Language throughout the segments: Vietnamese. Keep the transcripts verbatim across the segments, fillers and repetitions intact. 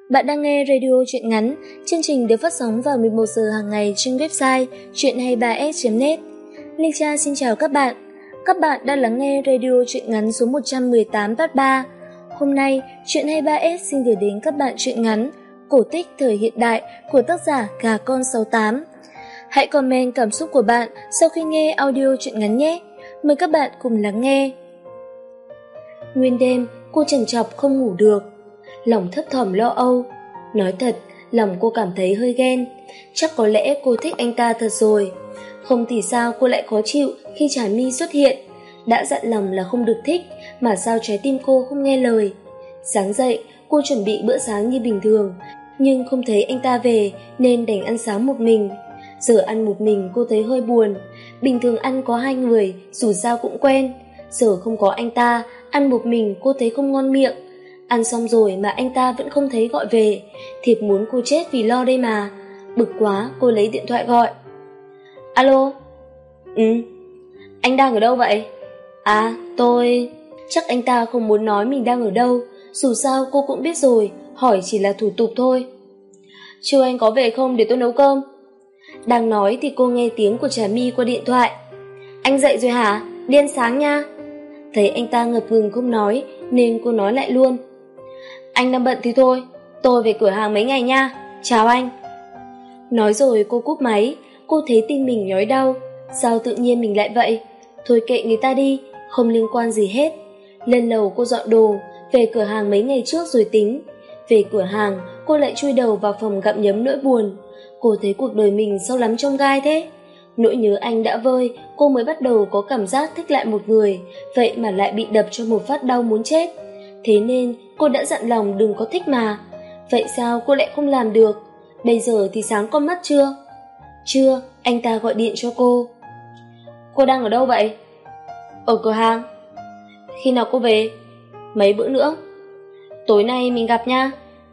Bạn đang nghe radio truyện ngắn. Chương trình được phát sóng vào mười một giờ hàng ngày trên website truyện hai mươi ba s chấm net. Linh Cha xin chào các bạn. Các bạn đang lắng nghe radio truyện ngắn số một trăm mười tám part ba. Hôm nay, truyện hai mươi ba s xin gửi đến các bạn truyện ngắn Cổ tích thời hiện đại của tác giả Gà Con sáu tám. Hãy comment cảm xúc của bạn sau khi nghe audio truyện ngắn nhé. Mời các bạn cùng lắng nghe. Nguyên đêm, cô trằn trọc không ngủ được, lòng thấp thỏm lo âu. Nói thật, lòng cô cảm thấy hơi ghen. Chắc có lẽ cô thích anh ta thật rồi. Không thì sao cô lại khó chịu khi Trà My xuất hiện. Đã dặn lòng là không được thích, mà sao trái tim cô không nghe lời. Sáng dậy, cô chuẩn bị bữa sáng như bình thường, nhưng không thấy anh ta về nên đành ăn sáng một mình. Giờ ăn một mình cô thấy hơi buồn. Bình thường ăn có hai người, dù sao cũng quen. Giờ không có anh ta, ăn một mình cô thấy không ngon miệng. Ăn xong rồi mà anh ta vẫn không thấy gọi về. Thiệt muốn cô chết vì lo đây mà. Bực quá, cô lấy điện thoại gọi. Alo? Ừ. Anh đang ở đâu vậy? À, tôi... Chắc anh ta không muốn nói mình đang ở đâu. Dù sao cô cũng biết rồi, hỏi chỉ là thủ tục thôi. Trưa anh có về không để tôi nấu cơm? Đang nói thì cô nghe tiếng của Trà My qua điện thoại. Anh dậy rồi hả? Đi ăn sáng nha. Thấy anh ta ngập ngừng không nói nên cô nói lại luôn. Anh đang bận thì thôi, tôi về cửa hàng mấy ngày nha. Chào anh. Nói rồi cô cúp máy. Cô thấy tim mình nhói đau. Sao tự nhiên mình lại vậy? Thôi kệ người ta đi, không liên quan gì hết. Lên lầu cô dọn đồ, về cửa hàng mấy ngày trước rồi tính. Về cửa hàng, cô lại chui đầu vào phòng gặm nhấm nỗi buồn. Cô thấy cuộc đời mình sâu lắm trong gai thế. Nỗi nhớ anh đã vơi, cô mới bắt đầu có cảm giác thích lại một người, vậy mà lại bị đập cho một phát đau muốn chết. Thế nên cô đã dặn lòng đừng có thích mà. Vậy sao cô lại không làm được? Bây giờ thì sáng con mắt chưa? Chưa, anh ta gọi điện cho cô. Cô đang ở đâu vậy? Ở cửa hàng. Khi nào cô về? Mấy bữa nữa. Tối nay mình gặp nha.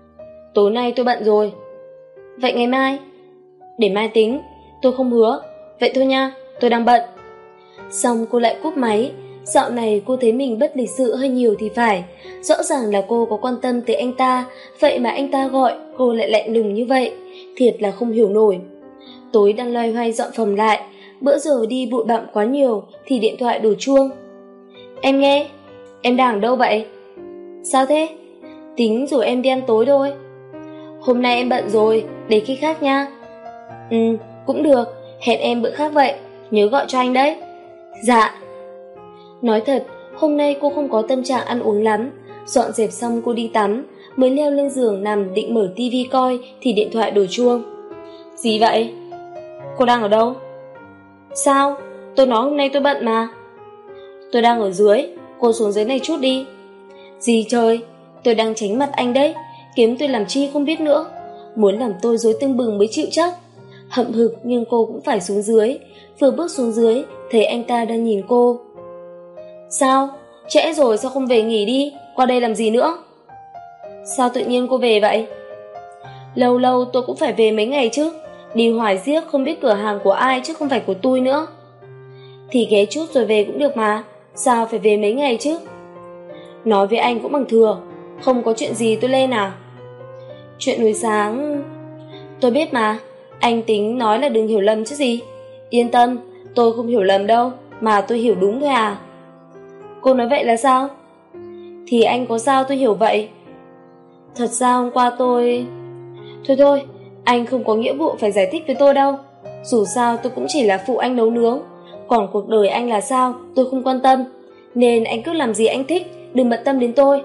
Tối nay tôi bận rồi. Vậy ngày mai? Để mai tính, tôi không hứa. Vậy thôi nha, tôi đang bận. Xong cô lại cúp máy. Dạo này cô thấy mình bất lịch sự hơi nhiều thì phải. Rõ ràng là cô có quan tâm tới anh ta, vậy mà anh ta gọi cô lại lạnh lùng như vậy. Thiệt là không hiểu nổi. Tối đang loay hoay dọn phòng lại. Bữa giờ đi bụi bặm quá nhiều thì điện thoại đổ chuông. Em nghe. Em đang ở đâu vậy? Sao thế? Tính rồi em đi ăn tối thôi. Hôm nay em bận rồi, để khi khác nha. Ừ, cũng được. Hẹn em bữa khác vậy. Nhớ gọi cho anh đấy. Dạ. Nói thật, hôm nay cô không có tâm trạng ăn uống lắm. Dọn dẹp xong cô đi tắm, mới leo lên giường nằm định mở tivi coi thì điện thoại đổ chuông. Gì vậy? Cô đang ở đâu? Sao? Tôi nói hôm nay tôi bận mà. Tôi đang ở dưới, cô xuống dưới này chút đi. Gì trời, tôi đang tránh mặt anh đấy. Kiếm tôi làm chi không biết nữa. Muốn làm tôi rối tưng bừng mới chịu chắc. Hậm hực nhưng cô cũng phải xuống dưới. Vừa bước xuống dưới, thấy anh ta đang nhìn cô. Sao? Trễ rồi sao không về nghỉ đi? Qua đây làm gì nữa? Sao tự nhiên cô về vậy? Lâu lâu tôi cũng phải về mấy ngày chứ. Đi hoài giếc không biết cửa hàng của ai chứ không phải của tôi nữa. Thì ghé chút rồi về cũng được mà. Sao phải về mấy ngày chứ? Nói với anh cũng bằng thừa. Không có chuyện gì tôi lên à? Chuyện hồi sáng... Tôi biết mà. Anh tính nói là đừng hiểu lầm chứ gì. Yên tâm, tôi không hiểu lầm đâu, mà tôi hiểu đúng thôi à. Cô nói vậy là sao? Thì anh có sao tôi hiểu vậy. Thật ra hôm qua tôi... Thôi thôi, anh không có nghĩa vụ phải giải thích với tôi đâu. Dù sao tôi cũng chỉ là phụ anh nấu nướng. Còn cuộc đời anh là sao tôi không quan tâm. Nên anh cứ làm gì anh thích, đừng bận tâm đến tôi.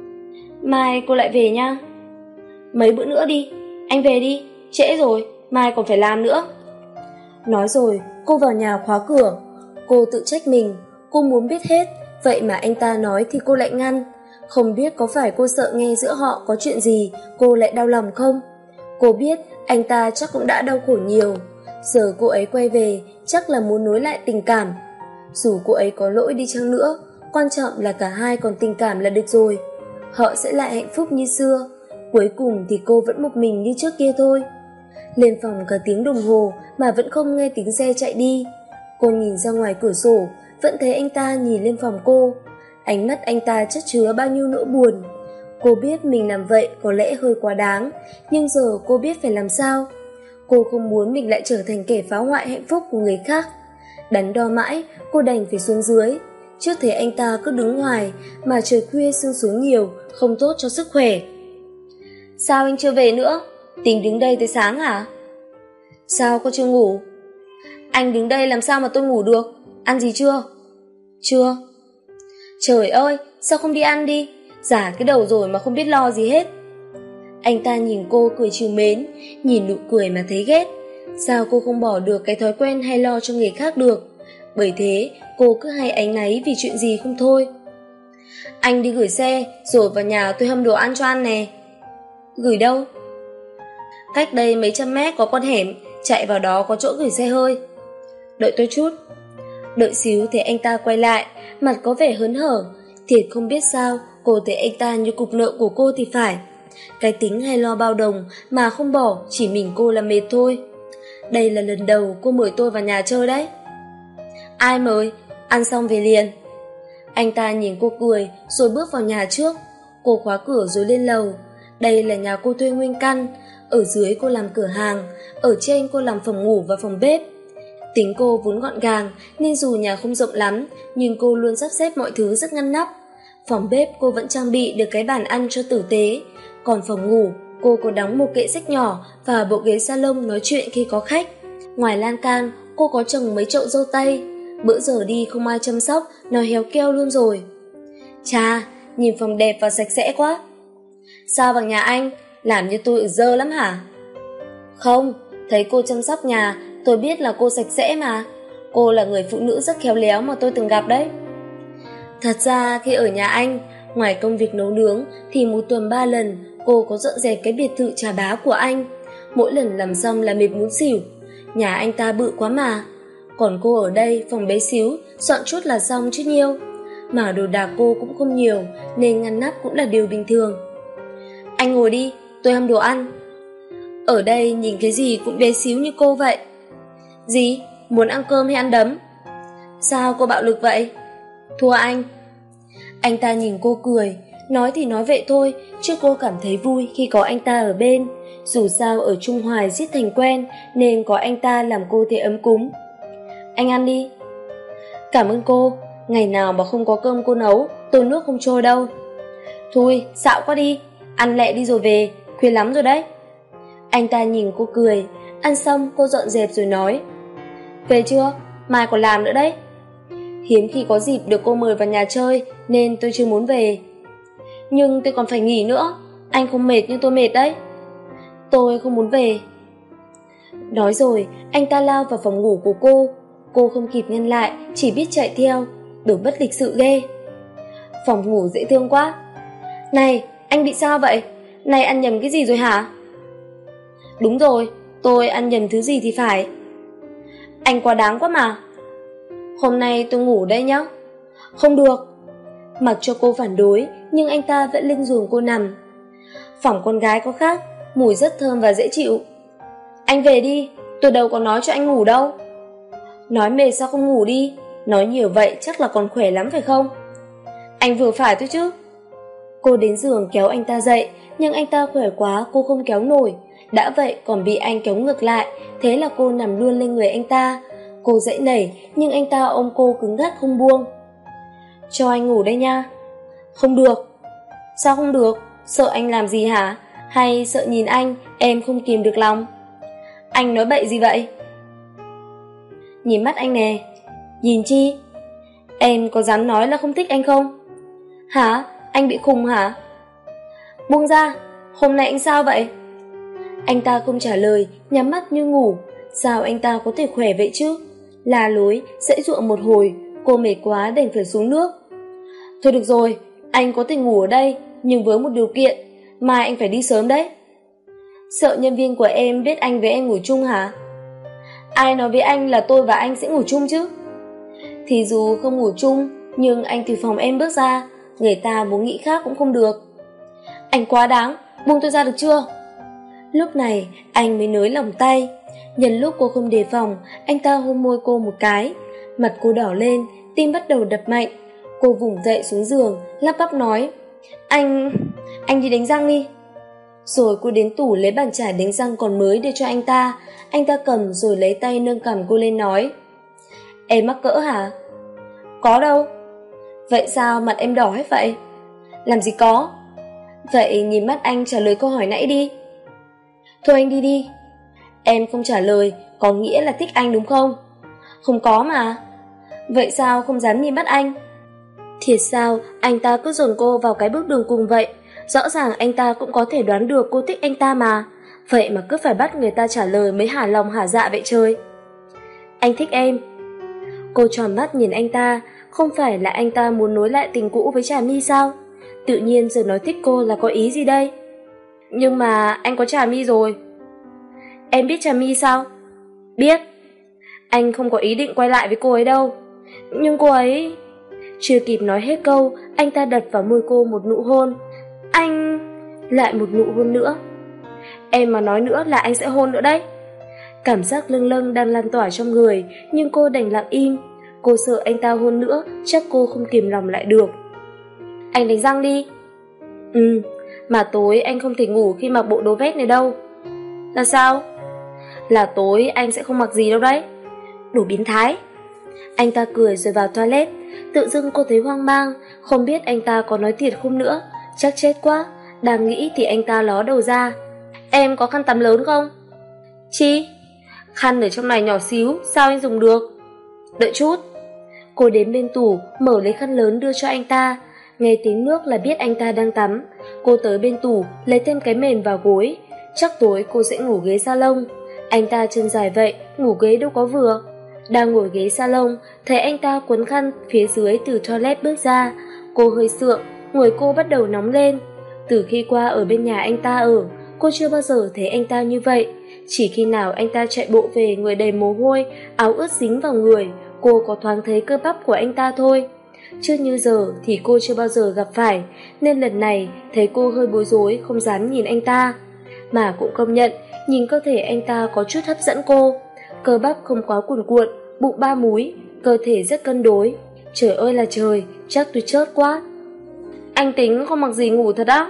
Mai cô lại về nha. Mấy bữa nữa đi. Anh về đi, trễ rồi, mai còn phải làm nữa. Nói rồi cô vào nhà khóa cửa. Cô tự trách mình. Cô muốn biết hết, vậy mà anh ta nói thì cô lại ngăn. Không biết có phải cô sợ nghe giữa họ có chuyện gì cô lại đau lòng không. Cô biết anh ta chắc cũng đã đau khổ nhiều. Giờ cô ấy quay về chắc là muốn nối lại tình cảm. Dù cô ấy có lỗi đi chăng nữa, quan trọng là cả hai còn tình cảm là được rồi. Họ sẽ lại hạnh phúc như xưa. Cuối cùng thì cô vẫn một mình như trước kia thôi. Lên phòng cả tiếng đồng hồ mà vẫn không nghe tiếng xe chạy đi. Cô nhìn ra ngoài cửa sổ, vẫn thấy anh ta nhìn lên phòng cô. Ánh mắt anh ta chất chứa bao nhiêu nỗi buồn. Cô biết mình làm vậy có lẽ hơi quá đáng, nhưng giờ cô biết phải làm sao. Cô không muốn mình lại trở thành kẻ phá hoại hạnh phúc của người khác. Đắn đo mãi, cô đành phải xuống dưới. Trước thấy anh ta cứ đứng hoài, mà trời khuya sương xuống nhiều, không tốt cho sức khỏe. Sao anh chưa về nữa? Tính đứng đây tới sáng hả? Sao cô chưa ngủ? Anh đứng đây làm sao mà tôi ngủ được? Ăn gì chưa? Chưa. Trời ơi, sao không đi ăn đi? Giả cái đầu rồi mà không biết lo gì hết. Anh ta nhìn cô cười trìu mến, nhìn nụ cười mà thấy ghét. Sao cô không bỏ được cái thói quen hay lo cho người khác được? Bởi thế cô cứ hay áy náy vì chuyện gì không thôi. Anh đi gửi xe, rồi vào nhà tôi hâm đồ ăn cho ăn nè. Gửi đâu? Cách đây mấy trăm mét có con hẻm, chạy vào đó có chỗ gửi xe hơi. Đợi tôi chút. Đợi xíu thấy anh ta quay lại, mặt có vẻ hớn hở. Thiệt không biết sao cô thấy anh ta như cục nợ của cô thì phải. Cái tính hay lo bao đồng mà không bỏ, chỉ mình cô là mệt thôi. Đây là lần đầu cô mời tôi vào nhà chơi đấy. Ai mời? Ăn xong về liền. Anh ta nhìn cô cười rồi bước vào nhà trước. Cô khóa cửa rồi lên lầu. Đây là nhà cô thuê nguyên căn. Ở dưới cô làm cửa hàng, ở trên cô làm phòng ngủ và phòng bếp. Tính cô vốn gọn gàng nên dù nhà không rộng lắm, nhưng cô luôn sắp xếp mọi thứ rất ngăn nắp. Phòng bếp cô vẫn trang bị được cái bàn ăn cho tử tế. Còn phòng ngủ cô có đóng một kệ sách nhỏ và bộ ghế salon nói chuyện khi có khách. Ngoài lan can cô có trồng mấy chậu dâu tây. Bữa giờ đi không ai chăm sóc, nó héo keo luôn rồi. Chà, nhìn phòng đẹp và sạch sẽ quá. Sao bằng nhà anh? Làm như tôi ở dơ lắm hả? Không, thấy cô chăm sóc nhà, tôi biết là cô sạch sẽ mà. Cô là người phụ nữ rất khéo léo mà tôi từng gặp đấy. Thật ra khi ở nhà anh, ngoài công việc nấu nướng thì một tuần ba lần cô có dọn dẹp cái biệt thự Trà Bá của anh. Mỗi lần làm xong là mệt muốn xỉu. Nhà anh ta bự quá mà. Còn cô ở đây phòng bé xíu, dọn chút là xong chứ nhiêu. Mà đồ đạc cô cũng không nhiều nên ngăn nắp cũng là điều bình thường. Anh ngồi đi, tôi hâm đồ ăn. Ở đây nhìn cái gì cũng bé xíu như cô vậy. Gì? Muốn ăn cơm hay ăn đấm? Sao cô bạo lực vậy? Thua anh. Anh ta nhìn cô cười. Nói thì nói vậy thôi, chứ cô cảm thấy vui khi có anh ta ở bên. Dù sao ở Trung Hoài giết thành quen, nên có anh ta làm cô thấy ấm cúng. Anh ăn đi. Cảm ơn cô. Ngày nào mà không có cơm cô nấu, tôi nước không trôi đâu. Thôi, xạo quá đi. Ăn lẹ đi rồi về, khuya lắm rồi đấy. Anh ta nhìn cô cười. Ăn xong cô dọn dẹp rồi nói. Về chưa? Mai còn làm nữa đấy. Hiếm khi có dịp được cô mời vào nhà chơi nên tôi chưa muốn về. Nhưng tôi còn phải nghỉ nữa. Anh không mệt nhưng tôi mệt đấy. Tôi không muốn về. Nói rồi anh ta lao vào phòng ngủ của cô. Cô không kịp ngăn lại, chỉ biết chạy theo. Đồ bất lịch sự ghê. Phòng ngủ dễ thương quá. Này, anh bị sao vậy? Này, ăn nhầm cái gì rồi hả? Đúng rồi, tôi ăn nhầm thứ gì thì phải. Anh quá đáng quá mà. Hôm nay tôi ngủ đây nhá. Không được. Mặc cho cô phản đối, nhưng anh ta vẫn lên giường cô nằm. Phòng con gái có khác, mùi rất thơm và dễ chịu. Anh về đi, tôi đâu có nói cho anh ngủ đâu. Nói mệt sao không ngủ đi? Nói nhiều vậy chắc là còn khỏe lắm phải không? Anh vừa phải thôi chứ. Cô đến giường kéo anh ta dậy, nhưng anh ta khỏe quá cô không kéo nổi. Đã vậy còn bị anh kéo ngược lại, thế là cô nằm luôn lên người anh ta. Cô dãy nảy, nhưng anh ta ôm cô cứng ngắc không buông. Cho anh ngủ đây nha. Không được. Sao không được? Sợ anh làm gì hả? Hay sợ nhìn anh, em không kìm được lòng? Anh nói bậy gì vậy? Nhìn mắt anh nè. Nhìn chi? Em có dám nói là không thích anh không? Hả? Anh bị khùng hả? Buông ra, hôm nay anh sao vậy? Anh ta không trả lời, nhắm mắt như ngủ. Sao anh ta có thể khỏe vậy chứ? La lối, giãy giụa một hồi, cô mệt quá đành phải xuống nước. Thôi được rồi, anh có thể ngủ ở đây, nhưng với một điều kiện, mai anh phải đi sớm đấy. Sợ nhân viên của em biết anh với em ngủ chung hả? Ai nói với anh là tôi và anh sẽ ngủ chung chứ? Thì dù không ngủ chung, nhưng anh từ phòng em bước ra, người ta muốn nghĩ khác cũng không được. Anh quá đáng, buông tôi ra được chưa? Lúc này anh mới nới lỏng tay. Nhân lúc cô không đề phòng, anh ta hôn môi cô một cái. Mặt cô đỏ lên, tim bắt đầu đập mạnh. Cô vùng dậy xuống giường, lắp bắp nói. Anh... Anh đi đánh răng đi. Rồi cô đến tủ lấy bàn chải đánh răng còn mới đưa cho anh ta. Anh ta cầm rồi lấy tay nâng cằm cô lên nói: Em mắc cỡ hả? Có đâu. Vậy sao mặt em đỏ hết vậy? Làm gì có. Vậy nhìn mắt anh trả lời câu hỏi nãy đi. Thôi anh đi đi. Em không trả lời có nghĩa là thích anh đúng không? Không có mà. Vậy sao không dám nhìn mắt anh? Thiệt sao anh ta cứ dồn cô vào cái bước đường cùng vậy? Rõ ràng anh ta cũng có thể đoán được cô thích anh ta mà. Vậy mà cứ phải bắt người ta trả lời mới hả lòng hả dạ vậy trời. Anh thích em. Cô tròn mắt nhìn anh ta. Không phải là anh ta muốn nối lại tình cũ với Trà My sao? Tự nhiên giờ nói thích cô là có ý gì đây? Nhưng mà anh có Trà My rồi. Em biết Trà My sao? Biết. Anh không có ý định quay lại với cô ấy đâu. Nhưng cô ấy... Chưa kịp nói hết câu, anh ta đặt vào môi cô một nụ hôn. Anh... Lại một nụ hôn nữa. Em mà nói nữa là anh sẽ hôn nữa đấy. Cảm giác lâng lâng đang lan tỏa trong người, nhưng cô đành lặng im. Cô sợ anh ta hôn nữa, chắc cô không kìm lòng lại được. Anh đánh răng đi. Ừ, mà tối anh không thể ngủ khi mặc bộ đồ vest này đâu. Là sao? Là tối anh sẽ không mặc gì đâu đấy. Đồ biến thái. Anh ta cười rồi vào toilet. Tự dưng cô thấy hoang mang, không biết anh ta có nói thiệt không nữa. Chắc chết quá. Đang nghĩ thì anh ta ló đầu ra. Em có khăn tắm lớn không? Chi? Khăn ở trong này nhỏ xíu, sao anh dùng được? Đợi chút. Cô đến bên tủ, mở lấy khăn lớn đưa cho anh ta. Nghe tiếng nước là biết anh ta đang tắm. Cô tới bên tủ, lấy thêm cái mền vào gối. Chắc tối cô sẽ ngủ ghế salon. Anh ta chân dài vậy, ngủ ghế đâu có vừa. Đang ngồi ghế salon, thấy anh ta quấn khăn phía dưới từ toilet bước ra. Cô hơi sượng, người cô bắt đầu nóng lên. Từ khi qua ở bên nhà anh ta ở, cô chưa bao giờ thấy anh ta như vậy. Chỉ khi nào anh ta chạy bộ về người đầy mồ hôi, áo ướt dính vào người, cô có thoáng thấy cơ bắp của anh ta thôi. Trước như giờ thì cô chưa bao giờ gặp phải, nên lần này thấy cô hơi bối rối, không dám nhìn anh ta. Mà cũng công nhận, nhìn cơ thể anh ta có chút hấp dẫn cô. Cơ bắp không quá cuồn cuộn, bụng ba múi, cơ thể rất cân đối. Trời ơi là trời, chắc tôi chớt quá. Anh tính không mặc gì ngủ thật á?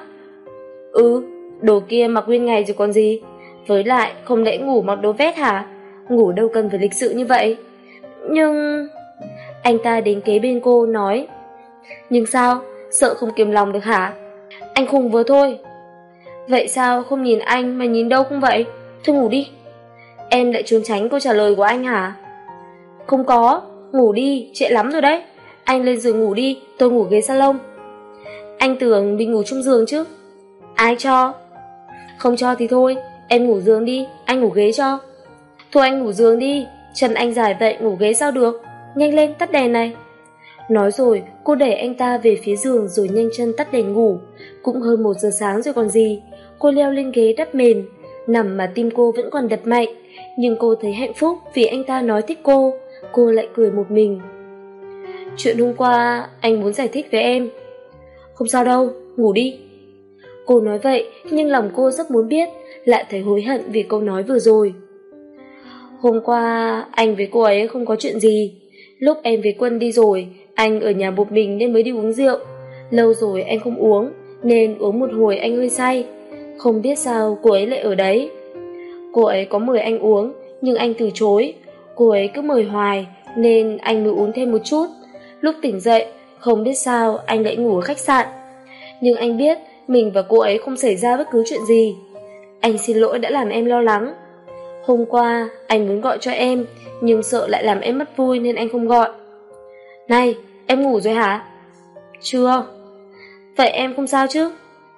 Ừ, đồ kia mặc nguyên ngày rồi còn gì. Với lại không lẽ ngủ mặc đồ vest hả? Ngủ đâu cần phải lịch sự như vậy. Nhưng... Anh ta đến kế bên cô nói. Nhưng sao? Sợ không kiềm lòng được hả? Anh khùng vừa thôi. Vậy sao không nhìn anh mà nhìn đâu không vậy? Thôi ngủ đi. Em lại trốn tránh câu trả lời của anh hả? Không có, ngủ đi, trễ lắm rồi đấy. Anh lên giường ngủ đi, tôi ngủ ghế salon. Anh tưởng mình ngủ chung giường chứ. Ai cho? Không cho thì thôi, em ngủ giường đi, anh ngủ ghế cho. Thôi anh ngủ giường đi, chân anh dài vậy ngủ ghế sao được. Nhanh lên tắt đèn này. Nói rồi cô đẩy anh ta về phía giường rồi nhanh chân tắt đèn ngủ. Cũng hơn một giờ sáng rồi còn gì. Cô leo lên ghế đắp mền. Nằm mà tim cô vẫn còn đập mạnh. Nhưng cô thấy hạnh phúc vì anh ta nói thích cô. Cô lại cười một mình. Chuyện hôm qua anh muốn giải thích với em. Không sao đâu, ngủ đi. Cô nói vậy nhưng lòng cô rất muốn biết. Lại thấy hối hận vì câu nói vừa rồi. Hôm qua anh với cô ấy không có chuyện gì. Lúc em với Quân đi rồi, anh ở nhà một mình nên mới đi uống rượu. Lâu rồi anh không uống, nên uống một hồi anh hơi say. Không biết sao cô ấy lại ở đấy. Cô ấy có mời anh uống, nhưng anh từ chối. Cô ấy cứ mời hoài, nên anh mới uống thêm một chút. Lúc tỉnh dậy, không biết sao anh lại ngủ ở khách sạn. Nhưng anh biết mình và cô ấy không xảy ra bất cứ chuyện gì. Anh xin lỗi đã làm em lo lắng. Hôm qua anh muốn gọi cho em, nhưng sợ lại làm em mất vui nên anh không gọi. Này, em ngủ rồi hả? Chưa. Vậy em không sao chứ?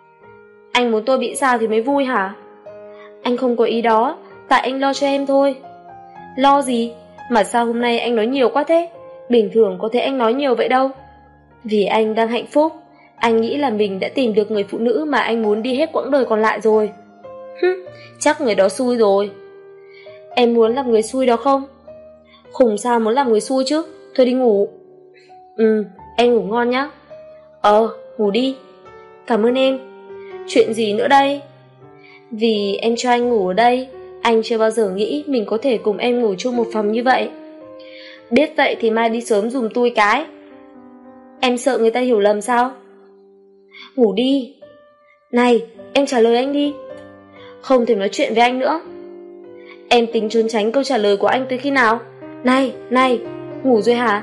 Anh muốn tôi bị sao thì mới vui hả? Anh không có ý đó, tại anh lo cho em thôi. Lo gì? Mà sao hôm nay anh nói nhiều quá thế? Bình thường có thể anh nói nhiều vậy đâu. Vì anh đang hạnh phúc. Anh nghĩ là mình đã tìm được người phụ nữ mà anh muốn đi hết quãng đời còn lại rồi. Hứ, chắc người đó xui rồi. Em muốn làm người xui đó không? Khùng sao muốn làm người xui chứ. Thôi đi ngủ. Ừ, em ngủ ngon nhá. Ờ, ngủ đi. Cảm ơn em. Chuyện gì nữa đây? Vì em cho anh ngủ ở đây, anh chưa bao giờ nghĩ mình có thể cùng em ngủ chung một phòng như vậy. Biết vậy thì mai đi sớm giùm tôi cái. Em sợ người ta hiểu lầm sao? Ngủ đi. Này, em trả lời anh đi. Không thể nói chuyện với anh nữa. Em tính trốn tránh câu trả lời của anh tới khi nào? Này, này, ngủ rồi hả?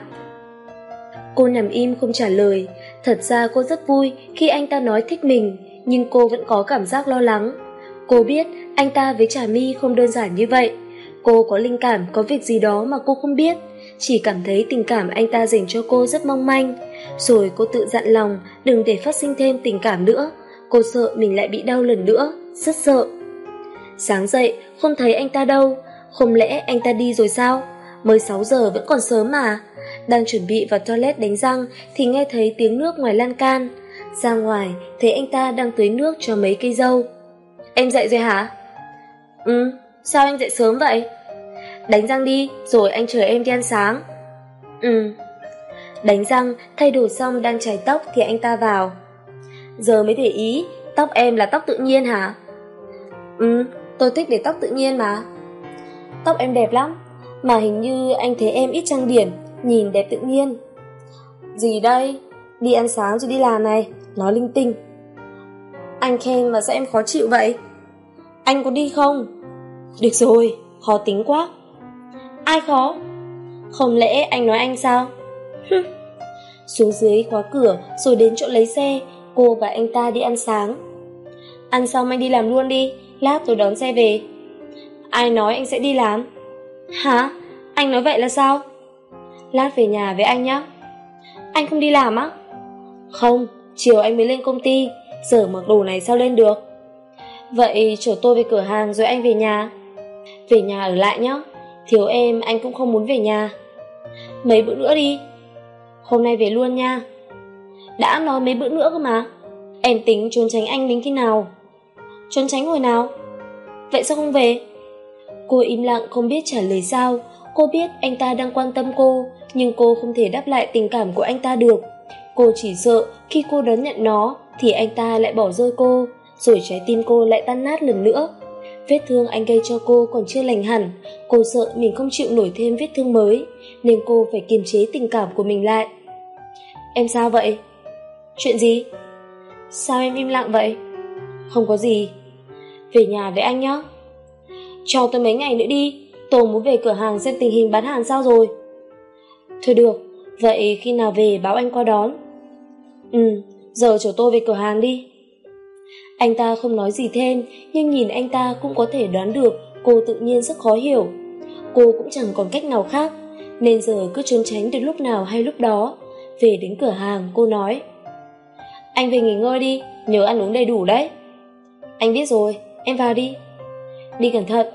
Cô nằm im không trả lời. Thật ra cô rất vui khi anh ta nói thích mình, nhưng cô vẫn có cảm giác lo lắng. Cô biết anh ta với Trà My không đơn giản như vậy. Cô có linh cảm có việc gì đó mà cô không biết, chỉ cảm thấy tình cảm anh ta dành cho cô rất mong manh. Rồi cô tự dặn lòng đừng để phát sinh thêm tình cảm nữa. Cô sợ mình lại bị đau lần nữa, rất sợ. Sáng dậy không thấy anh ta đâu. Không lẽ anh ta đi rồi sao? Mới sáu giờ vẫn còn sớm mà. Đang chuẩn bị vào toilet đánh răng thì nghe thấy tiếng nước ngoài lan can. Ra ngoài thấy anh ta đang tưới nước cho mấy cây dâu. Em dậy rồi hả? Ừ, sao anh dậy sớm vậy? Đánh răng đi, rồi anh chờ em đi ăn sáng. Ừ. Đánh răng, thay đồ xong đang chải tóc thì anh ta vào. Giờ mới để ý, tóc em là tóc tự nhiên hả? Ừ, tôi thích để tóc tự nhiên mà. Tóc em đẹp lắm, mà hình như anh thấy em ít trang điểm, nhìn đẹp tự nhiên. Gì đây? Đi ăn sáng rồi đi làm này, nói linh tinh. Anh khen mà sao em khó chịu vậy? Anh có đi không? Được rồi, khó tính quá. Ai khó? Không lẽ anh nói anh sao? Xuống dưới khóa cửa rồi đến chỗ lấy xe, cô và anh ta đi ăn sáng. Ăn xong anh đi làm luôn đi, lát tôi đón xe về. Ai nói anh sẽ đi làm? Hả? Anh nói vậy là sao? Lát về nhà với anh nhé. Anh không đi làm á? Không, chiều anh mới lên công ty, giờ mặc đồ này sao lên được? Vậy chở tôi về cửa hàng rồi anh về nhà. Về nhà ở lại nhé, thiếu em anh cũng không muốn về nhà. Mấy bữa nữa đi. Hôm nay về luôn nha. Đã nói mấy bữa nữa cơ mà. Em tính trốn tránh anh đến khi nào? Trốn tránh hồi nào? Vậy sao không về? Cô im lặng không biết trả lời sao. Cô biết anh ta đang quan tâm cô, nhưng cô không thể đáp lại tình cảm của anh ta được. Cô chỉ sợ khi cô đón nhận nó thì anh ta lại bỏ rơi cô, rồi trái tim cô lại tan nát lần nữa. Vết thương anh gây cho cô còn chưa lành hẳn. Cô sợ mình không chịu nổi thêm vết thương mới, nên cô phải kiềm chế tình cảm của mình lại. Em sao vậy? Chuyện gì? Sao em im lặng vậy? Không có gì. Về nhà với anh nhé. Cho tôi mấy ngày nữa đi, tôi muốn về cửa hàng xem tình hình bán hàng sao rồi. Thôi được, vậy khi nào về báo anh qua đón. Ừ, giờ chở tôi về cửa hàng đi. Anh ta không nói gì thêm, nhưng nhìn anh ta cũng có thể đoán được cô tự nhiên rất khó hiểu. Cô cũng chẳng còn cách nào khác, nên giờ cứ trốn tránh được lúc nào hay lúc đó. Về đến cửa hàng, cô nói: Anh về nghỉ ngơi đi, nhớ ăn uống đầy đủ đấy. Anh biết rồi, em vào đi. Đi cẩn thận.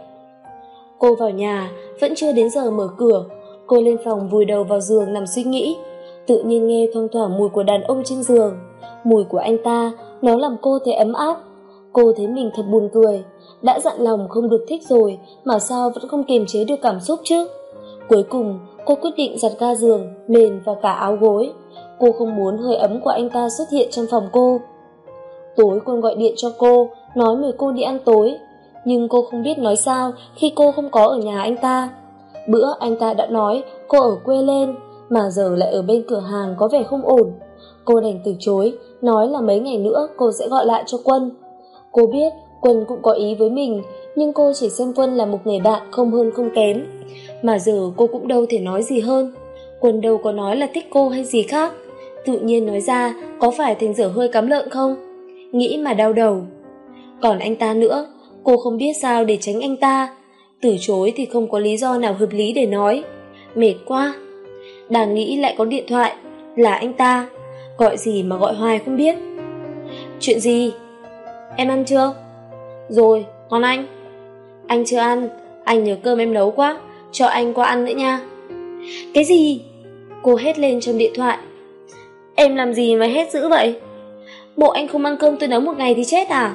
Cô vào nhà, vẫn chưa đến giờ mở cửa. Cô lên phòng vùi đầu vào giường nằm suy nghĩ. Tự nhiên nghe thoang thoảng mùi của đàn ông trên giường. Mùi của anh ta, nó làm cô thấy ấm áp. Cô thấy mình thật buồn cười. Đã dặn lòng không được thích rồi mà sao vẫn không kiềm chế được cảm xúc chứ. Cuối cùng cô quyết định giặt ga giường, mền và cả áo gối. Cô không muốn hơi ấm của anh ta xuất hiện trong phòng cô. Tối Quân gọi điện cho cô, nói mời cô đi ăn tối. Nhưng cô không biết nói sao khi cô không có ở nhà anh ta. Bữa anh ta đã nói cô ở quê lên, mà giờ lại ở bên cửa hàng có vẻ không ổn. Cô đành từ chối, nói là mấy ngày nữa cô sẽ gọi lại cho Quân. Cô biết Quân cũng có ý với mình, nhưng cô chỉ xem Quân là một người bạn không hơn không kém. Mà giờ cô cũng đâu thể nói gì hơn. Quân đâu có nói là thích cô hay gì khác. Tự nhiên nói ra có phải thành dở hơi cắm lợn không? Nghĩ mà đau đầu. Còn anh ta nữa, cô không biết sao để tránh anh ta. Từ chối thì không có lý do nào hợp lý để nói. Mệt quá. Đang nghĩ lại có điện thoại. Là anh ta. Gọi gì mà gọi hoài không biết. Chuyện gì? Em ăn chưa? Rồi, còn anh? Anh chưa ăn. Anh nhớ cơm em nấu quá, cho anh qua ăn nữa nha. Cái gì? Cô hét lên trong điện thoại. Em làm gì mà hét dữ vậy? Bộ anh không ăn cơm tôi nấu một ngày thì chết à?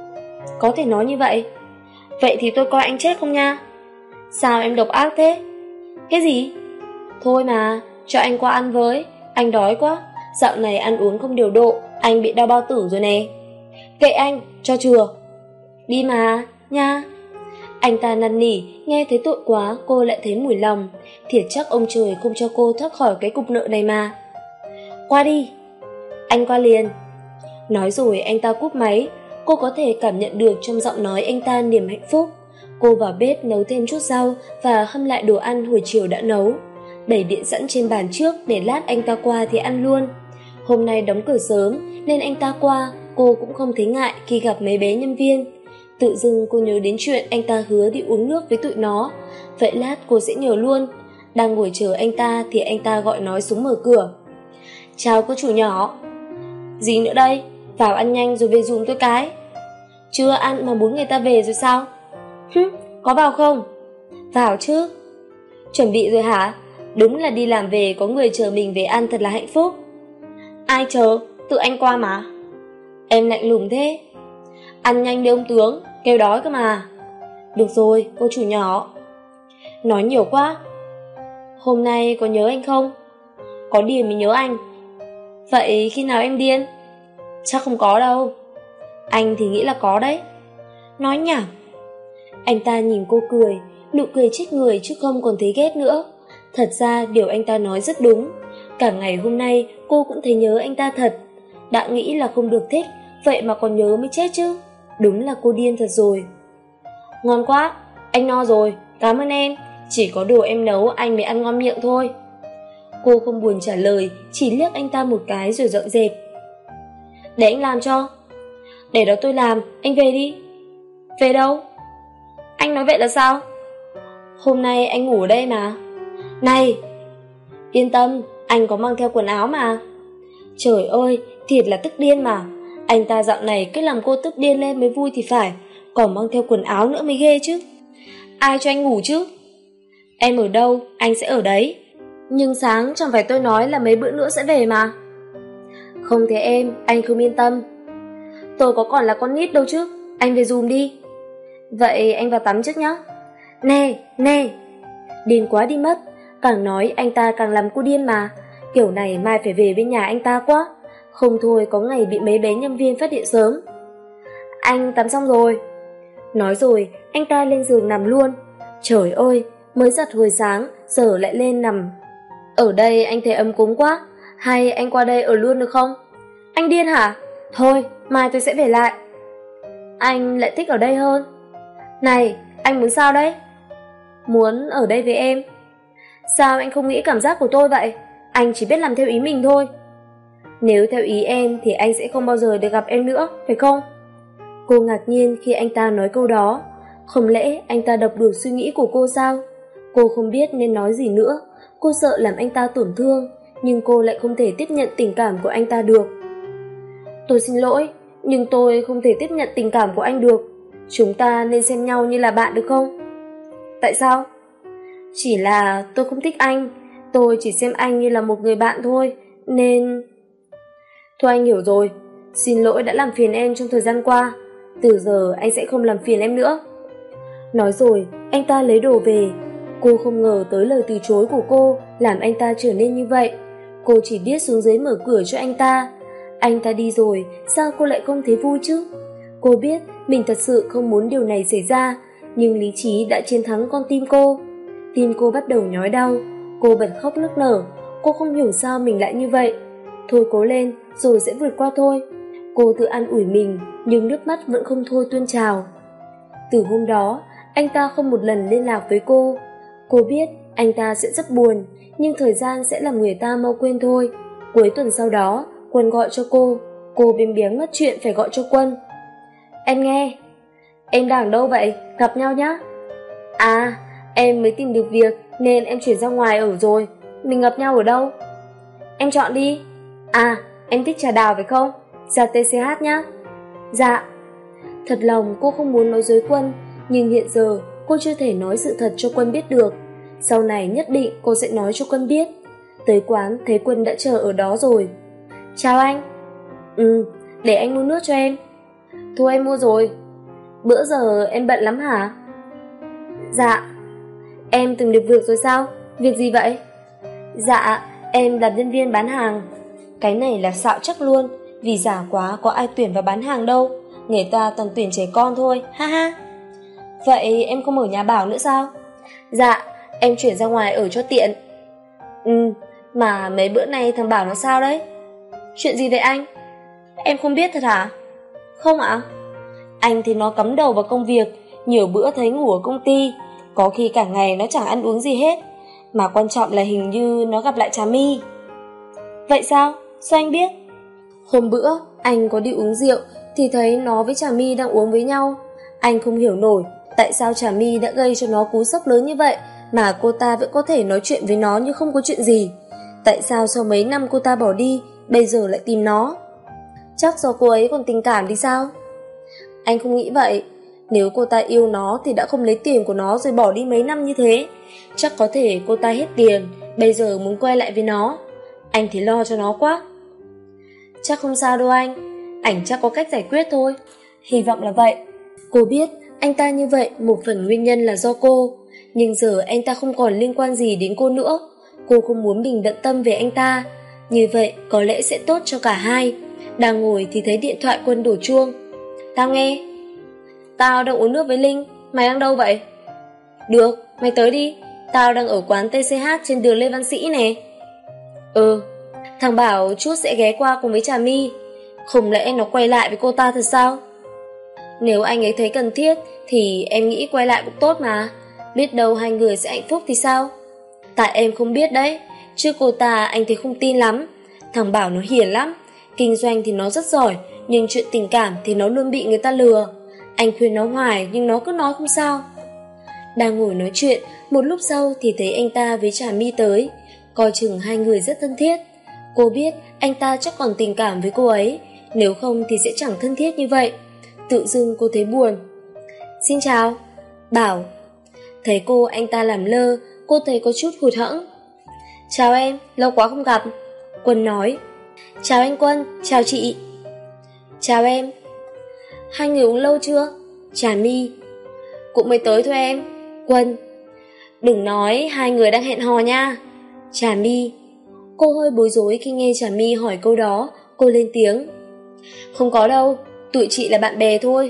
Có thể nói như vậy. Vậy thì tôi coi anh chết không nha. Sao em độc ác thế? Cái gì? Thôi mà, cho anh qua ăn với. Anh đói quá. Dạo này ăn uống không điều độ, anh bị đau bao tử rồi nè. Kệ anh, cho chừa. Đi mà, nha. Anh ta năn nỉ, nghe thấy tội quá, cô lại thấy mùi lòng. Thiệt chắc ông trời không cho cô thoát khỏi cái cục nợ này mà. Qua đi. Anh qua liền. Nói rồi anh ta cúp máy. Cô có thể cảm nhận được trong giọng nói anh ta niềm hạnh phúc. Cô vào bếp nấu thêm chút rau và hâm lại đồ ăn hồi chiều đã nấu, bày biện sẵn trên bàn trước để lát anh ta qua thì ăn luôn. Hôm nay đóng cửa sớm nên anh ta qua, cô cũng không thấy ngại khi gặp mấy bé nhân viên. Tự dưng cô nhớ đến chuyện anh ta hứa đi uống nước với tụi nó. Vậy lát cô sẽ nhờ luôn. Đang ngồi chờ anh ta thì anh ta gọi nói xuống mở cửa. Chào cô chủ nhỏ. Gì nữa đây? Vào ăn nhanh rồi về giùm tôi cái. Chưa ăn mà muốn người ta về rồi sao? Hứ, có vào không? Vào chứ. Chuẩn bị rồi hả? Đúng là đi làm về có người chờ mình về ăn thật là hạnh phúc. Ai chờ? Tự anh qua mà. Em lạnh lùng thế. Ăn nhanh đi ông tướng, kêu đói cơ mà. Được rồi, cô chủ nhỏ. Nói nhiều quá. Hôm nay có nhớ anh không? Có điên mới nhớ anh. Vậy khi nào em điên? Chắc không có đâu. Anh thì nghĩ là có đấy. Nói nhảm. Anh ta nhìn cô cười, nụ cười chết người chứ không còn thấy ghét nữa. Thật ra điều anh ta nói rất đúng. Cả ngày hôm nay cô cũng thấy nhớ anh ta thật. Đã nghĩ là không được thích, vậy mà còn nhớ mới chết chứ. Đúng là cô điên thật rồi. Ngon quá, anh no rồi, cảm ơn em. Chỉ có đồ em nấu anh mới ăn ngon miệng thôi. Cô không buồn trả lời, chỉ liếc anh ta một cái rồi dọn dẹp. Để anh làm cho. Để đó tôi làm, anh về đi. Về đâu? Anh nói vậy là sao? Hôm nay anh ngủ ở đây mà. Này! Yên tâm, anh có mang theo quần áo mà. Trời ơi, thiệt là tức điên mà. Anh ta dạo này cứ làm cô tức điên lên mới vui thì phải, còn mang theo quần áo nữa mới ghê chứ. Ai cho anh ngủ chứ? Em ở đâu, anh sẽ ở đấy. Nhưng sáng chẳng phải tôi nói là mấy bữa nữa sẽ về mà. Không thế em, anh không yên tâm. Tôi có còn là con nít đâu chứ, anh về giùm đi. Vậy anh vào tắm trước nhá. Nè, nè. Điên quá đi mất. Càng nói anh ta càng làm cô điên mà. Kiểu này mai phải về bên nhà anh ta quá. Không thôi có ngày bị mấy bé nhân viên phát hiện sớm. Anh tắm xong rồi. Nói rồi anh ta lên giường nằm luôn. Trời ơi, mới giặt hồi sáng, giờ lại lên nằm. Ở đây anh thấy ấm cúng quá. Hay anh qua đây ở luôn được không? Anh điên hả? Thôi, mai tôi sẽ về lại. Anh lại thích ở đây hơn. Này, anh muốn sao đấy? Muốn ở đây với em. Sao anh không nghĩ cảm giác của tôi vậy? Anh chỉ biết làm theo ý mình thôi. Nếu theo ý em thì anh sẽ không bao giờ được gặp em nữa, phải không? Cô ngạc nhiên khi anh ta nói câu đó. Không lẽ anh ta đọc được suy nghĩ của cô sao? Cô không biết nên nói gì nữa. Cô sợ làm anh ta tổn thương, nhưng cô lại không thể tiếp nhận tình cảm của anh ta được. Tôi xin lỗi, nhưng tôi không thể tiếp nhận tình cảm của anh được. Chúng ta nên xem nhau như là bạn được không? Tại sao? Chỉ là tôi không thích anh. Tôi chỉ xem anh như là một người bạn thôi, nên... Thôi anh hiểu rồi. Xin lỗi đã làm phiền em trong thời gian qua. Từ giờ anh sẽ không làm phiền em nữa. Nói rồi, anh ta lấy đồ về. Cô không ngờ tới lời từ chối của cô làm anh ta trở nên như vậy. Cô chỉ biết xuống dưới mở cửa cho anh ta. Anh ta đi rồi, sao cô lại không thấy vui chứ? Cô biết mình thật sự không muốn điều này xảy ra, nhưng lý trí đã chiến thắng con tim cô. Tim cô bắt đầu nhói đau. Cô bật khóc nức nở. Cô không hiểu sao mình lại như vậy. Thôi cố lên, rồi sẽ vượt qua thôi. Cô tự an ủi mình, nhưng nước mắt vẫn không thôi tuôn trào. Từ hôm đó, anh ta không một lần liên lạc với cô. Cô biết anh ta sẽ rất buồn, nhưng thời gian sẽ làm người ta mau quên thôi. Cuối tuần sau đó, Quân gọi cho cô. Cô biếng biếng mất chuyện phải gọi cho Quân. Em nghe. Em đang ở đâu vậy? Gặp nhau nhá. À, em mới tìm được việc nên em chuyển ra ngoài ở rồi. Mình gặp nhau ở đâu? Em chọn đi. À, em thích trà đào phải không? Ra tê xê hát nhá. Dạ. Thật lòng cô không muốn nói dối Quân, nhưng hiện giờ cô chưa thể nói sự thật cho Quân biết được. Sau này nhất định cô sẽ nói cho Quân biết. Tới quán thấy Quân đã chờ ở đó rồi. Chào anh. Ừ, để anh mua nước cho em. Thôi em mua rồi. Bữa giờ em bận lắm hả? Dạ. Em từng được việc rồi sao? Việc gì vậy? Dạ, em là nhân viên bán hàng. Cái này là xạo chắc luôn, vì giả quá có ai tuyển vào bán hàng đâu. Người ta toàn tuyển trẻ con thôi, ha ha. Vậy em không ở nhà Bảo nữa sao? Dạ, em chuyển ra ngoài ở cho tiện. Ừ, mà mấy bữa nay thằng Bảo nó sao đấy? Chuyện gì vậy anh? Em không biết thật hả? Không ạ? Anh thấy nó cắm đầu vào công việc, nhiều bữa thấy ngủ ở công ty, có khi cả ngày nó chẳng ăn uống gì hết. Mà quan trọng là hình như nó gặp lại Trà My. Vậy sao? Sao anh biết? Hôm bữa, anh có đi uống rượu thì thấy nó với Trà My đang uống với nhau. Anh không hiểu nổi tại sao Trà My đã gây cho nó cú sốc lớn như vậy mà cô ta vẫn có thể nói chuyện với nó như không có chuyện gì. Tại sao sau mấy năm cô ta bỏ đi, bây giờ lại tìm nó? Chắc do cô ấy còn tình cảm thì sao? Anh không nghĩ vậy. Nếu cô ta yêu nó thì đã không lấy tiền của nó rồi bỏ đi mấy năm như thế. Chắc có thể cô ta hết tiền, bây giờ muốn quay lại với nó. Anh thì lo cho nó quá. Chắc không sao đâu anh, ảnh chắc có cách giải quyết thôi. Hy vọng là vậy. Cô biết anh ta như vậy một phần nguyên nhân là do cô, nhưng giờ anh ta không còn liên quan gì đến cô nữa. Cô không muốn mình bận tâm về anh ta. Như vậy có lẽ sẽ tốt cho cả hai. Đang ngồi thì thấy điện thoại Quân đổ chuông. Tao nghe. Tao đang uống nước với Linh, mày đang đâu vậy? Được, mày tới đi. Tao đang ở quán tê xê hát trên đường Lê Văn Sĩ nè. Ừ, thằng bảo chút sẽ ghé qua cùng với Trà My. Không lẽ nó quay lại với cô ta thật sao? Nếu anh ấy thấy cần thiết thì em nghĩ quay lại cũng tốt mà. Biết đâu hai người sẽ hạnh phúc thì sao? Tại em không biết đấy. Chứ cô ta anh thấy không tin lắm. Thằng bảo nó hiền lắm. Kinh doanh thì nó rất giỏi, nhưng chuyện tình cảm thì nó luôn bị người ta lừa. Anh khuyên nó hoài nhưng nó cứ nói không sao. Đang ngồi nói chuyện, một lúc sau thì thấy anh ta với Trà My tới. Coi chừng hai người rất thân thiết. Cô biết anh ta chắc còn tình cảm với cô ấy, nếu không thì sẽ chẳng thân thiết như vậy. Tự dưng cô thấy buồn. Xin chào. Bảo. Thấy cô anh ta làm lơ, cô thấy có chút hụt hẫng. Chào em, lâu quá không gặp. Quân nói. Chào anh Quân, chào chị. Chào em. Hai người uống lâu chưa? Trà My. Cũng mới tới thôi em. Quân. Đừng nói hai người đang hẹn hò nha. Trà My. Cô hơi bối rối khi nghe Trà My hỏi câu đó. Cô lên tiếng. Không có đâu, tụi chị là bạn bè thôi.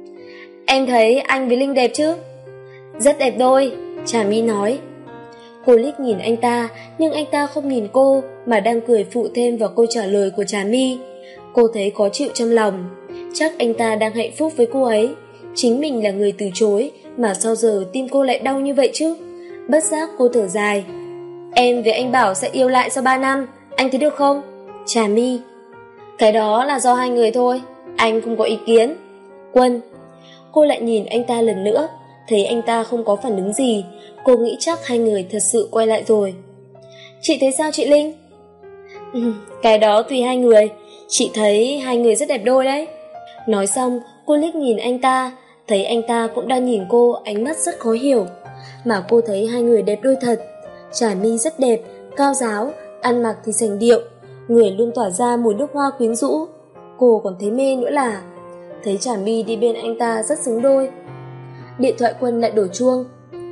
Em thấy anh với Linh đẹp chứ? Rất đẹp đôi, Trà My nói. Cô liếc nhìn anh ta, nhưng anh ta không nhìn cô mà đang cười phụ thêm vào câu trả lời của Trà My. Cô thấy khó chịu trong lòng. Chắc anh ta đang hạnh phúc với cô ấy. Chính mình là người từ chối, mà sao giờ tim cô lại đau như vậy chứ? Bất giác cô thở dài. Em với anh Bảo sẽ yêu lại sau ba năm, anh thấy được không? Trà My. Cái đó là do hai người thôi, anh không có ý kiến. Quân. Cô lại nhìn anh ta lần nữa, thấy anh ta không có phản ứng gì. Cô nghĩ chắc hai người thật sự quay lại rồi. Chị thấy sao chị Linh? Ừ, cái đó tùy hai người. Chị thấy hai người rất đẹp đôi đấy. Nói xong, cô liếc nhìn anh ta, thấy anh ta cũng đang nhìn cô, ánh mắt rất khó hiểu. Mà cô thấy hai người đẹp đôi thật. Trà My rất đẹp, cao ráo, ăn mặc thì sành điệu, người luôn tỏa ra mùi nước hoa quyến rũ. Cô còn thấy mê nữa là thấy Trà My đi bên anh ta rất xứng đôi. Điện thoại Quân lại đổ chuông.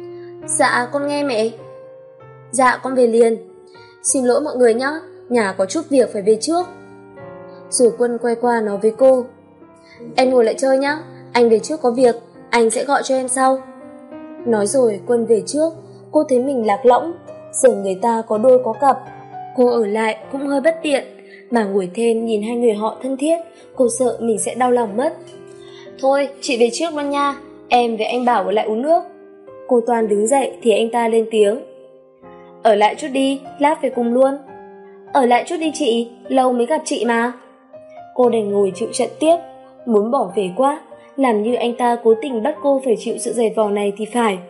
Dạ con nghe mẹ. Dạ con về liền. Xin lỗi mọi người nhé, nhà có chút việc phải về trước. Rồi Quân quay qua nói với cô. Em ngồi lại chơi nhé, anh về trước có việc, anh sẽ gọi cho em sau. Nói rồi Quân về trước. Cô thấy mình lạc lõng, giờ người ta có đôi có cặp. Cô ở lại cũng hơi bất tiện, mà ngồi thêm nhìn hai người họ thân thiết, cô sợ mình sẽ đau lòng mất. Thôi chị về trước luôn nha, em với anh Bảo ở lại uống nước. Cô Toàn đứng dậy thì anh ta lên tiếng. Ở lại chút đi, lát về cùng luôn. Ở lại chút đi chị, lâu mới gặp chị mà. Cô đành ngồi chịu trận tiếp, muốn bỏ về quá, làm như anh ta cố tình bắt cô phải chịu sự giày vò này thì phải.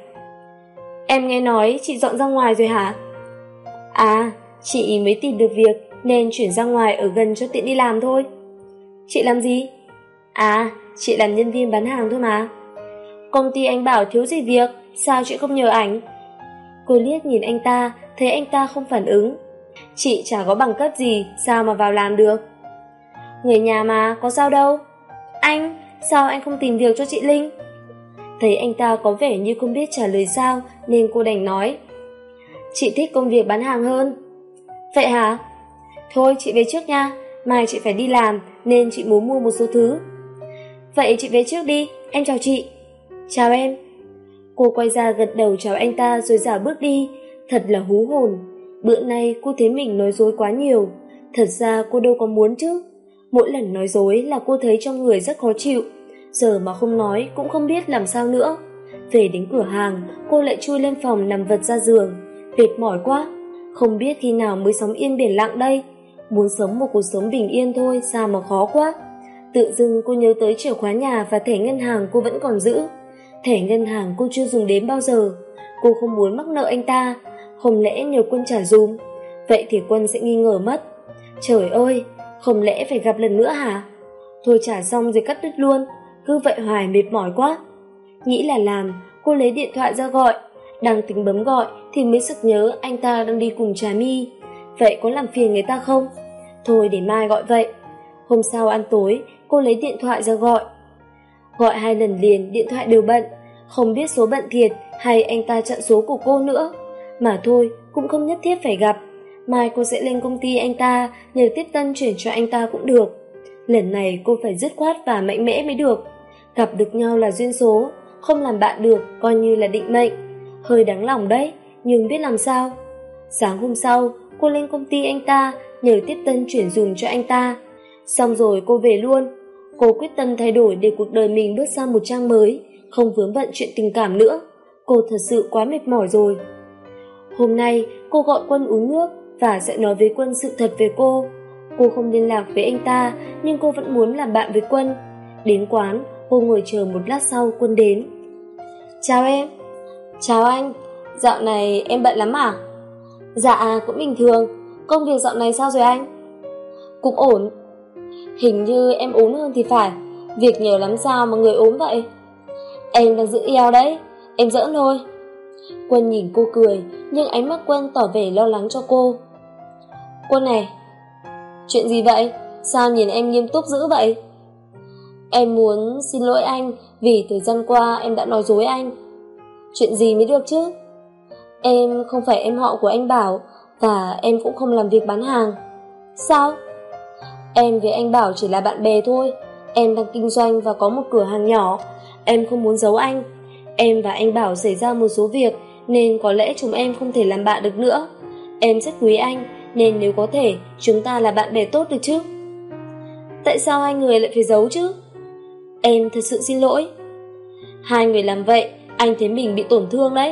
Em nghe nói chị dọn ra ngoài rồi hả? À, chị mới tìm được việc nên chuyển ra ngoài ở gần cho tiện đi làm thôi. Chị làm gì? À, chị làm nhân viên bán hàng thôi mà. Công ty anh Bảo thiếu gì việc, sao chị không nhờ ảnh? Cô liếc nhìn anh ta, thấy anh ta không phản ứng. Chị chả có bằng cấp gì, sao mà vào làm được? Người nhà mà, có sao đâu. Anh, sao anh không tìm việc cho chị Linh? Thấy anh ta có vẻ như không biết trả lời sao nên cô đành nói. Chị thích công việc bán hàng hơn. Vậy hả? Thôi chị về trước nha, mai chị phải đi làm nên chị muốn mua một số thứ. Vậy chị về trước đi, em chào chị. Chào em. Cô quay ra gật đầu chào anh ta rồi dạo bước đi. Thật là hú hồn. Bữa nay cô thấy mình nói dối quá nhiều. Thật ra cô đâu có muốn chứ. Mỗi lần nói dối là cô thấy trong người rất khó chịu. Giờ mà không nói cũng không biết làm sao nữa. Về đến cửa hàng, cô lại chui lên phòng nằm vật ra giường. Mệt mỏi quá, không biết khi nào mới sóng yên biển lặng đây. Muốn sống một cuộc sống bình yên thôi, sao mà khó quá. Tự dưng cô nhớ tới chìa khóa nhà và thẻ ngân hàng cô vẫn còn giữ. Thẻ ngân hàng cô chưa dùng đến bao giờ. Cô không muốn mắc nợ anh ta. Không lẽ nhờ Quân trả dùm? Vậy thì Quân sẽ nghi ngờ mất. Trời ơi, không lẽ phải gặp lần nữa hả? Thôi trả xong rồi cắt đứt luôn. Cứ vậy hoài mệt mỏi quá. Nghĩ là làm, cô lấy điện thoại ra gọi. Đang tính bấm gọi thì mới sực nhớ anh ta đang đi cùng Trà My. Vậy có làm phiền người ta không? Thôi để mai gọi vậy. Hôm sau ăn tối, cô lấy điện thoại ra gọi. Gọi hai lần liền điện thoại đều bận. Không biết số bận thiệt hay anh ta chặn số của cô nữa. Mà thôi, cũng không nhất thiết phải gặp. Mai cô sẽ lên công ty anh ta, nhờ tiếp tân chuyển cho anh ta cũng được. Lần này cô phải dứt khoát và mạnh mẽ mới được. Gặp được nhau là duyên số, không làm bạn được coi như là định mệnh. Hơi đáng lòng đấy, nhưng biết làm sao. Sáng hôm sau, cô lên công ty anh ta, nhờ tiếp tân chuyển dùm cho anh ta. Xong rồi cô về luôn. Cô quyết tâm thay đổi để cuộc đời mình bước sang một trang mới, không vướng bận chuyện tình cảm nữa. Cô thật sự quá mệt mỏi rồi. Hôm nay cô gọi Quân uống nước và sẽ nói với Quân sự thật về cô. Cô không liên lạc với anh ta, nhưng cô vẫn muốn làm bạn với Quân. Đến quán, cô ngồi chờ một lát sau Quân đến. Chào em. Chào anh, dạo này em bận lắm à? Dạ cũng bình thường. Công việc dạo này sao rồi anh? Cũng ổn. Hình như em ốm hơn thì phải. Việc nhiều lắm sao mà người ốm vậy? Em đang giữ eo đấy. Em giỡn thôi. Quân nhìn cô cười, nhưng ánh mắt Quân tỏ vẻ lo lắng cho cô. Quân này, chuyện gì vậy? Sao nhìn em nghiêm túc dữ vậy? Em muốn xin lỗi anh vì thời gian qua em đã nói dối anh. Chuyện gì mới được chứ? Em không phải em họ của anh Bảo, và em cũng không làm việc bán hàng. Sao? Em với anh Bảo chỉ là bạn bè thôi. Em đang kinh doanh và có một cửa hàng nhỏ. Em không muốn giấu anh. Em và anh Bảo xảy ra một số việc, nên có lẽ chúng em không thể làm bạn được nữa. Em rất quý anh, nên nếu có thể, chúng ta là bạn bè tốt được chứ. Tại sao hai người lại phải giấu chứ? Em thật sự xin lỗi. Hai người làm vậy, anh thấy mình bị tổn thương đấy.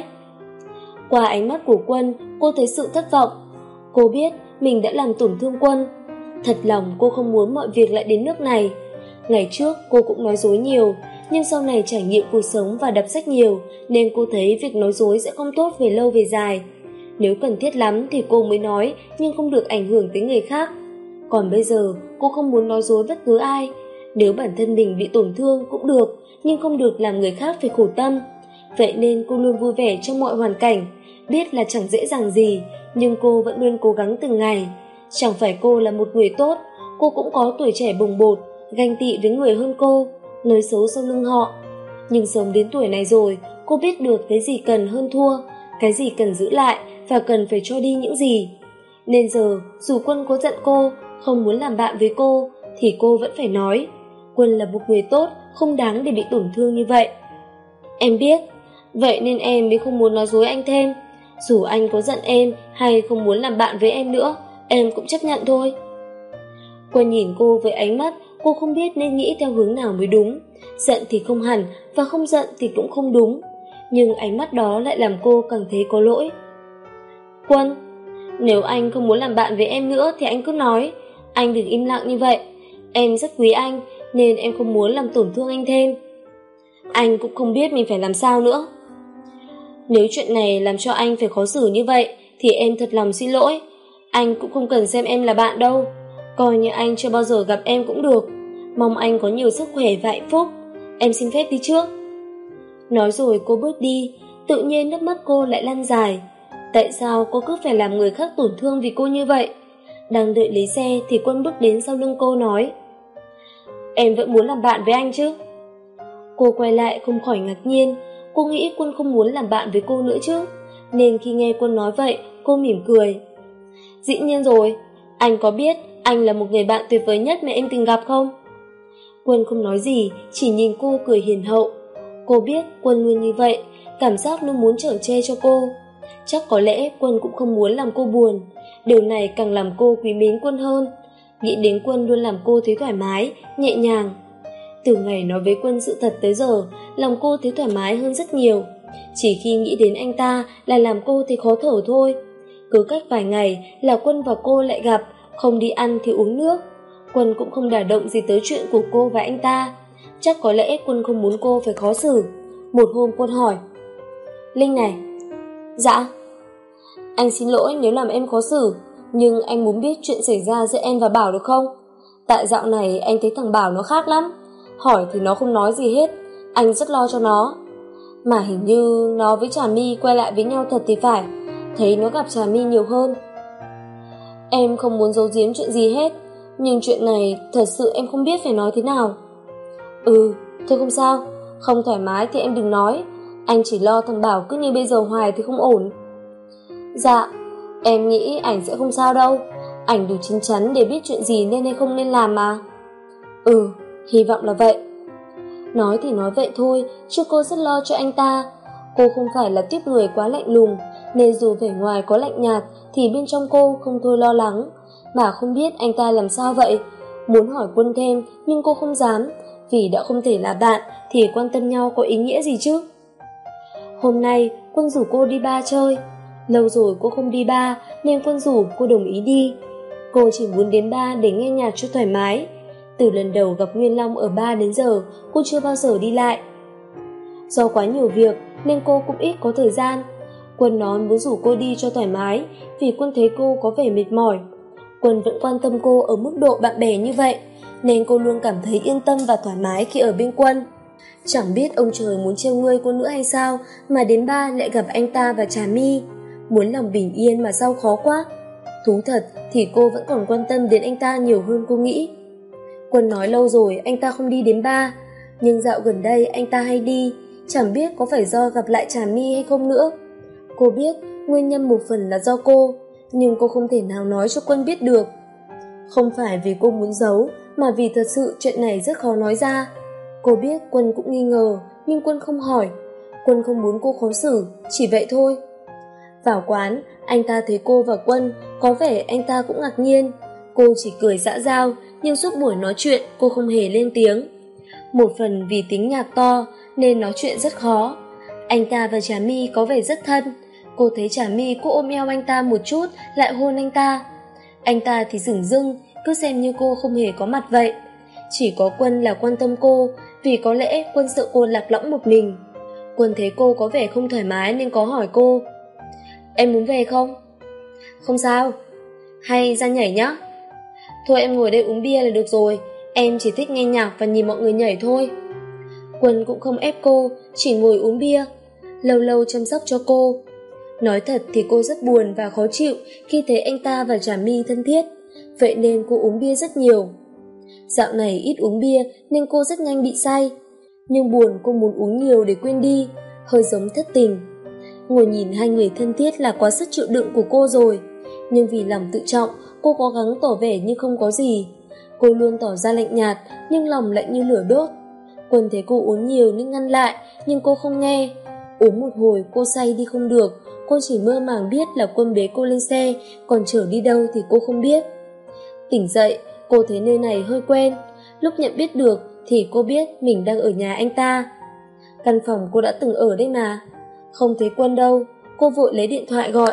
Qua ánh mắt của Quân, cô thấy sự thất vọng. Cô biết mình đã làm tổn thương Quân. Thật lòng cô không muốn mọi việc lại đến nước này. Ngày trước cô cũng nói dối nhiều, nhưng sau này trải nghiệm cuộc sống và đọc sách nhiều, nên cô thấy việc nói dối sẽ không tốt về lâu về dài. Nếu cần thiết lắm thì cô mới nói, nhưng không được ảnh hưởng tới người khác. Còn bây giờ cô không muốn nói dối bất cứ ai. Nếu bản thân mình bị tổn thương cũng được, nhưng không được làm người khác phải khổ tâm. Vậy nên cô luôn vui vẻ trong mọi hoàn cảnh. Biết là chẳng dễ dàng gì, nhưng cô vẫn luôn cố gắng từng ngày. Chẳng phải cô là một người tốt, cô cũng có tuổi trẻ bồng bột, ganh tị với người hơn cô, nói xấu sau lưng họ. Nhưng sống đến tuổi này rồi, cô biết được cái gì cần hơn thua, cái gì cần giữ lại và cần phải cho đi những gì. Nên giờ, dù Quân có giận cô, không muốn làm bạn với cô, thì cô vẫn phải nói. Quân là một người tốt, không đáng để bị tổn thương như vậy. Em biết, vậy nên em mới không muốn nói dối anh thêm. Dù anh có giận em hay không muốn làm bạn với em nữa, em cũng chấp nhận thôi. Quân nhìn cô với ánh mắt cô không biết nên nghĩ theo hướng nào mới đúng. Giận thì không hẳn, và không giận thì cũng không đúng. Nhưng ánh mắt đó lại làm cô càng thấy có lỗi. Quân, nếu anh không muốn làm bạn với em nữa thì anh cứ nói. Anh đừng im lặng như vậy. Em rất quý anh, nên em không muốn làm tổn thương anh thêm. Anh cũng không biết mình phải làm sao nữa. Nếu chuyện này làm cho anh phải khó xử như vậy, thì em thật lòng xin lỗi. Anh cũng không cần xem em là bạn đâu. Coi như anh chưa bao giờ gặp em cũng được. Mong anh có nhiều sức khỏe và hạnh phúc. Em xin phép đi trước. Nói rồi cô bước đi. Tự nhiên nước mắt cô lại lăn dài. Tại sao cô cứ phải làm người khác tổn thương vì cô như vậy? Đang đợi lấy xe thì Quân bước đến sau lưng cô nói: Em vẫn muốn làm bạn với anh chứ? Cô quay lại không khỏi ngạc nhiên. Cô nghĩ Quân không muốn làm bạn với cô nữa chứ, nên khi nghe Quân nói vậy, cô mỉm cười. Dĩ nhiên rồi. Anh có biết anh là một người bạn tuyệt vời nhất mà em từng gặp không? Quân không nói gì, chỉ nhìn cô cười hiền hậu. Cô biết Quân luôn như vậy, cảm giác luôn muốn chở che cho cô. Chắc có lẽ Quân cũng không muốn làm cô buồn. Điều này càng làm cô quý mến Quân hơn. Nghĩ đến Quân luôn làm cô thấy thoải mái, nhẹ nhàng. Từ ngày nói với Quân sự thật tới giờ, lòng cô thấy thoải mái hơn rất nhiều. Chỉ khi nghĩ đến anh ta là làm cô thấy khó thở thôi. Cứ cách vài ngày là Quân và cô lại gặp, không đi ăn thì uống nước. Quân cũng không đả động gì tới chuyện của cô và anh ta. Chắc có lẽ Quân không muốn cô phải khó xử. Một hôm Quân hỏi: Linh này. Dạ. Anh xin lỗi nếu làm em khó xử, nhưng anh muốn biết chuyện xảy ra giữa em và Bảo được không? Tại dạo này anh thấy thằng Bảo nó khác lắm. Hỏi thì nó không nói gì hết. Anh rất lo cho nó. Mà hình như nó với Trà My quay lại với nhau thật thì phải. Thấy nó gặp Trà My nhiều hơn. Em không muốn giấu giếm chuyện gì hết, nhưng chuyện này thật sự em không biết phải nói thế nào. Ừ, thôi không sao. Không thoải mái thì em đừng nói. Anh chỉ lo thằng Bảo cứ như bây giờ hoài thì không ổn. Dạ, em nghĩ ảnh sẽ không sao đâu. Ảnh đủ chín chắn để biết chuyện gì nên hay không nên làm mà. Ừ, hy vọng là vậy. Nói thì nói vậy thôi, chứ cô rất lo cho anh ta. Cô không phải là tiếp người quá lạnh lùng, nên dù vẻ ngoài có lạnh nhạt thì bên trong cô không thôi lo lắng. Mà không biết anh ta làm sao vậy. Muốn hỏi Quân thêm nhưng cô không dám, vì đã không thể là bạn thì quan tâm nhau có ý nghĩa gì chứ. Hôm nay Quân rủ cô đi bar chơi. Lâu rồi cô không đi bar nên Quân rủ cô đồng ý đi. Cô chỉ muốn đến bar để nghe nhạc cho thoải mái. Từ lần đầu gặp Nguyên Long ở bar đến giờ, cô chưa bao giờ đi lại. Do quá nhiều việc nên cô cũng ít có thời gian. Quân nói muốn rủ cô đi cho thoải mái, vì Quân thấy cô có vẻ mệt mỏi. Quân vẫn quan tâm cô ở mức độ bạn bè như vậy, nên cô luôn cảm thấy yên tâm và thoải mái khi ở bên Quân. Chẳng biết ông trời muốn trêu ngươi cô nữa hay sao mà đến bar lại gặp anh ta và Trà My. Muốn lòng bình yên mà sao khó quá. Thú thật thì cô vẫn còn quan tâm đến anh ta nhiều hơn cô nghĩ. Quân nói lâu rồi anh ta không đi đến bar, nhưng dạo gần đây anh ta hay đi. Chẳng biết có phải do gặp lại Trà My hay không nữa. Cô biết nguyên nhân một phần là do cô, nhưng cô không thể nào nói cho Quân biết được. Không phải vì cô muốn giấu, mà vì thật sự chuyện này rất khó nói ra. Cô biết Quân cũng nghi ngờ, nhưng Quân không hỏi. Quân không muốn cô khó xử, chỉ vậy thôi. Vào quán, anh ta thấy cô và Quân, có vẻ anh ta cũng ngạc nhiên. Cô chỉ cười xã giao, nhưng suốt buổi nói chuyện cô không hề lên tiếng. Một phần vì tiếng nhạc to nên nói chuyện rất khó. Anh ta và Trà My có vẻ rất thân. Cô thấy Trà My cô ôm eo anh ta một chút lại hôn anh ta. Anh ta thì dửng dưng, cứ xem như cô không hề có mặt vậy. Chỉ có Quân là quan tâm cô, vì có lẽ Quân sợ cô lạc lõng một mình. Quân thấy cô có vẻ không thoải mái nên có hỏi cô: Em muốn về không? Không sao. Hay ra nhảy nhá? Thôi em ngồi đây uống bia là được rồi. Em chỉ thích nghe nhạc và nhìn mọi người nhảy thôi. Quân cũng không ép cô, chỉ ngồi uống bia, lâu lâu chăm sóc cho cô. Nói thật thì cô rất buồn và khó chịu khi thấy anh ta và Trà My thân thiết, vậy nên cô uống bia rất nhiều. Dạo này ít uống bia nên cô rất nhanh bị say, nhưng buồn cô muốn uống nhiều để quên đi, hơi giống thất tình. Ngồi nhìn hai người thân thiết là quá sức chịu đựng của cô rồi, nhưng vì lòng tự trọng, cô cố gắng tỏ vẻ như không có gì. Cô luôn tỏ ra lạnh nhạt, nhưng lòng lạnh như lửa đốt. Quân thấy cô uống nhiều nên ngăn lại, nhưng cô không nghe. Uống một hồi cô say đi không được, cô chỉ mơ màng biết là Quân bế cô lên xe, còn chở đi đâu thì cô không biết. Tỉnh dậy, cô thấy nơi này hơi quen. Lúc nhận biết được thì cô biết mình đang ở nhà anh ta. Căn phòng cô đã từng ở đấy mà. Không thấy Quân đâu, cô vội lấy điện thoại gọi.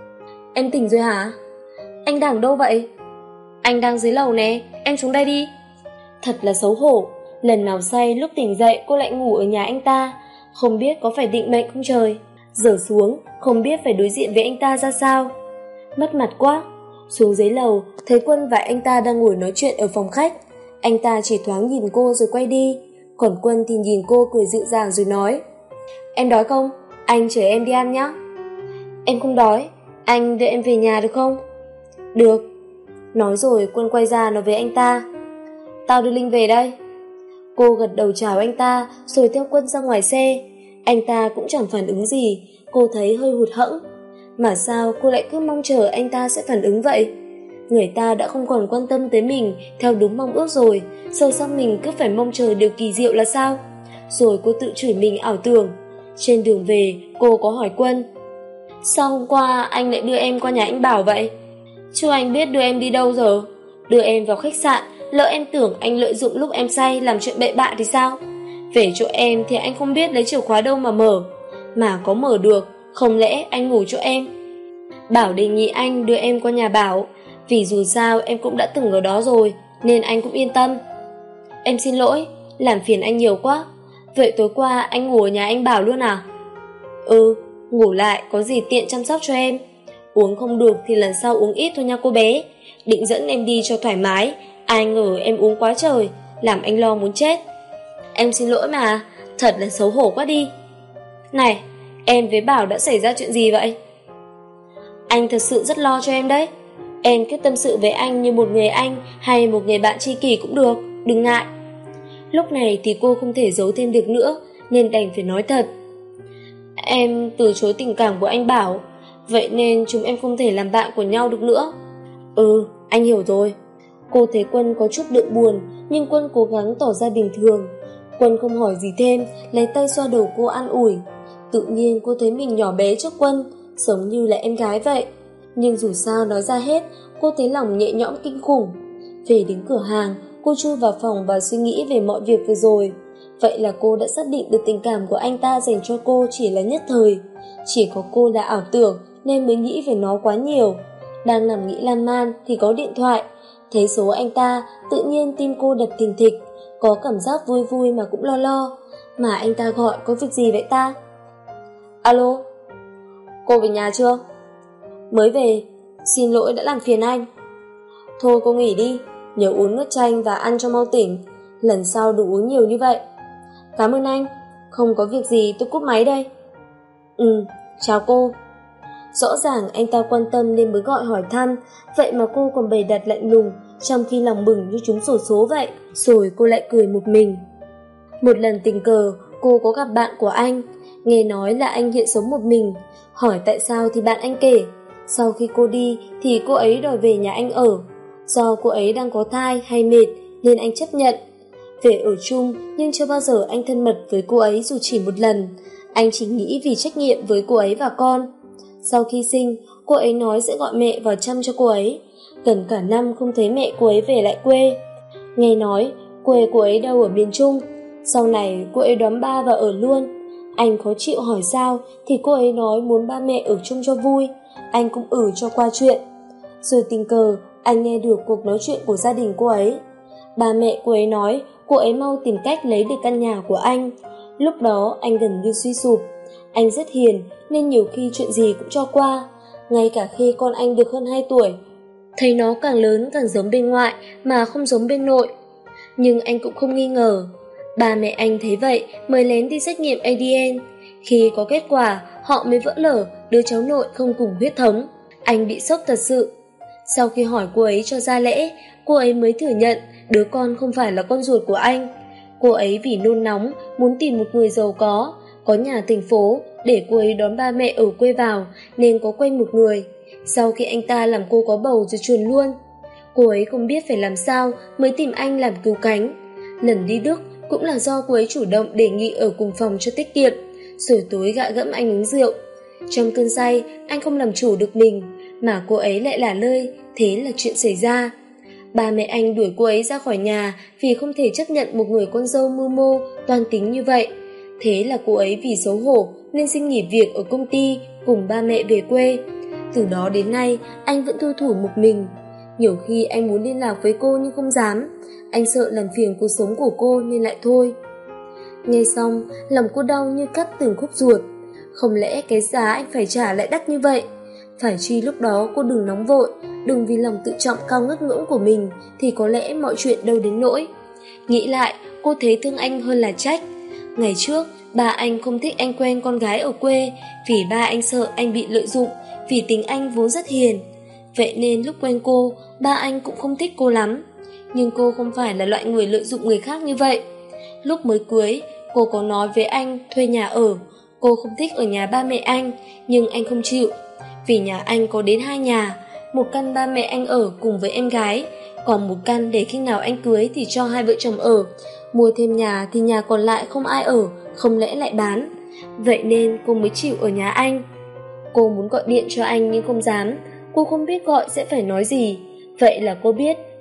Em tỉnh rồi hả? Anh đang đâu vậy? Anh đang dưới lầu nè, em xuống đây đi. Thật là xấu hổ, lần nào say lúc tỉnh dậy cô lại ngủ ở nhà anh ta. Không biết có phải định mệnh không trời. Giờ xuống, không biết phải đối diện với anh ta ra sao. Mất mặt quá. Xuống dưới lầu, thấy Quân và anh ta đang ngồi nói chuyện ở phòng khách. Anh ta chỉ thoáng nhìn cô rồi quay đi, còn Quân thì nhìn cô cười dịu dàng rồi nói: Em đói không? Anh chở em đi ăn nhé. Em không đói, anh đưa em về nhà được không? Được. Nói rồi Quân quay ra nói với anh ta: Tao đưa Linh về đây. Cô gật đầu chào anh ta rồi theo Quân ra ngoài xe. Anh ta cũng chẳng phản ứng gì. Cô thấy hơi hụt hẫng. Mà sao cô lại cứ mong chờ anh ta sẽ phản ứng vậy? Người ta đã không còn quan tâm tới mình theo đúng mong ước rồi, giờ sao mình cứ phải mong chờ điều kỳ diệu là sao? Rồi cô tự chửi mình ảo tưởng. Trên đường về cô có hỏi Quân: Sao hôm qua anh lại đưa em qua nhà anh Bảo vậy? Chứ anh biết đưa em đi đâu giờ? Đưa em vào khách sạn lỡ em tưởng anh lợi dụng lúc em say làm chuyện bậy bạ thì sao? Về chỗ em thì anh không biết lấy chìa khóa đâu mà mở. Mà có mở được, không lẽ anh ngủ chỗ em? Bảo đề nghị anh đưa em qua nhà Bảo, vì dù sao em cũng đã từng ở đó rồi, nên anh cũng yên tâm. Em xin lỗi, làm phiền anh nhiều quá. Vậy tối qua anh ngủ ở nhà anh Bảo luôn à? Ừ, ngủ lại có gì tiện chăm sóc cho em. Uống không được thì lần sau uống ít thôi nha cô bé. Định dẫn em đi cho thoải mái, ai ngờ em uống quá trời, làm anh lo muốn chết. Em xin lỗi mà, thật là xấu hổ quá đi. Này, em với Bảo đã xảy ra chuyện gì vậy? Anh thật sự rất lo cho em đấy. Em cứ tâm sự với anh như một người anh hay một người bạn tri kỷ cũng được, đừng ngại. Lúc này thì cô không thể giấu thêm được nữa, nên đành phải nói thật. Em từ chối tình cảm của anh Bảo, vậy nên chúng em không thể làm bạn của nhau được nữa. Ừ, anh hiểu rồi. Cô thấy Quân có chút đượm buồn, nhưng Quân cố gắng tỏ ra bình thường. Quân không hỏi gì thêm, lấy tay xoa đầu cô an ủi. Tự nhiên cô thấy mình nhỏ bé trước Quân, giống như là em gái vậy. Nhưng dù sao nói ra hết, cô thấy lòng nhẹ nhõm kinh khủng. Về đến cửa hàng, cô chui vào phòng và suy nghĩ về mọi việc vừa rồi. Vậy là cô đã xác định được tình cảm của anh ta dành cho cô chỉ là nhất thời. Chỉ có cô là ảo tưởng nên mới nghĩ về nó quá nhiều. Đang nằm nghĩ lan man thì có điện thoại. Thấy số anh ta, tự nhiên tim cô đập thình thịch, có cảm giác vui vui mà cũng lo lo. Mà anh ta gọi có việc gì vậy ta? Alo, cô về nhà chưa? Mới về, xin lỗi đã làm phiền anh. Thôi cô nghỉ đi, nhớ uống nước chanh và ăn cho mau tỉnh, lần sau đừng uống nhiều như vậy. Cảm ơn anh, không có việc gì tôi cúp máy đây. Ừ, chào cô. Rõ ràng anh ta quan tâm nên mới gọi hỏi thăm, vậy mà cô còn bày đặt lạnh lùng, trong khi lòng bừng như trúng xổ số vậy. Rồi cô lại cười một mình. Một lần tình cờ, cô có gặp bạn của anh, nghe nói là anh hiện sống một mình. Hỏi tại sao thì bạn anh kể, sau khi cô đi thì cô ấy đòi về nhà anh ở. Do cô ấy đang có thai hay mệt nên anh chấp nhận. Về ở chung nhưng chưa bao giờ anh thân mật với cô ấy dù chỉ một lần. Anh chỉ nghĩ vì trách nhiệm với cô ấy và con. Sau khi sinh, cô ấy nói sẽ gọi mẹ vào chăm cho cô ấy. Gần cả năm không thấy mẹ cô ấy về lại quê. Nghe nói quê cô ấy đâu ở miền Trung. Sau này cô ấy đón ba và ở luôn. Anh khó chịu hỏi sao thì cô ấy nói muốn ba mẹ ở chung cho vui. Anh cũng ử cho qua chuyện. Rồi tình cờ anh nghe được cuộc nói chuyện của gia đình cô ấy. Ba mẹ cô ấy nói cô ấy mau tìm cách lấy được căn nhà của anh. Lúc đó anh gần như suy sụp. Anh rất hiền nên nhiều khi chuyện gì cũng cho qua. Ngay cả khi con anh được hơn hai tuổi, thấy nó càng lớn càng giống bên ngoại mà không giống bên nội. Nhưng anh cũng không nghi ngờ. Ba mẹ anh thấy vậy mới lén đi xét nghiệm a đê en. Khi có kết quả, họ mới vỡ lở đứa cháu nội không cùng huyết thống. Anh bị sốc thật sự. Sau khi hỏi cô ấy cho ra lẽ, cô ấy mới thừa nhận đứa con không phải là con ruột của anh. Cô ấy vì nôn nóng muốn tìm một người giàu có, có nhà thành phố để cô ấy đón ba mẹ ở quê vào nên có quen một người. Sau khi anh ta làm cô có bầu rồi chuồn luôn. Cô ấy không biết phải làm sao mới tìm anh làm cứu cánh. Lần đi Đức cũng là do cô ấy chủ động đề nghị ở cùng phòng cho tiết kiệm, rồi tối gạ gẫm anh uống rượu. Trong cơn say, anh không làm chủ được mình, mà cô ấy lại lả lơi, thế là chuyện xảy ra. Ba mẹ anh đuổi cô ấy ra khỏi nhà vì không thể chấp nhận một người con dâu mưu mô, toan tính như vậy. Thế là cô ấy vì xấu hổ nên xin nghỉ việc ở công ty cùng ba mẹ về quê. Từ đó đến nay, anh vẫn thu thủ một mình. Nhiều khi anh muốn liên lạc với cô nhưng không dám. Anh sợ làm phiền cuộc sống của cô nên lại thôi. Nghe xong, lòng cô đau như cắt từng khúc ruột. Không lẽ cái giá anh phải trả lại đắt như vậy? Phải chi lúc đó cô đừng nóng vội, đừng vì lòng tự trọng cao ngất ngưỡng của mình thì có lẽ mọi chuyện đâu đến nỗi. Nghĩ lại, cô thấy thương anh hơn là trách. Ngày trước, ba anh không thích anh quen con gái ở quê vì ba anh sợ anh bị lợi dụng, vì tính anh vốn rất hiền. Vậy nên lúc quen cô, ba anh cũng không thích cô lắm. Nhưng cô không phải là loại người lợi dụng người khác như vậy. Lúc mới cưới, cô có nói với anh thuê nhà ở. Cô không thích ở nhà ba mẹ anh, nhưng anh không chịu. Vì nhà anh có đến hai nhà, một căn ba mẹ anh ở cùng với em gái, còn một căn để khi nào anh cưới thì cho hai vợ chồng ở. Mua thêm nhà thì nhà còn lại không ai ở, không lẽ lại bán. Vậy nên cô mới chịu ở nhà anh. Cô muốn gọi điện cho anh nhưng không dám. Cô không biết gọi sẽ phải nói gì. Vậy là cô biết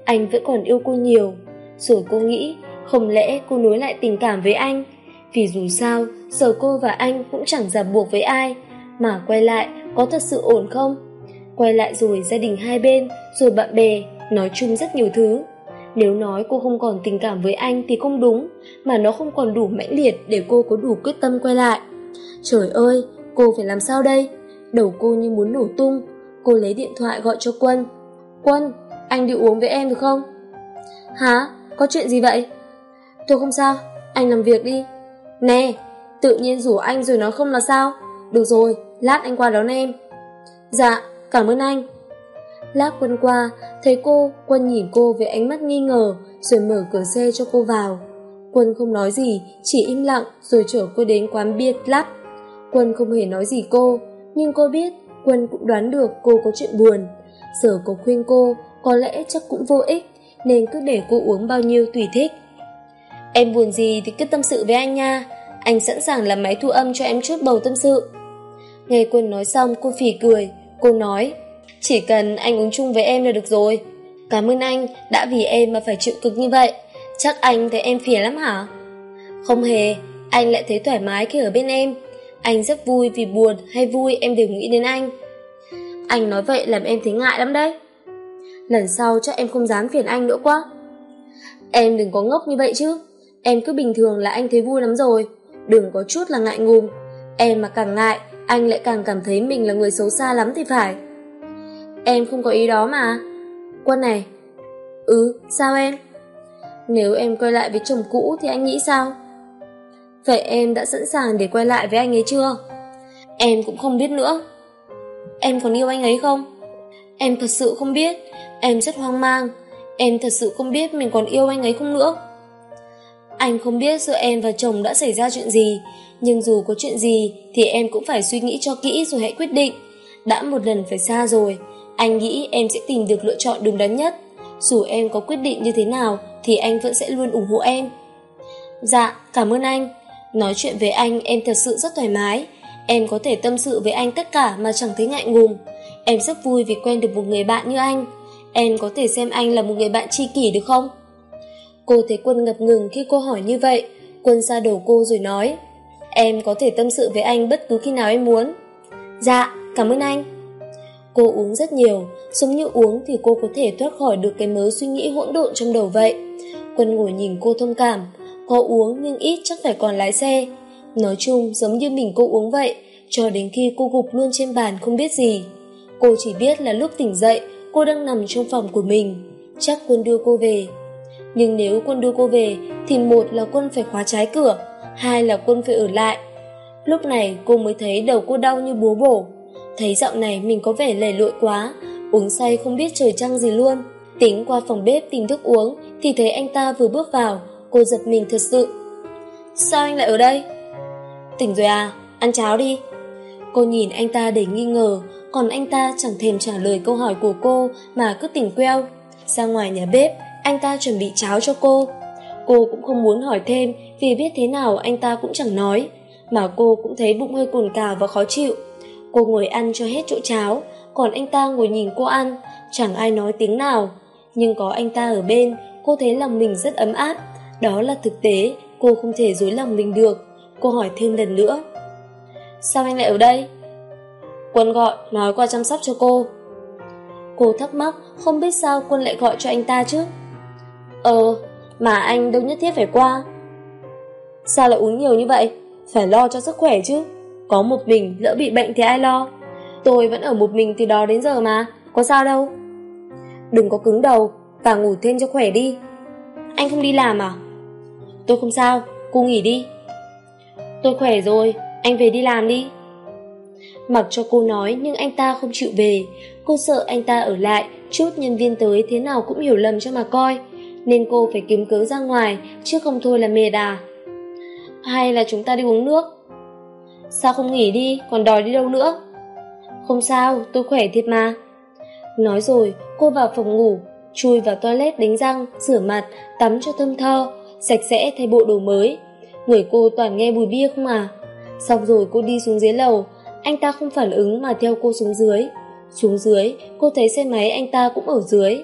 anh vẫn còn yêu cô nhiều. Rồi cô nghĩ, không lẽ cô nối lại tình cảm với anh? Vì dù sao, giờ cô và anh cũng chẳng ràng buộc với ai, mà quay lại có thật sự ổn không? Quay lại rồi gia đình hai bên, rồi bạn bè, nói chung rất nhiều thứ. Nếu nói cô không còn tình cảm với anh thì không đúng, mà nó không còn đủ mãnh liệt để cô có đủ quyết tâm quay lại. Trời ơi, cô phải làm sao đây? Đầu cô như muốn nổ tung. Cô lấy điện thoại gọi cho Quân. Quân, anh đi uống với em được không? Hả? Có chuyện gì vậy? Tôi không sao, anh làm việc đi. Nè, tự nhiên rủ anh rồi nói không là sao? Được rồi, lát anh qua đón em. Dạ, cảm ơn anh. Lát Quân qua, thấy cô, Quân nhìn cô với ánh mắt nghi ngờ, rồi mở cửa xe cho cô vào. Quân không nói gì, chỉ im lặng rồi chở cô đến quán bia club. Quân không hề nói gì cô, nhưng cô biết Quân cũng đoán được cô có chuyện buồn. Giờ cô khuyên cô, có lẽ chắc cũng vô ích, nên cứ để cô uống bao nhiêu tùy thích. Em buồn gì thì cứ tâm sự với anh nha, anh sẵn sàng làm máy thu âm cho em chút bầu tâm sự. Nghe Quân nói xong cô phì cười. Cô nói, chỉ cần anh uống chung với em là được rồi. Cảm ơn anh đã vì em mà phải chịu cực như vậy. Chắc anh thấy em phiền lắm hả? Không hề, anh lại thấy thoải mái khi ở bên em. Anh rất vui vì buồn hay vui em đều nghĩ đến anh. Anh nói vậy làm em thấy ngại lắm đấy. Lần sau chắc em không dám phiền anh nữa quá. Em đừng có ngốc như vậy chứ. Em cứ bình thường là anh thấy vui lắm rồi. Đừng có chút là ngại ngùng. Em mà càng ngại, anh lại càng cảm thấy mình là người xấu xa lắm thì phải. Em không có ý đó mà. Quân này. Ừ, sao em? Nếu em quay lại với chồng cũ thì anh nghĩ sao? Vậy em đã sẵn sàng để quay lại với anh ấy chưa? Em cũng không biết nữa. Em còn yêu anh ấy không? Em thật sự không biết. Em rất hoang mang. Em thật sự không biết mình còn yêu anh ấy không nữa. Anh không biết giữa em và chồng đã xảy ra chuyện gì, nhưng dù có chuyện gì thì em cũng phải suy nghĩ cho kỹ rồi hãy quyết định. Đã một lần phải xa rồi, anh nghĩ em sẽ tìm được lựa chọn đúng đắn nhất. Dù em có quyết định như thế nào thì anh vẫn sẽ luôn ủng hộ em. Dạ, cảm ơn anh. Nói chuyện với anh em thật sự rất thoải mái. Em có thể tâm sự với anh tất cả mà chẳng thấy ngại ngùng. Em rất vui vì quen được một người bạn như anh. Em có thể xem anh là một người bạn tri kỷ được không? Cô thấy Quân ngập ngừng khi cô hỏi như vậy. Quân ra đầu cô rồi nói, em có thể tâm sự với anh bất cứ khi nào em muốn. Dạ, cảm ơn anh. Cô uống rất nhiều, giống như uống thì cô có thể thoát khỏi được cái mớ suy nghĩ hỗn độn trong đầu vậy. Quân ngồi nhìn cô thông cảm, có uống nhưng ít chắc phải còn lái xe. Nói chung giống như mình cô uống vậy, cho đến khi cô gục luôn trên bàn không biết gì. Cô chỉ biết là lúc tỉnh dậy, cô đang nằm trong phòng của mình. Chắc Quân đưa cô về. Nhưng nếu Quân đưa cô về thì một là Quân phải khóa trái cửa, hai là Quân phải ở lại. Lúc này cô mới thấy đầu cô đau như búa bổ. Thấy dạo này mình có vẻ lầy lội quá, uống say không biết trời trăng gì luôn. Tính qua phòng bếp tìm thức uống thì thấy anh ta vừa bước vào. Cô giật mình thật sự. Sao anh lại ở đây? Tỉnh rồi à? Ăn cháo đi. Cô nhìn anh ta để nghi ngờ, còn anh ta chẳng thèm trả lời câu hỏi của cô mà cứ tỉnh queo. Ra ngoài nhà bếp, anh ta chuẩn bị cháo cho cô. Cô cũng không muốn hỏi thêm vì biết thế nào anh ta cũng chẳng nói. Mà cô cũng thấy bụng hơi cồn cào và khó chịu. Cô ngồi ăn cho hết chỗ cháo, còn anh ta ngồi nhìn cô ăn, chẳng ai nói tiếng nào. Nhưng có anh ta ở bên, cô thấy lòng mình rất ấm áp. Đó là thực tế, cô không thể dối lòng mình được. Cô hỏi thêm lần nữa. Sao anh lại ở đây? Quân gọi, nói qua chăm sóc cho cô. Cô thắc mắc, không biết sao Quân lại gọi cho anh ta chứ. Ờ, mà anh đâu nhất thiết phải qua. Sao lại uống nhiều như vậy? Phải lo cho sức khỏe chứ. Có một mình, lỡ bị bệnh thì ai lo? Tôi vẫn ở một mình từ đó đến giờ mà, có sao đâu. Đừng có cứng đầu, và ngủ thêm cho khỏe đi. Anh không đi làm à? Tôi không sao, cô nghỉ đi. Tôi khỏe rồi, anh về đi làm đi. Mặc cho cô nói nhưng anh ta không chịu về. Cô sợ anh ta ở lại, chút nhân viên tới thế nào cũng hiểu lầm cho mà coi. Nên cô phải kiếm cớ ra ngoài, chứ không thôi là mệt à. Hay là chúng ta đi uống nước? Sao không nghỉ đi, còn đòi đi đâu nữa? Không sao, tôi khỏe thiệt mà. Nói rồi, cô vào phòng ngủ, chui vào toilet đánh răng, rửa mặt, tắm cho thơm tho, sạch sẽ thay bộ đồ mới. Người cô toàn nghe mùi bia không à. Xong rồi cô đi xuống dưới lầu. Anh ta không phản ứng mà theo cô xuống dưới. Xuống dưới, cô thấy xe máy anh ta cũng ở dưới.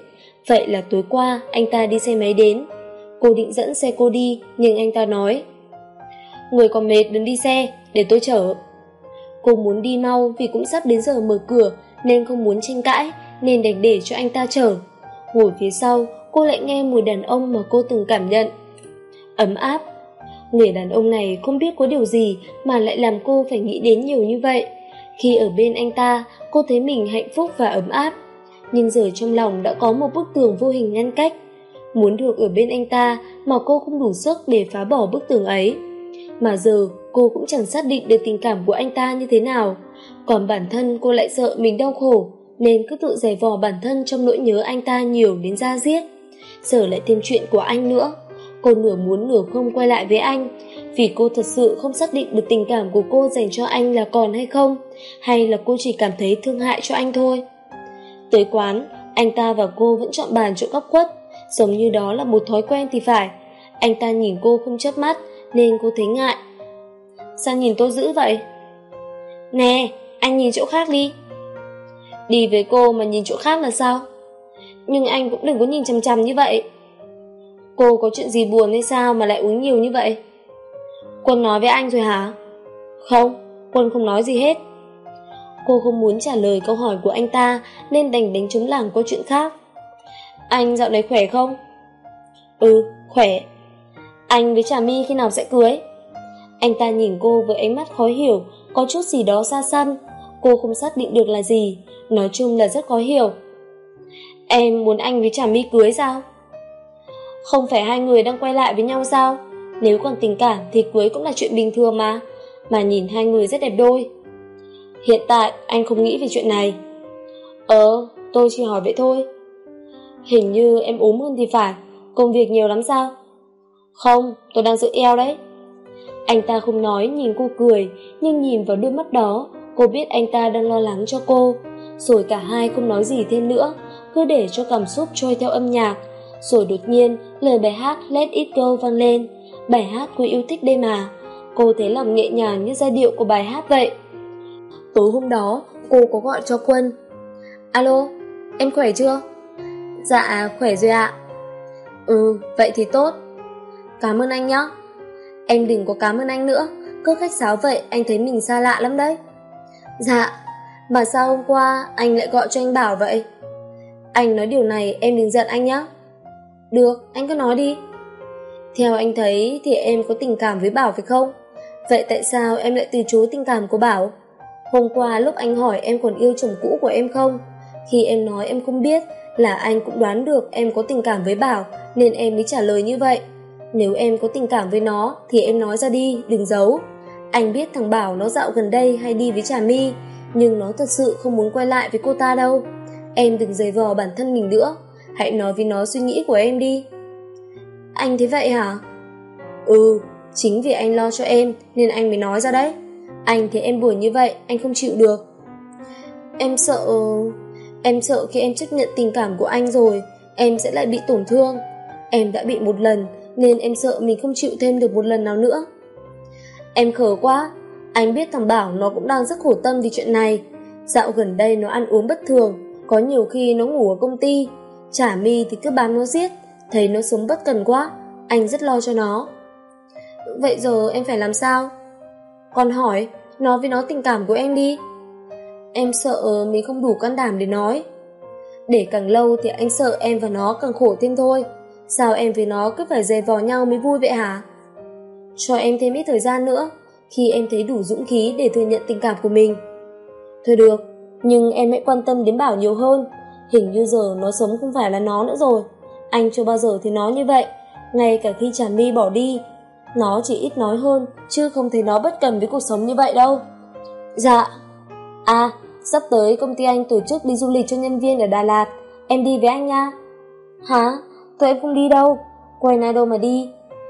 Vậy là tối qua anh ta đi xe máy đến. Cô định dẫn xe cô đi, nhưng anh ta nói: người còn mệt đừng đi xe, để tôi chở. Cô muốn đi mau vì cũng sắp đến giờ mở cửa nên không muốn tranh cãi, nên đành để cho anh ta chở. Ngồi phía sau, cô lại nghe mùi đàn ông mà cô từng cảm nhận. Ấm áp. Người đàn ông này không biết có điều gì mà lại làm cô phải nghĩ đến nhiều như vậy. Khi ở bên anh ta, cô thấy mình hạnh phúc và ấm áp. Nhưng giờ trong lòng đã có một bức tường vô hình ngăn cách. Muốn được ở bên anh ta mà cô không đủ sức để phá bỏ bức tường ấy. Mà giờ cô cũng chẳng xác định được tình cảm của anh ta như thế nào. Còn bản thân cô lại sợ mình đau khổ, nên cứ tự giày vò bản thân trong nỗi nhớ anh ta nhiều đến da diết. Giờ lại thêm chuyện của anh nữa. Cô nửa muốn nửa không quay lại với anh, vì cô thật sự không xác định được tình cảm của cô dành cho anh là còn hay không, hay là cô chỉ cảm thấy thương hại cho anh thôi. Tới quán, anh ta và cô vẫn chọn bàn chỗ góc khuất, giống như đó là một thói quen thì phải. Anh ta nhìn cô không chớp mắt nên cô thấy ngại. Sao nhìn tôi dữ vậy? Nè, anh nhìn chỗ khác đi. Đi với cô mà nhìn chỗ khác là sao? Nhưng anh cũng đừng có nhìn chằm chằm như vậy. Cô có chuyện gì buồn hay sao mà lại uống nhiều như vậy? Quân nói với anh rồi hả? Không, Quân không nói gì hết. Cô không muốn trả lời câu hỏi của anh ta nên đành đánh trống lảng qua chuyện khác. Anh dạo này khỏe không? Ừ, khỏe. Anh với Trà My khi nào sẽ cưới? Anh ta nhìn cô với ánh mắt khó hiểu, có chút gì đó xa xăm. Cô không xác định được là gì, nói chung là rất khó hiểu. Em muốn anh với Trà My cưới sao? Không phải hai người đang quay lại với nhau sao? Nếu còn tình cảm thì cưới cũng là chuyện bình thường mà. Mà nhìn hai người rất đẹp đôi. Hiện tại anh không nghĩ về chuyện này. Ờ, tôi chỉ hỏi vậy thôi. Hình như em ốm hơn thì phải. Công việc nhiều lắm sao? Không, tôi đang giữ eo đấy. Anh ta không nói, nhìn cô cười, nhưng nhìn vào đôi mắt đó, cô biết anh ta đang lo lắng cho cô. Rồi cả hai không nói gì thêm nữa, cứ để cho cảm xúc trôi theo âm nhạc. Rồi đột nhiên, lời bài hát Let It Go vang lên. Bài hát cô yêu thích đây mà. Cô thấy lòng nhẹ nhàng như giai điệu của bài hát vậy. Tối hôm đó, cô có gọi cho Quân. Alo, em khỏe chưa? Dạ, khỏe rồi ạ. Ừ, vậy thì tốt. Cảm ơn anh nhé. Em đừng có cảm ơn anh nữa, cứ khách sáo vậy anh thấy mình xa lạ lắm đấy. Dạ, mà sao hôm qua anh lại gọi cho anh Bảo vậy? Anh nói điều này em đừng giận anh nhé. Được, anh cứ nói đi. Theo anh thấy thì em có tình cảm với Bảo phải không? Vậy tại sao em lại từ chối tình cảm của Bảo? Hôm qua lúc anh hỏi em còn yêu chồng cũ của em không? Khi em nói em không biết là anh cũng đoán được em có tình cảm với Bảo, nên em mới trả lời như vậy. Nếu em có tình cảm với nó thì em nói ra đi, đừng giấu. Anh biết thằng Bảo nó dạo gần đây hay đi với Trà My, nhưng nó thật sự không muốn quay lại với cô ta đâu. Em đừng giày vò bản thân mình nữa, hãy nói với nó suy nghĩ của em đi. Anh thấy vậy hả? Ừ, chính vì anh lo cho em nên anh mới nói ra đấy. Anh thấy em buồn như vậy, anh không chịu được. Em sợ... Em sợ khi em chấp nhận tình cảm của anh rồi, em sẽ lại bị tổn thương. Em đã bị một lần, nên em sợ mình không chịu thêm được một lần nào nữa. Em khờ quá. Anh biết thằng Bảo nó cũng đang rất khổ tâm vì chuyện này. Dạo gần đây nó ăn uống bất thường, có nhiều khi nó ngủ ở công ty. Trà My thì cứ bám nó giết, thấy nó sống bất cần quá. Anh rất lo cho nó. Vậy giờ em phải làm sao? Còn hỏi, nói với nó tình cảm của em đi. Em sợ mình không đủ can đảm để nói. Để càng lâu thì anh sợ em và nó càng khổ thêm thôi. Sao em với nó cứ phải giày vò nhau mới vui vậy hả? Cho em thêm ít thời gian nữa, khi em thấy đủ dũng khí để thừa nhận tình cảm của mình. Thôi được, nhưng em hãy quan tâm đến Bảo nhiều hơn. Hình như giờ nó sống không phải là nó nữa rồi. Anh chưa bao giờ thấy nó như vậy. Ngay cả khi Trà My bỏ đi, nó chỉ ít nói hơn, chứ không thấy nó bất cần với cuộc sống như vậy đâu. Dạ. À, sắp tới công ty anh tổ chức đi du lịch cho nhân viên ở Đà Lạt. Em đi với anh nha. Hả? Tôi em không đi đâu. Quay này đâu mà đi.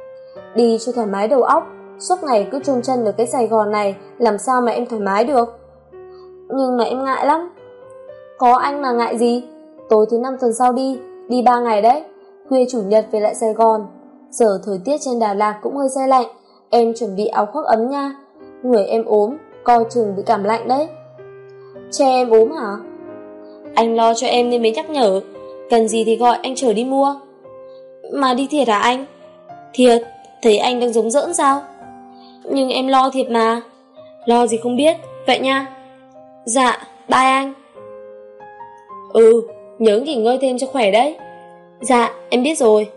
Đi cho thoải mái đầu óc. Suốt ngày cứ chôn chân ở cái Sài Gòn này, làm sao mà em thoải mái được? Nhưng mà em ngại lắm. Có anh mà ngại gì? Tối thứ năm tuần sau đi. Đi ba ngày đấy. Khuya chủ nhật về lại Sài Gòn. Giờ thời tiết trên Đà Lạt cũng hơi se lạnh. Em chuẩn bị áo khoác ấm nha. Người em ốm, coi chừng bị cảm lạnh đấy. Che em ốm hả? Anh lo cho em nên mới nhắc nhở. Cần gì thì gọi anh chở đi mua. Mà đi thiệt hả anh? Thiệt, thấy anh đang giống giỡn sao? Nhưng em lo thiệt mà. Lo gì không biết, vậy nha. Dạ, bye anh. Ừ, nhớ nghỉ ngơi thêm cho khỏe đấy. Dạ, em biết rồi.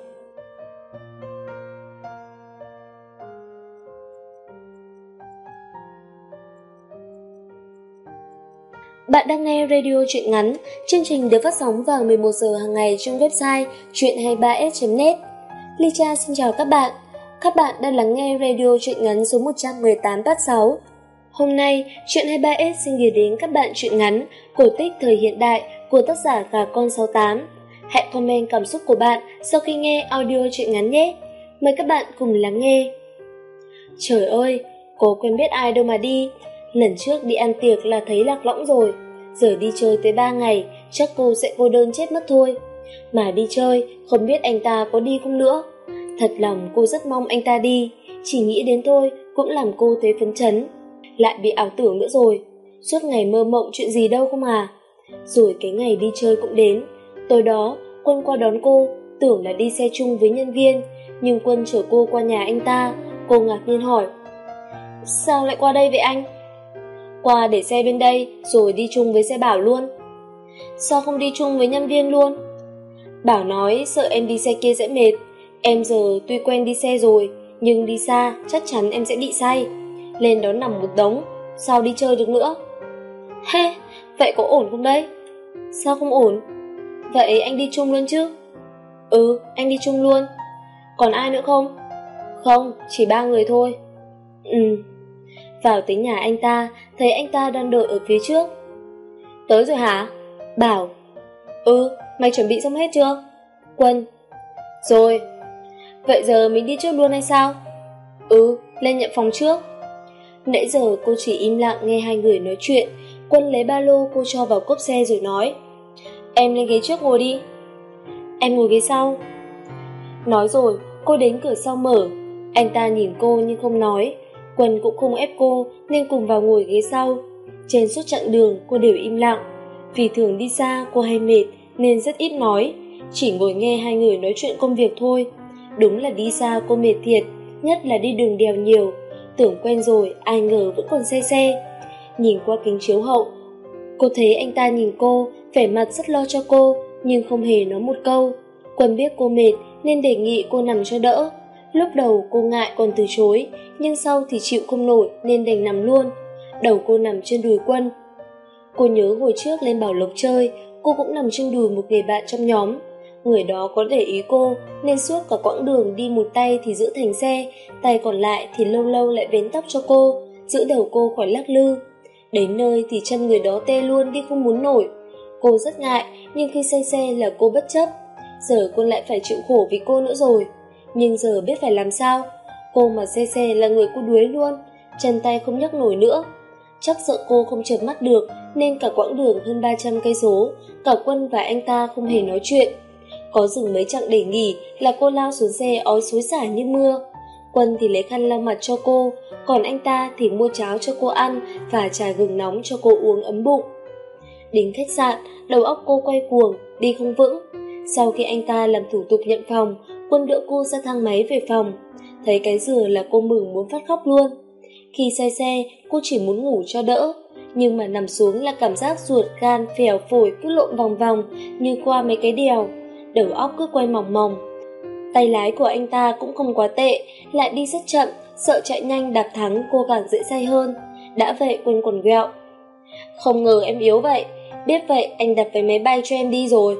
Bạn đang nghe radio truyện ngắn. Chương trình được phát sóng vào mười một giờ hàng ngày trên website truyện hai mươi ba s chấm net. Ly Cha xin chào các bạn. Các bạn đang lắng nghe radio truyện ngắn số một trăm mười tám part sáu. Hôm nay, truyện hai mươi ba s xin gửi đến các bạn truyện ngắn cổ tích thời hiện đại của tác giả Gà Con sáu tám. Hãy comment cảm xúc của bạn sau khi nghe audio truyện ngắn nhé. Mời các bạn cùng lắng nghe. Trời ơi, cô quen biết ai đâu mà đi. Lần trước đi ăn tiệc là thấy lạc lõng rồi. Giờ đi chơi tới ba ngày, chắc cô sẽ cô đơn chết mất thôi. Mà đi chơi, không biết anh ta có đi không nữa. Thật lòng cô rất mong anh ta đi. Chỉ nghĩ đến thôi cũng làm cô thấy phấn chấn. Lại bị ảo tưởng nữa rồi. Suốt ngày mơ mộng chuyện gì đâu không à. Rồi cái ngày đi chơi cũng đến. Tối đó, Quân qua đón cô, tưởng là đi xe chung với nhân viên. Nhưng Quân chở cô qua nhà anh ta. Cô ngạc nhiên hỏi: sao lại qua đây vậy anh? Qua để xe bên đây rồi đi chung với xe Bảo luôn. Sao không đi chung với nhân viên luôn? Bảo nói sợ em đi xe kia sẽ mệt. Em giờ tuy quen đi xe rồi, nhưng đi xa chắc chắn em sẽ bị say. Lên đó nằm một đống, sao đi chơi được nữa? Hê, vậy có ổn không đấy? Sao không ổn? Vậy anh đi chung luôn chứ? Ừ, anh đi chung luôn. Còn ai nữa không? Không, chỉ ba người thôi. Ừ. Vào tới nhà anh ta, thấy anh ta đang đợi ở phía trước. Tới rồi hả? Bảo: ừ, mày chuẩn bị xong hết chưa? Quân: rồi. Vậy giờ mình đi trước luôn hay sao? Ừ, lên nhận phòng trước. Nãy giờ cô chỉ im lặng nghe hai người nói chuyện. Quân lấy ba lô cô cho vào cốp xe rồi nói: em lên ghế trước ngồi đi. Em ngồi ghế sau. Nói rồi, cô đến cửa sau mở. Anh ta nhìn cô nhưng không nói. Quân cũng không ép cô nên cùng vào ngồi ghế sau. Trên suốt chặng đường cô đều im lặng. Vì thường đi xa cô hay mệt nên rất ít nói, chỉ ngồi nghe hai người nói chuyện công việc thôi. Đúng là đi xa cô mệt thiệt, nhất là đi đường đèo nhiều. Tưởng quen rồi, ai ngờ vẫn còn say xe. Nhìn qua kính chiếu hậu, cô thấy anh ta nhìn cô, vẻ mặt rất lo cho cô, nhưng không hề nói một câu. Quân biết cô mệt nên đề nghị cô nằm cho đỡ. Lúc đầu cô ngại còn từ chối, nhưng sau thì chịu không nổi nên đành nằm luôn. Đầu cô nằm trên đùi Quân. Cô nhớ hồi trước lên Bảo Lộc chơi, cô cũng nằm trên đùi một người bạn trong nhóm. Người đó có để ý cô nên suốt cả quãng đường đi một tay thì giữ thành xe, tay còn lại thì lâu lâu lại vén tóc cho cô, giữ đầu cô khỏi lắc lư. Đến nơi thì chân người đó tê luôn đi không muốn nổi. Cô rất ngại, nhưng khi say xe là cô bất chấp. Giờ cô lại phải chịu khổ vì cô nữa rồi. Nhưng giờ biết phải làm sao. Cô mà say xe là người cô đuối luôn, chân tay không nhấc nổi nữa. Chắc sợ cô không chợp mắt được nên cả quãng đường hơn ba trăm cây số, cả Quân và anh ta không hề nói chuyện. Có dừng mấy chặng để nghỉ là cô lao xuống xe ói xối xả như mưa. Quân thì lấy khăn lau mặt cho cô, còn anh ta thì mua cháo cho cô ăn và trà gừng nóng cho cô uống ấm bụng. Đến khách sạn, đầu óc cô quay cuồng, đi không vững. Sau khi anh ta làm thủ tục nhận phòng, Quân đỡ cô ra thang máy về phòng. Thấy cái giường là cô mừng muốn phát khóc luôn. Khi say xe, cô chỉ muốn ngủ cho đỡ, nhưng mà nằm xuống là cảm giác ruột, gan, phèo, phổi cứ lộn vòng vòng như qua mấy cái đèo. Đầu óc cứ quay mòng mòng. Tay lái của anh ta cũng không quá tệ, lại đi rất chậm, sợ chạy nhanh đạp thắng cô càng dễ say hơn. Đã vậy Quân còn ghẹo: không ngờ em yếu vậy, biết vậy anh đặt vé máy bay cho em đi rồi.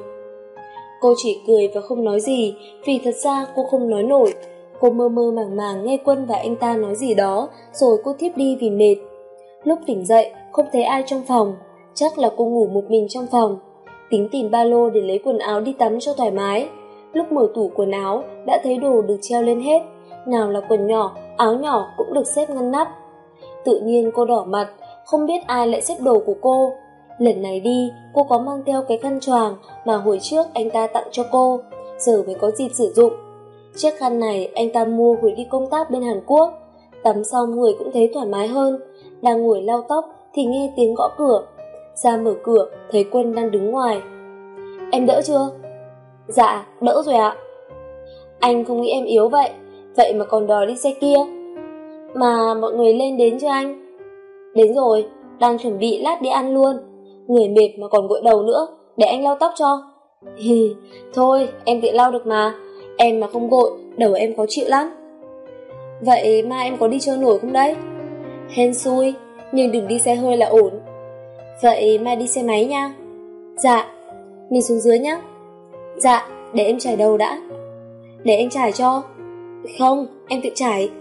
Cô chỉ cười và không nói gì, vì thật ra cô không nói nổi. Cô mơ mơ màng màng nghe Quân và anh ta nói gì đó, rồi cô thiếp đi vì mệt. Lúc tỉnh dậy, không thấy ai trong phòng, chắc là cô ngủ một mình trong phòng. Tính tìm ba lô để lấy quần áo đi tắm cho thoải mái. Lúc mở tủ quần áo, đã thấy đồ được treo lên hết, nào là quần nhỏ, áo nhỏ cũng được xếp ngăn nắp. Tự nhiên cô đỏ mặt, không biết ai lại xếp đồ của cô. Lần này đi, cô có mang theo cái khăn choàng mà hồi trước anh ta tặng cho cô, giờ mới có dịp sử dụng. Chiếc khăn này anh ta mua hồi đi công tác bên Hàn Quốc. Tắm xong người cũng thấy thoải mái hơn. Đang ngồi lau tóc thì nghe tiếng gõ cửa. Ra mở cửa thấy Quân đang đứng ngoài. Em đỡ chưa? Dạ, đỡ rồi ạ. Anh không nghĩ em yếu vậy, vậy mà còn đòi đi xe kia. Mà mọi người lên đến chưa anh? Đến rồi, đang chuẩn bị lát đi ăn luôn. Người mệt mà còn gội đầu nữa, để anh lau tóc cho. Hì, thôi, em tự lau được mà. Em mà không gội, đầu em khó chịu lắm. Vậy mai em có đi chơi nổi không đấy? Hên xui, nhưng đừng đi xe hơi là ổn. Vậy mai đi xe máy nha. Dạ, mình xuống dưới nhá. Dạ, để em chải đầu đã. Để anh chải cho. Không, em tự chải.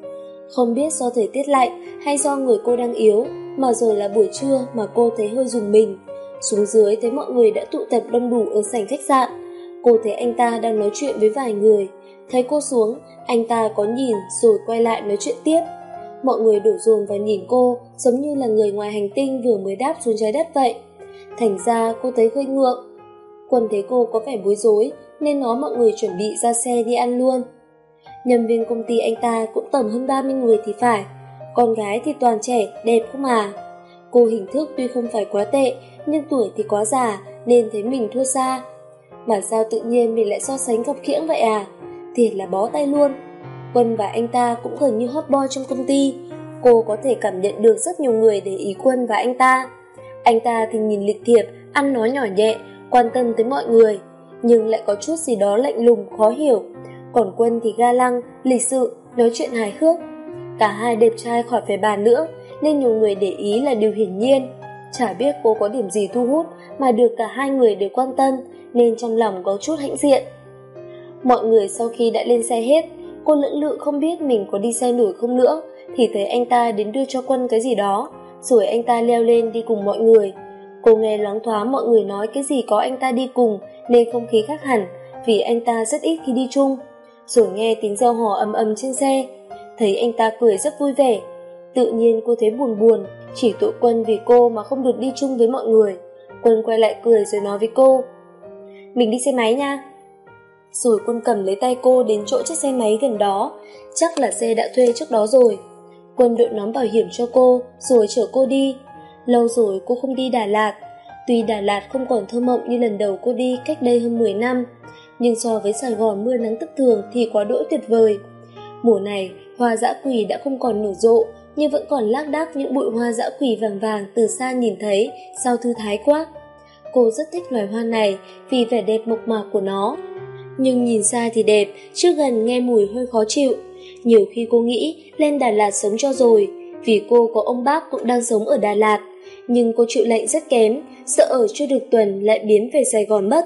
Không biết do thời tiết lạnh hay do người cô đang yếu mà giờ là buổi trưa mà cô thấy hơi rùng mình. Xuống dưới thấy mọi người đã tụ tập đông đủ ở sảnh khách sạn. Cô thấy anh ta đang nói chuyện với vài người. Thấy cô xuống, anh ta có nhìn rồi quay lại nói chuyện tiếp. Mọi người đổ dồn vào nhìn cô giống như là người ngoài hành tinh vừa mới đáp xuống trái đất vậy. Thành ra cô thấy hơi ngượng. Quân thấy cô có vẻ bối rối nên nói mọi người chuẩn bị ra xe đi ăn luôn. Nhân viên công ty anh ta cũng tầm hơn ba mươi người thì phải. Con gái thì toàn trẻ, đẹp không à. Cô hình thức tuy không phải quá tệ, nhưng tuổi thì quá già nên thấy mình thua xa. Mà sao tự nhiên mình lại so sánh khập khiễng vậy à? Thiệt là bó tay luôn. Quân và anh ta cũng gần như hot boy trong công ty. Cô có thể cảm nhận được rất nhiều người để ý Quân và anh ta. Anh ta thì nhìn lịch thiệp, ăn nói nhỏ nhẹ, quan tâm tới mọi người, nhưng lại có chút gì đó lạnh lùng, khó hiểu. Còn Quân thì ga lăng, lịch sự, nói chuyện hài hước. Cả hai đẹp trai khỏi phải bàn nữa, nên nhiều người để ý là điều hiển nhiên. Chả biết cô có điểm gì thu hút mà được cả hai người đều quan tâm, nên trong lòng có chút hãnh diện. Mọi người sau khi đã lên xe hết, cô lưỡng lự không biết mình có đi xe nổi không nữa, thì thấy anh ta đến đưa cho Quân cái gì đó, rồi anh ta leo lên đi cùng mọi người. Cô nghe loáng thoáng mọi người nói cái gì có anh ta đi cùng nên không khí khác hẳn, vì anh ta rất ít khi đi chung. Rồi nghe tiếng reo hò ầm ầm trên xe, thấy anh ta cười rất vui vẻ. Tự nhiên cô thấy buồn buồn, chỉ tội Quân vì cô mà không được đi chung với mọi người. Quân quay lại cười rồi nói với cô, mình đi xe máy nha. Rồi Quân cầm lấy tay cô đến chỗ chiếc xe máy gần đó, chắc là xe đã thuê trước đó rồi. Quân đội nón bảo hiểm cho cô, rồi chở cô đi. Lâu rồi cô không đi Đà Lạt. Tuy Đà Lạt không còn thơ mộng như lần đầu cô đi cách đây hơn mười năm, nhưng so với Sài Gòn mưa nắng tức thường thì quá đỗi tuyệt vời. Mùa này, hoa dã quỳ đã không còn nở rộ, nhưng vẫn còn lác đác những bụi hoa dã quỳ vàng vàng từ xa nhìn thấy, sao thư thái quá. Cô rất thích loài hoa này vì vẻ đẹp mộc mạc của nó. Nhưng nhìn xa thì đẹp, trước gần nghe mùi hơi khó chịu. Nhiều khi cô nghĩ lên Đà Lạt sống cho rồi, vì cô có ông bác cũng đang sống ở Đà Lạt. Nhưng cô chịu lạnh rất kém, sợ ở chưa được tuần lại biến về Sài Gòn mất.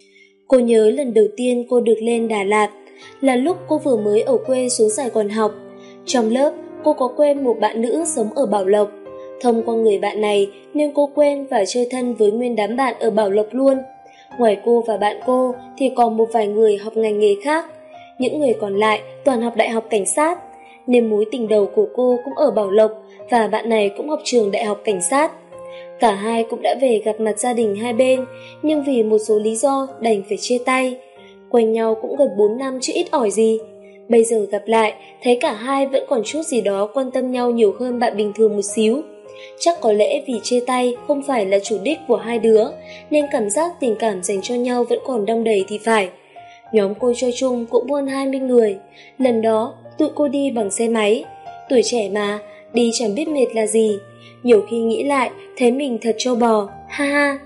Cô nhớ lần đầu tiên cô được lên Đà Lạt là lúc cô vừa mới ở quê xuống Sài Gòn học. Trong lớp, cô có quen một bạn nữ sống ở Bảo Lộc. Thông qua người bạn này nên cô quen và chơi thân với nguyên đám bạn ở Bảo Lộc luôn. Ngoài cô và bạn cô thì còn một vài người học ngành nghề khác. Những người còn lại toàn học đại học cảnh sát, nên mối tình đầu của cô cũng ở Bảo Lộc và bạn này cũng học trường đại học cảnh sát. Cả hai cũng đã về gặp mặt gia đình hai bên, nhưng vì một số lý do đành phải chia tay. Quen nhau cũng gần bốn năm chứ ít ỏi gì. Bây giờ gặp lại, thấy cả hai vẫn còn chút gì đó quan tâm nhau nhiều hơn bạn bình thường một xíu. Chắc có lẽ vì chia tay không phải là chủ đích của hai đứa, nên cảm giác tình cảm dành cho nhau vẫn còn đong đầy thì phải. Nhóm cô chơi chung cũng hơn hai mươi người. Lần đó, tụi cô đi bằng xe máy. Tuổi trẻ mà, đi chẳng biết mệt là gì. Nhiều khi nghĩ lại, thấy mình thật trâu bò, ha ha.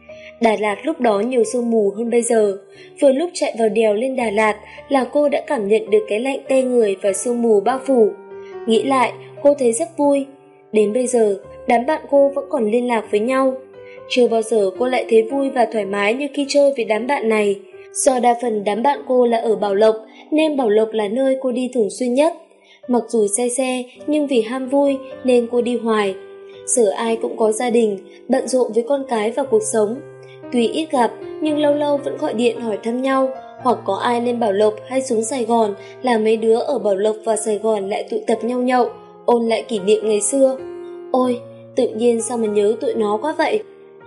Đà Lạt lúc đó nhiều sương mù hơn bây giờ. Vừa lúc chạy vào đèo lên Đà Lạt là cô đã cảm nhận được cái lạnh tê người và sương mù bao phủ. Nghĩ lại, cô thấy rất vui. Đến bây giờ, đám bạn cô vẫn còn liên lạc với nhau. Chưa bao giờ cô lại thấy vui và thoải mái như khi chơi với đám bạn này. Do đa phần đám bạn cô là ở Bảo Lộc, nên Bảo Lộc là nơi cô đi thường xuyên nhất. Mặc dù say xe, nhưng vì ham vui nên cô đi hoài. Giờ ai cũng có gia đình, bận rộn với con cái và cuộc sống. Tuy ít gặp, nhưng lâu lâu vẫn gọi điện hỏi thăm nhau, hoặc có ai lên Bảo Lộc hay xuống Sài Gòn là mấy đứa ở Bảo Lộc và Sài Gòn lại tụ tập nhau nhậu, ôn lại kỷ niệm ngày xưa. Ôi, tự nhiên sao mà nhớ tụi nó quá vậy.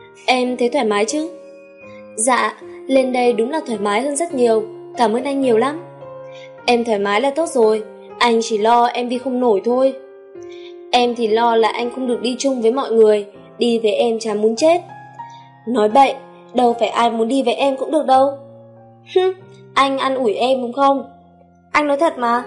Em thấy thoải mái chứ? Dạ, lên đây đúng là thoải mái hơn rất nhiều, cảm ơn anh nhiều lắm. Em thoải mái là tốt rồi, anh chỉ lo em đi không nổi thôi. Em thì lo là anh không được đi chung với mọi người, đi với em chả muốn chết. Nói bậy, đâu phải ai muốn đi với em cũng được đâu. Hứ, anh ăn ủi em đúng không? Anh nói thật mà.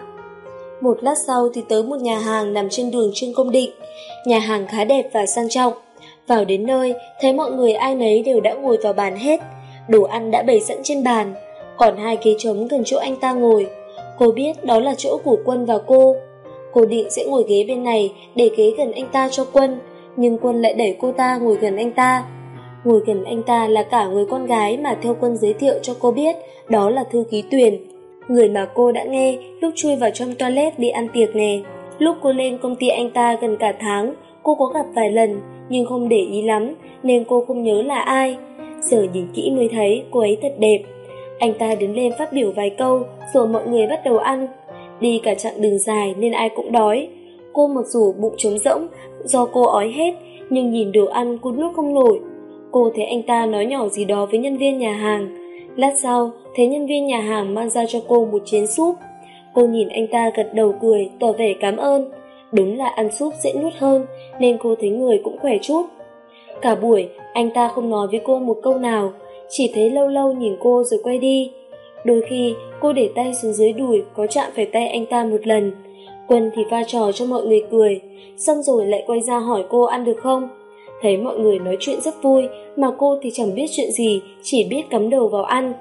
Một lát sau thì tới một nhà hàng nằm trên đường Trương Công Định. Nhà hàng khá đẹp và sang trọng. Vào đến nơi, thấy mọi người ai nấy đều đã ngồi vào bàn hết. Đồ ăn đã bày sẵn trên bàn, còn hai ghế trống gần chỗ anh ta ngồi. Cô biết đó là chỗ của Quân và cô. Cô định sẽ ngồi ghế bên này để ghế gần anh ta cho Quân, nhưng Quân lại đẩy cô ta ngồi gần anh ta. Ngồi gần anh ta là cả người con gái mà theo Quân giới thiệu cho cô biết, đó là Thư Ký Tuyền, người mà cô đã nghe lúc chui vào trong toilet đi ăn tiệc nè. Lúc cô lên công ty anh ta gần cả tháng, cô có gặp vài lần nhưng không để ý lắm nên cô không nhớ là ai. Giờ nhìn kỹ mới thấy cô ấy thật đẹp. Anh ta đứng lên phát biểu vài câu rồi mọi người bắt đầu ăn. Đi cả chặng đường dài nên ai cũng đói. Cô mặc dù bụng trống rỗng do cô ói hết, nhưng nhìn đồ ăn cô nuốt không nổi. Cô thấy anh ta nói nhỏ gì đó với nhân viên nhà hàng. Lát sau thấy nhân viên nhà hàng mang ra cho cô một chén súp. Cô nhìn anh ta gật đầu cười tỏ vẻ cảm ơn. Đúng là ăn súp dễ nuốt hơn nên cô thấy người cũng khỏe chút. Cả buổi anh ta không nói với cô một câu nào, chỉ thấy lâu lâu nhìn cô rồi quay đi. Đôi khi cô để tay xuống dưới đùi có chạm phải tay anh ta một lần. Quân thì pha trò cho mọi người cười, xong rồi lại quay ra hỏi cô ăn được không. Thấy mọi người nói chuyện rất vui mà cô thì chẳng biết chuyện gì, chỉ biết cắm đầu vào ăn.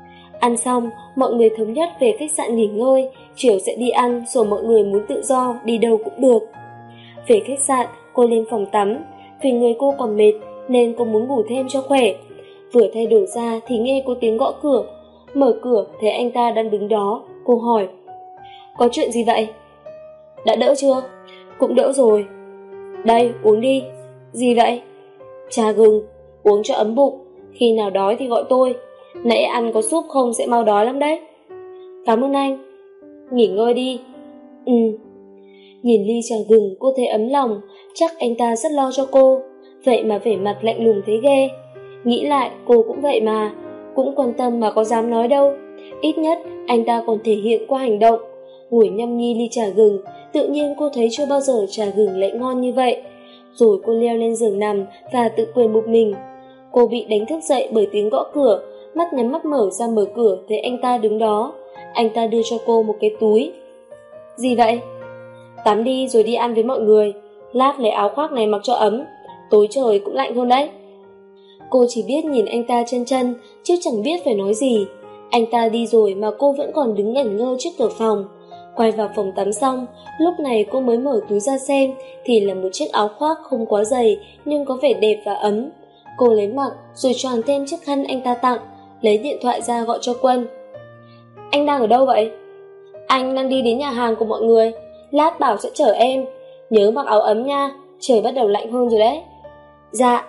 Ăn xong, mọi người thống nhất về khách sạn nghỉ ngơi, chiều sẽ đi ăn rồi mọi người muốn tự do đi đâu cũng được. Về khách sạn, cô lên phòng tắm, vì người cô còn mệt nên cô muốn ngủ thêm cho khỏe. Vừa thay đồ ra thì nghe có tiếng gõ cửa. Mở cửa thấy anh ta đang đứng đó. Cô hỏi, có chuyện gì vậy? Đã đỡ chưa? Cũng đỡ rồi. Đây, uống đi. Gì vậy? Trà gừng, uống cho ấm bụng. Khi nào đói thì gọi tôi. Nãy ăn có súp không sẽ mau đói lắm đấy. Cảm ơn anh. Nghỉ ngơi đi. Ừ. Nhìn ly trà gừng cô thấy ấm lòng. Chắc anh ta rất lo cho cô. Vậy mà vẻ mặt lạnh lùng thấy ghê. Nghĩ lại cô cũng vậy mà, cũng quan tâm mà có dám nói đâu. Ít nhất anh ta còn thể hiện qua hành động. Ngồi nhâm nhi ly trà gừng, tự nhiên cô thấy chưa bao giờ trà gừng lại ngon như vậy. Rồi cô leo lên giường nằm và tự cười một mình. Cô bị đánh thức dậy bởi tiếng gõ cửa. Mắt nhắm mắt mở ra mở cửa thấy anh ta đứng đó. Anh ta đưa cho cô một cái túi. Gì vậy? Tắm đi rồi đi ăn với mọi người. Lát lấy áo khoác này mặc cho ấm, tối trời cũng lạnh hơn đấy. Cô chỉ biết nhìn anh ta chân chân, chứ chẳng biết phải nói gì. Anh ta đi rồi mà cô vẫn còn đứng ngẩn ngơ trước cửa phòng. Quay vào phòng tắm xong, lúc này cô mới mở túi ra xem, thì là một chiếc áo khoác không quá dày nhưng có vẻ đẹp và ấm. Cô lấy mặc rồi choàng thêm chiếc khăn anh ta tặng, lấy điện thoại ra gọi cho Quân. Anh đang ở đâu vậy? Anh đang đi đến nhà hàng của mọi người, lát bảo sẽ chở em. Nhớ mặc áo ấm nha, trời bắt đầu lạnh hơn rồi đấy. Dạ.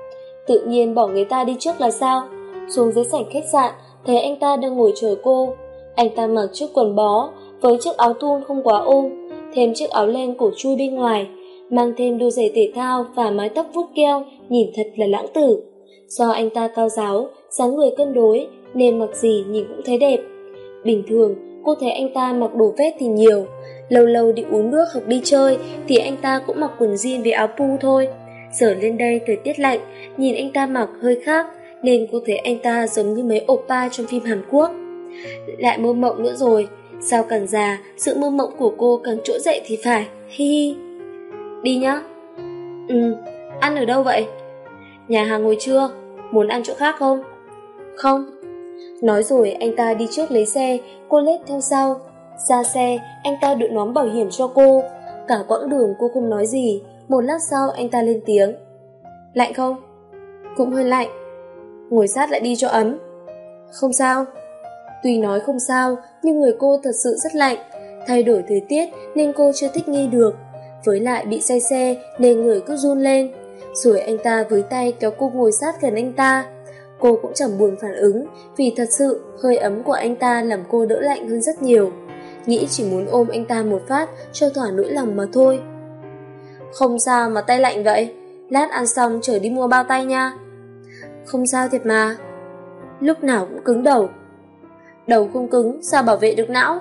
Tự nhiên bỏ người ta đi trước là sao? Xuống dưới sảnh khách sạn thấy anh ta đang ngồi chờ cô. Anh ta mặc chiếc quần bó với chiếc áo thun không quá ôm, thêm chiếc áo len cổ chui bên ngoài, mang thêm đôi giày thể thao và mái tóc vuốt keo, nhìn thật là lãng tử. Do anh ta cao ráo, dáng người cân đối nên mặc gì nhìn cũng thấy đẹp. Bình thường cô thấy anh ta mặc đồ vest thì nhiều, lâu lâu đi uống nước hoặc đi chơi thì anh ta cũng mặc quần jean với áo pu thôi. Giờ lên đây thời tiết lạnh, nhìn anh ta mặc hơi khác nên cô thấy anh ta giống như mấy oppa trong phim Hàn Quốc. Lại mơ mộng nữa rồi, sao càng già sự mơ mộng của cô càng trỗi dậy thì phải. Hi hi. Đi nhá. Ừ. Ăn ở đâu vậy? Nhà hàng ngồi trưa, muốn ăn chỗ khác không? Không. Nói rồi anh ta đi trước lấy xe, cô lết theo sau. Ra xe, anh ta đội nón bảo hiểm cho cô. Cả quãng đường cô không nói gì. Một lát sau anh ta lên tiếng. Lạnh không? Cũng hơi lạnh. Ngồi sát lại đi cho ấm. Không sao. Tuy nói không sao, nhưng người cô thật sự rất lạnh. Thay đổi thời tiết nên cô chưa thích nghi được. Với lại bị say xe nên người cứ run lên. Rồi anh ta với tay kéo cô ngồi sát gần anh ta. Cô cũng chẳng buồn phản ứng, vì thật sự hơi ấm của anh ta làm cô đỡ lạnh hơn rất nhiều. Nghĩ chỉ muốn ôm anh ta một phát cho thỏa nỗi lòng mà thôi. Không sao mà tay lạnh vậy, lát ăn xong chở đi mua bao tay nha. Không sao thiệt mà. Lúc nào cũng cứng đầu. Đầu không cứng sao bảo vệ được não.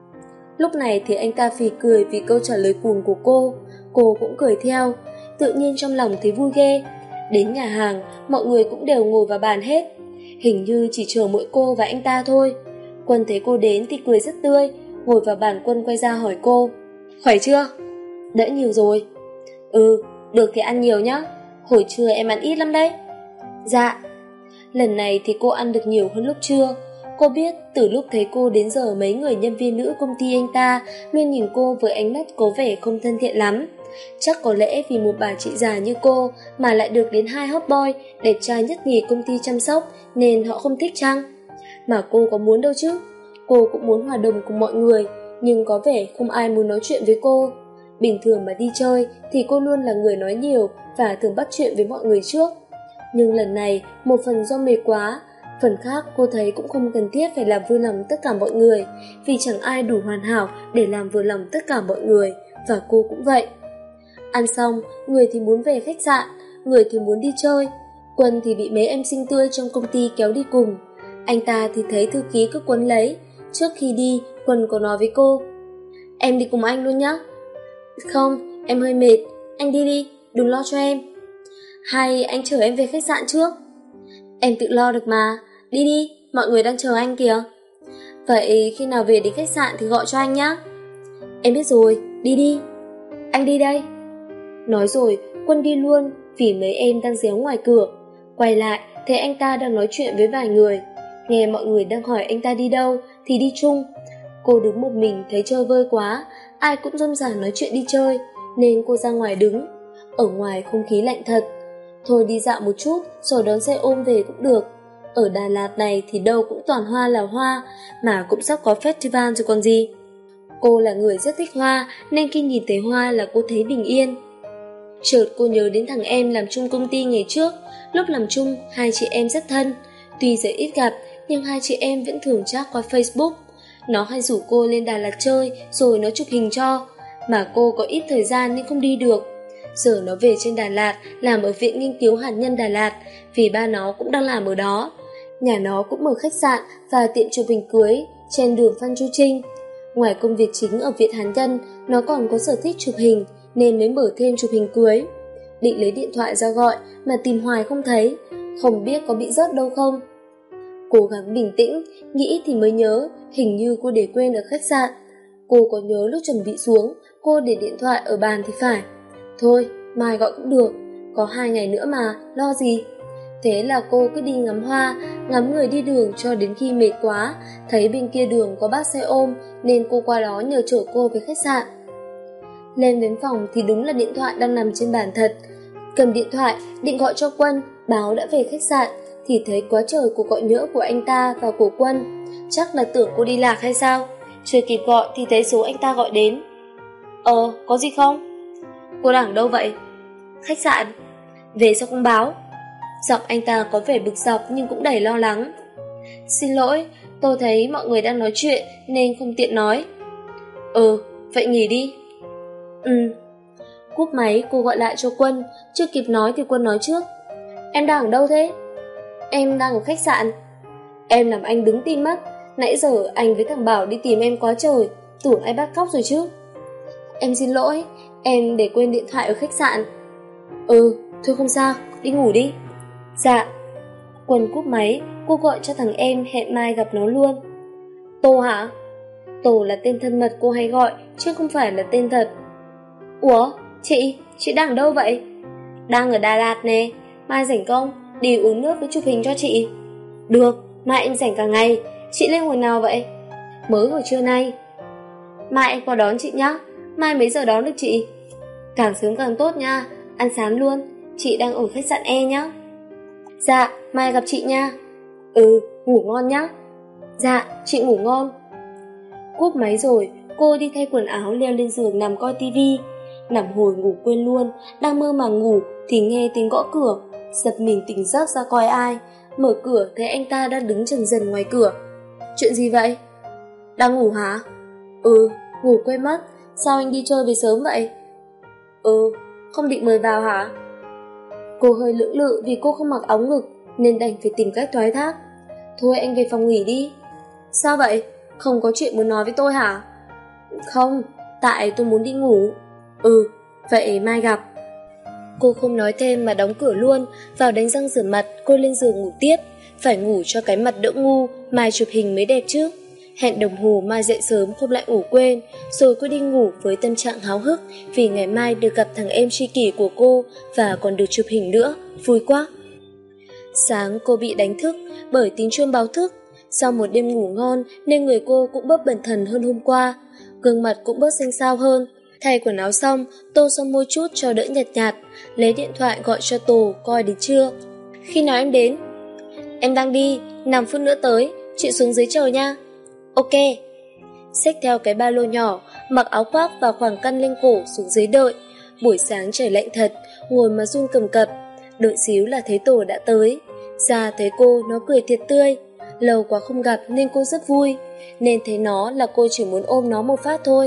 Lúc này thì anh ta phì cười vì câu trả lời cuồng của cô. Cô cũng cười theo. Tự nhiên trong lòng thấy vui ghê. Đến nhà hàng mọi người cũng đều ngồi vào bàn hết. Hình như chỉ chờ mỗi cô và anh ta thôi. Quân thấy cô đến thì cười rất tươi, ngồi vào bàn. Quân quay ra hỏi cô: khỏe chưa? Đỡ nhiều rồi. Ừ, được thì ăn nhiều nhá. Hồi trưa em ăn ít lắm đấy. Dạ. Lần này thì cô ăn được nhiều hơn lúc trưa. Cô biết từ lúc thấy cô đến giờ mấy người nhân viên nữ công ty anh ta luôn nhìn cô với ánh mắt có vẻ không thân thiện lắm. Chắc có lẽ vì một bà chị già như cô mà lại được đến hai hot boy đẹp trai nhất nhì công ty chăm sóc nên họ không thích chăng? Mà cô có muốn đâu chứ. Cô cũng muốn hòa đồng cùng mọi người, nhưng có vẻ không ai muốn nói chuyện với cô. Bình thường mà đi chơi thì cô luôn là người nói nhiều và thường bắt chuyện với mọi người trước. Nhưng lần này, một phần do mệt quá, phần khác cô thấy cũng không cần thiết phải làm vui lòng tất cả mọi người, vì chẳng ai đủ hoàn hảo để làm vừa lòng tất cả mọi người, và cô cũng vậy. Ăn xong, người thì muốn về khách sạn, người thì muốn đi chơi. Quân thì bị mấy em xinh tươi trong công ty kéo đi cùng. Anh ta thì thấy thư ký cứ quấn lấy. Trước khi đi, Quân có nói với cô: em đi cùng anh luôn nhá. Không, em hơi mệt, anh đi đi, đừng lo cho em. Hay anh chở em về khách sạn trước? Em tự lo được mà, đi đi, mọi người đang chờ anh kìa. Vậy khi nào về đến khách sạn thì gọi cho anh nhá. Em biết rồi, đi đi. Anh đi đây. Nói rồi, Quân đi luôn vì mấy em đang réo ngoài cửa. Quay lại, thấy anh ta đang nói chuyện với vài người. Nghe mọi người đang hỏi anh ta đi đâu thì đi chung. Cô đứng một mình thấy chơi vơi quá, ai cũng rôm rả nói chuyện đi chơi, nên cô ra ngoài đứng. Ở ngoài không khí lạnh thật. Thôi đi dạo một chút rồi đón xe ôm về cũng được. Ở Đà Lạt này thì đâu cũng toàn hoa là hoa, mà cũng sắp có festival rồi còn gì. Cô là người rất thích hoa, nên khi nhìn thấy hoa là cô thấy bình yên. Chợt cô nhớ đến thằng em làm chung công ty ngày trước. Lúc làm chung, hai chị em rất thân. Tuy giờ ít gặp, nhưng hai chị em vẫn thường chat qua Facebook. Nó hay rủ cô lên Đà Lạt chơi, rồi nó chụp hình cho. Mà cô có ít thời gian nên không đi được. Giờ nó về trên Đà Lạt, làm ở Viện Nghiên cứu Hạt nhân Đà Lạt, vì ba nó cũng đang làm ở đó. Nhà nó cũng mở khách sạn và tiệm chụp hình cưới trên đường Phan Chu Trinh. Ngoài công việc chính ở Viện Hàn Nhân, nó còn có sở thích chụp hình, nên mới mở thêm chụp hình cưới. Định lấy điện thoại ra gọi mà tìm hoài không thấy, không biết có bị rớt đâu không. Cố gắng bình tĩnh, nghĩ thì mới nhớ, hình như cô để quên ở khách sạn. Cô có nhớ lúc chuẩn bị xuống, cô để điện thoại ở bàn thì phải. Thôi, mai gọi cũng được, có hai ngày nữa mà, lo gì. Thế là cô cứ đi ngắm hoa, ngắm người đi đường cho đến khi mệt quá, thấy bên kia đường có bác xe ôm, nên cô qua đó nhờ chở cô về khách sạn. Lên đến phòng thì đúng là điện thoại đang nằm trên bàn thật. Cầm điện thoại, định gọi cho Quân, báo đã về khách sạn, thì thấy quá trời cuộc gọi nhỡ của anh ta và của Quân. Chắc là tưởng cô đi lạc hay sao. Chưa kịp gọi thì thấy số anh ta gọi đến. Ờ, có gì không? Cô đang đâu vậy? Khách sạn. Về sao không báo? Giọng anh ta có vẻ bực dọc nhưng cũng đầy lo lắng. Xin lỗi, tôi thấy mọi người đang nói chuyện nên không tiện nói. Ừ, vậy nghỉ đi. Ừ. Cúp máy, cô gọi lại cho Quân. Chưa kịp nói thì Quân nói trước. Em đang ở đâu thế? Em đang ở khách sạn. Em làm anh đứng tim mất. Nãy giờ anh với thằng Bảo đi tìm em quá trời, tưởng ai bắt cóc rồi chứ. Em xin lỗi, em để quên điện thoại ở khách sạn. Ừ, thôi không sao, đi ngủ đi. Dạ. Quân cúp máy, cô gọi cho thằng em hẹn mai gặp nó luôn. Tô hả? Tô là tên thân mật cô hay gọi, chứ không phải là tên thật. Ủa, chị, chị đang ở đâu vậy? Đang ở Đà Lạt nè, mai rảnh không? Đi uống nước với chụp hình cho chị. Được, mai em rảnh cả ngày. Chị lên hồi nào vậy? Mới hồi trưa nay. Mai em qua đón chị nhá. Mai mấy giờ đón được chị? Càng sớm càng tốt nha, ăn sáng luôn. Chị đang ở khách sạn E nhá. Dạ, mai gặp chị nha. Ừ, ngủ ngon nhá. Dạ, chị ngủ ngon. Cúp máy rồi, cô đi thay quần áo leo lên giường nằm coi tivi. Nằm hồi ngủ quên luôn, đang mơ màng ngủ thì nghe tiếng gõ cửa. Giật mình tỉnh giấc ra coi ai. Mở cửa thấy anh ta đang đứng chần dần ngoài cửa. Chuyện gì vậy? Đang ngủ hả? Ừ, ngủ quên mất. Sao anh đi chơi về sớm vậy? Ừ, không định mời vào hả? Cô hơi lưỡng lự vì cô không mặc áo ngực, nên đành phải tìm cách thoái thác. Thôi anh về phòng nghỉ đi. Sao vậy? Không có chuyện muốn nói với tôi hả? Không, tại tôi muốn đi ngủ. Ừ, vậy mai gặp. Cô không nói thêm mà đóng cửa luôn. Vào đánh răng rửa mặt, cô lên giường ngủ tiếp. phải ngủ cho cái mặt đỡ ngu, mai chụp hình mới đẹp chứ. Hẹn đồng hồ mai dậy sớm không lại ngủ quên, rồi cô đi ngủ với tâm trạng háo hức vì ngày mai được gặp thằng em tri kỷ của cô và còn được chụp hình nữa, vui quá. Sáng cô bị đánh thức bởi tiếng chuông báo thức. Sau một đêm ngủ ngon nên người cô cũng bớt bần thần hơn hôm qua, gương mặt cũng bớt xanh xao hơn. Thay quần áo xong, tô son môi chút cho đỡ nhạt nhạt, lấy điện thoại gọi cho Tổ coi đến trưa. Khi nào em đến? Em đang đi, năm phút nữa tới, chị xuống dưới chờ nha. Ok. Xách theo cái ba lô nhỏ, mặc áo khoác và khoảng khăn lên cổ xuống dưới đợi. Buổi sáng trời lạnh thật, ngồi mà run cầm cập. Đợi xíu là thấy Tổ đã tới. Ra thấy cô nó cười thiệt tươi. Lâu quá không gặp nên cô rất vui. Nên thấy nó là cô chỉ muốn ôm nó một phát thôi.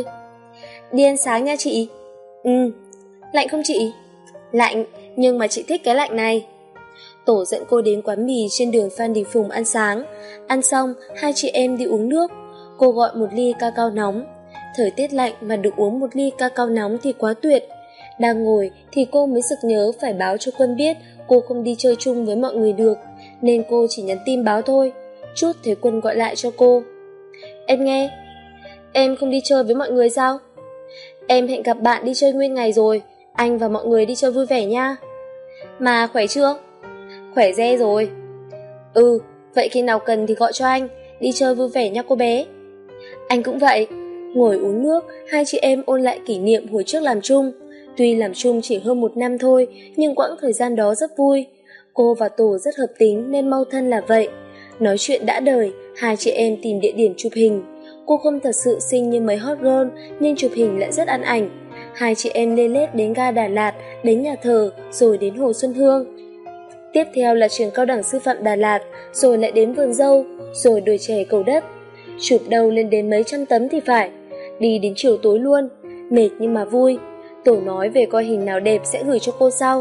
Đi ăn sáng nha chị. Ừ. Lạnh không chị? Lạnh, nhưng mà chị thích cái lạnh này. Tổ dẫn cô đến quán mì trên đường Phan Đình Phùng ăn sáng. Ăn xong, hai chị em đi uống nước. Cô gọi một ly cacao nóng. Thời tiết lạnh mà được uống một ly cacao nóng thì quá tuyệt. Đang ngồi thì cô mới sực nhớ phải báo cho Quân biết cô không đi chơi chung với mọi người được, nên cô chỉ nhắn tin báo thôi. Chút thấy Quân gọi lại cho cô. Em nghe. Em không đi chơi với mọi người sao? Em hẹn gặp bạn đi chơi nguyên ngày rồi. Anh và mọi người đi chơi vui vẻ nha. Mà khỏe chưa? Khỏe re rồi. Ừ, vậy khi nào cần thì gọi cho anh. Đi chơi vui vẻ nha cô bé. Anh cũng vậy. Ngồi uống nước, hai chị em ôn lại kỷ niệm hồi trước làm chung. Tuy làm chung chỉ hơn một năm thôi, nhưng quãng thời gian đó rất vui. Cô và Tổ rất hợp tính nên mau thân là vậy. Nói chuyện đã đời, hai chị em tìm địa điểm chụp hình. Cô không thật sự xinh như mấy hot girl, nhưng chụp hình lại rất ăn ảnh. Hai chị em lê lết đến ga Đà Lạt, đến nhà thờ, rồi đến Hồ Xuân Hương. Tiếp theo là trường cao đẳng sư phạm Đà Lạt, rồi lại đến vườn dâu, rồi đồi chè Cầu Đất. Chụp đâu lên đến mấy trăm tấm thì phải. Đi đến chiều tối luôn, mệt nhưng mà vui. Tổ nói về coi hình nào đẹp sẽ gửi cho cô sau.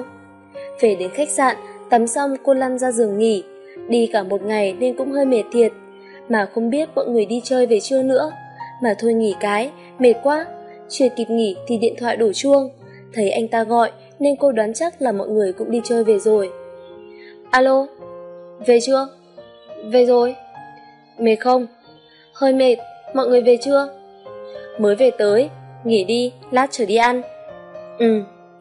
Về đến khách sạn, tắm xong cô lăn ra giường nghỉ. Đi cả một ngày nên cũng hơi mệt thiệt. Mà không biết mọi người đi chơi về chưa nữa. Mà thôi nghỉ cái, mệt quá. Chưa kịp nghỉ thì điện thoại đổ chuông. Thấy anh ta gọi nên cô đoán chắc là mọi người cũng đi chơi về rồi. Alo, về chưa? Về rồi. Mệt không? Hơi mệt, mọi người về chưa? Mới về tới, nghỉ đi, lát trở đi ăn. Ừ.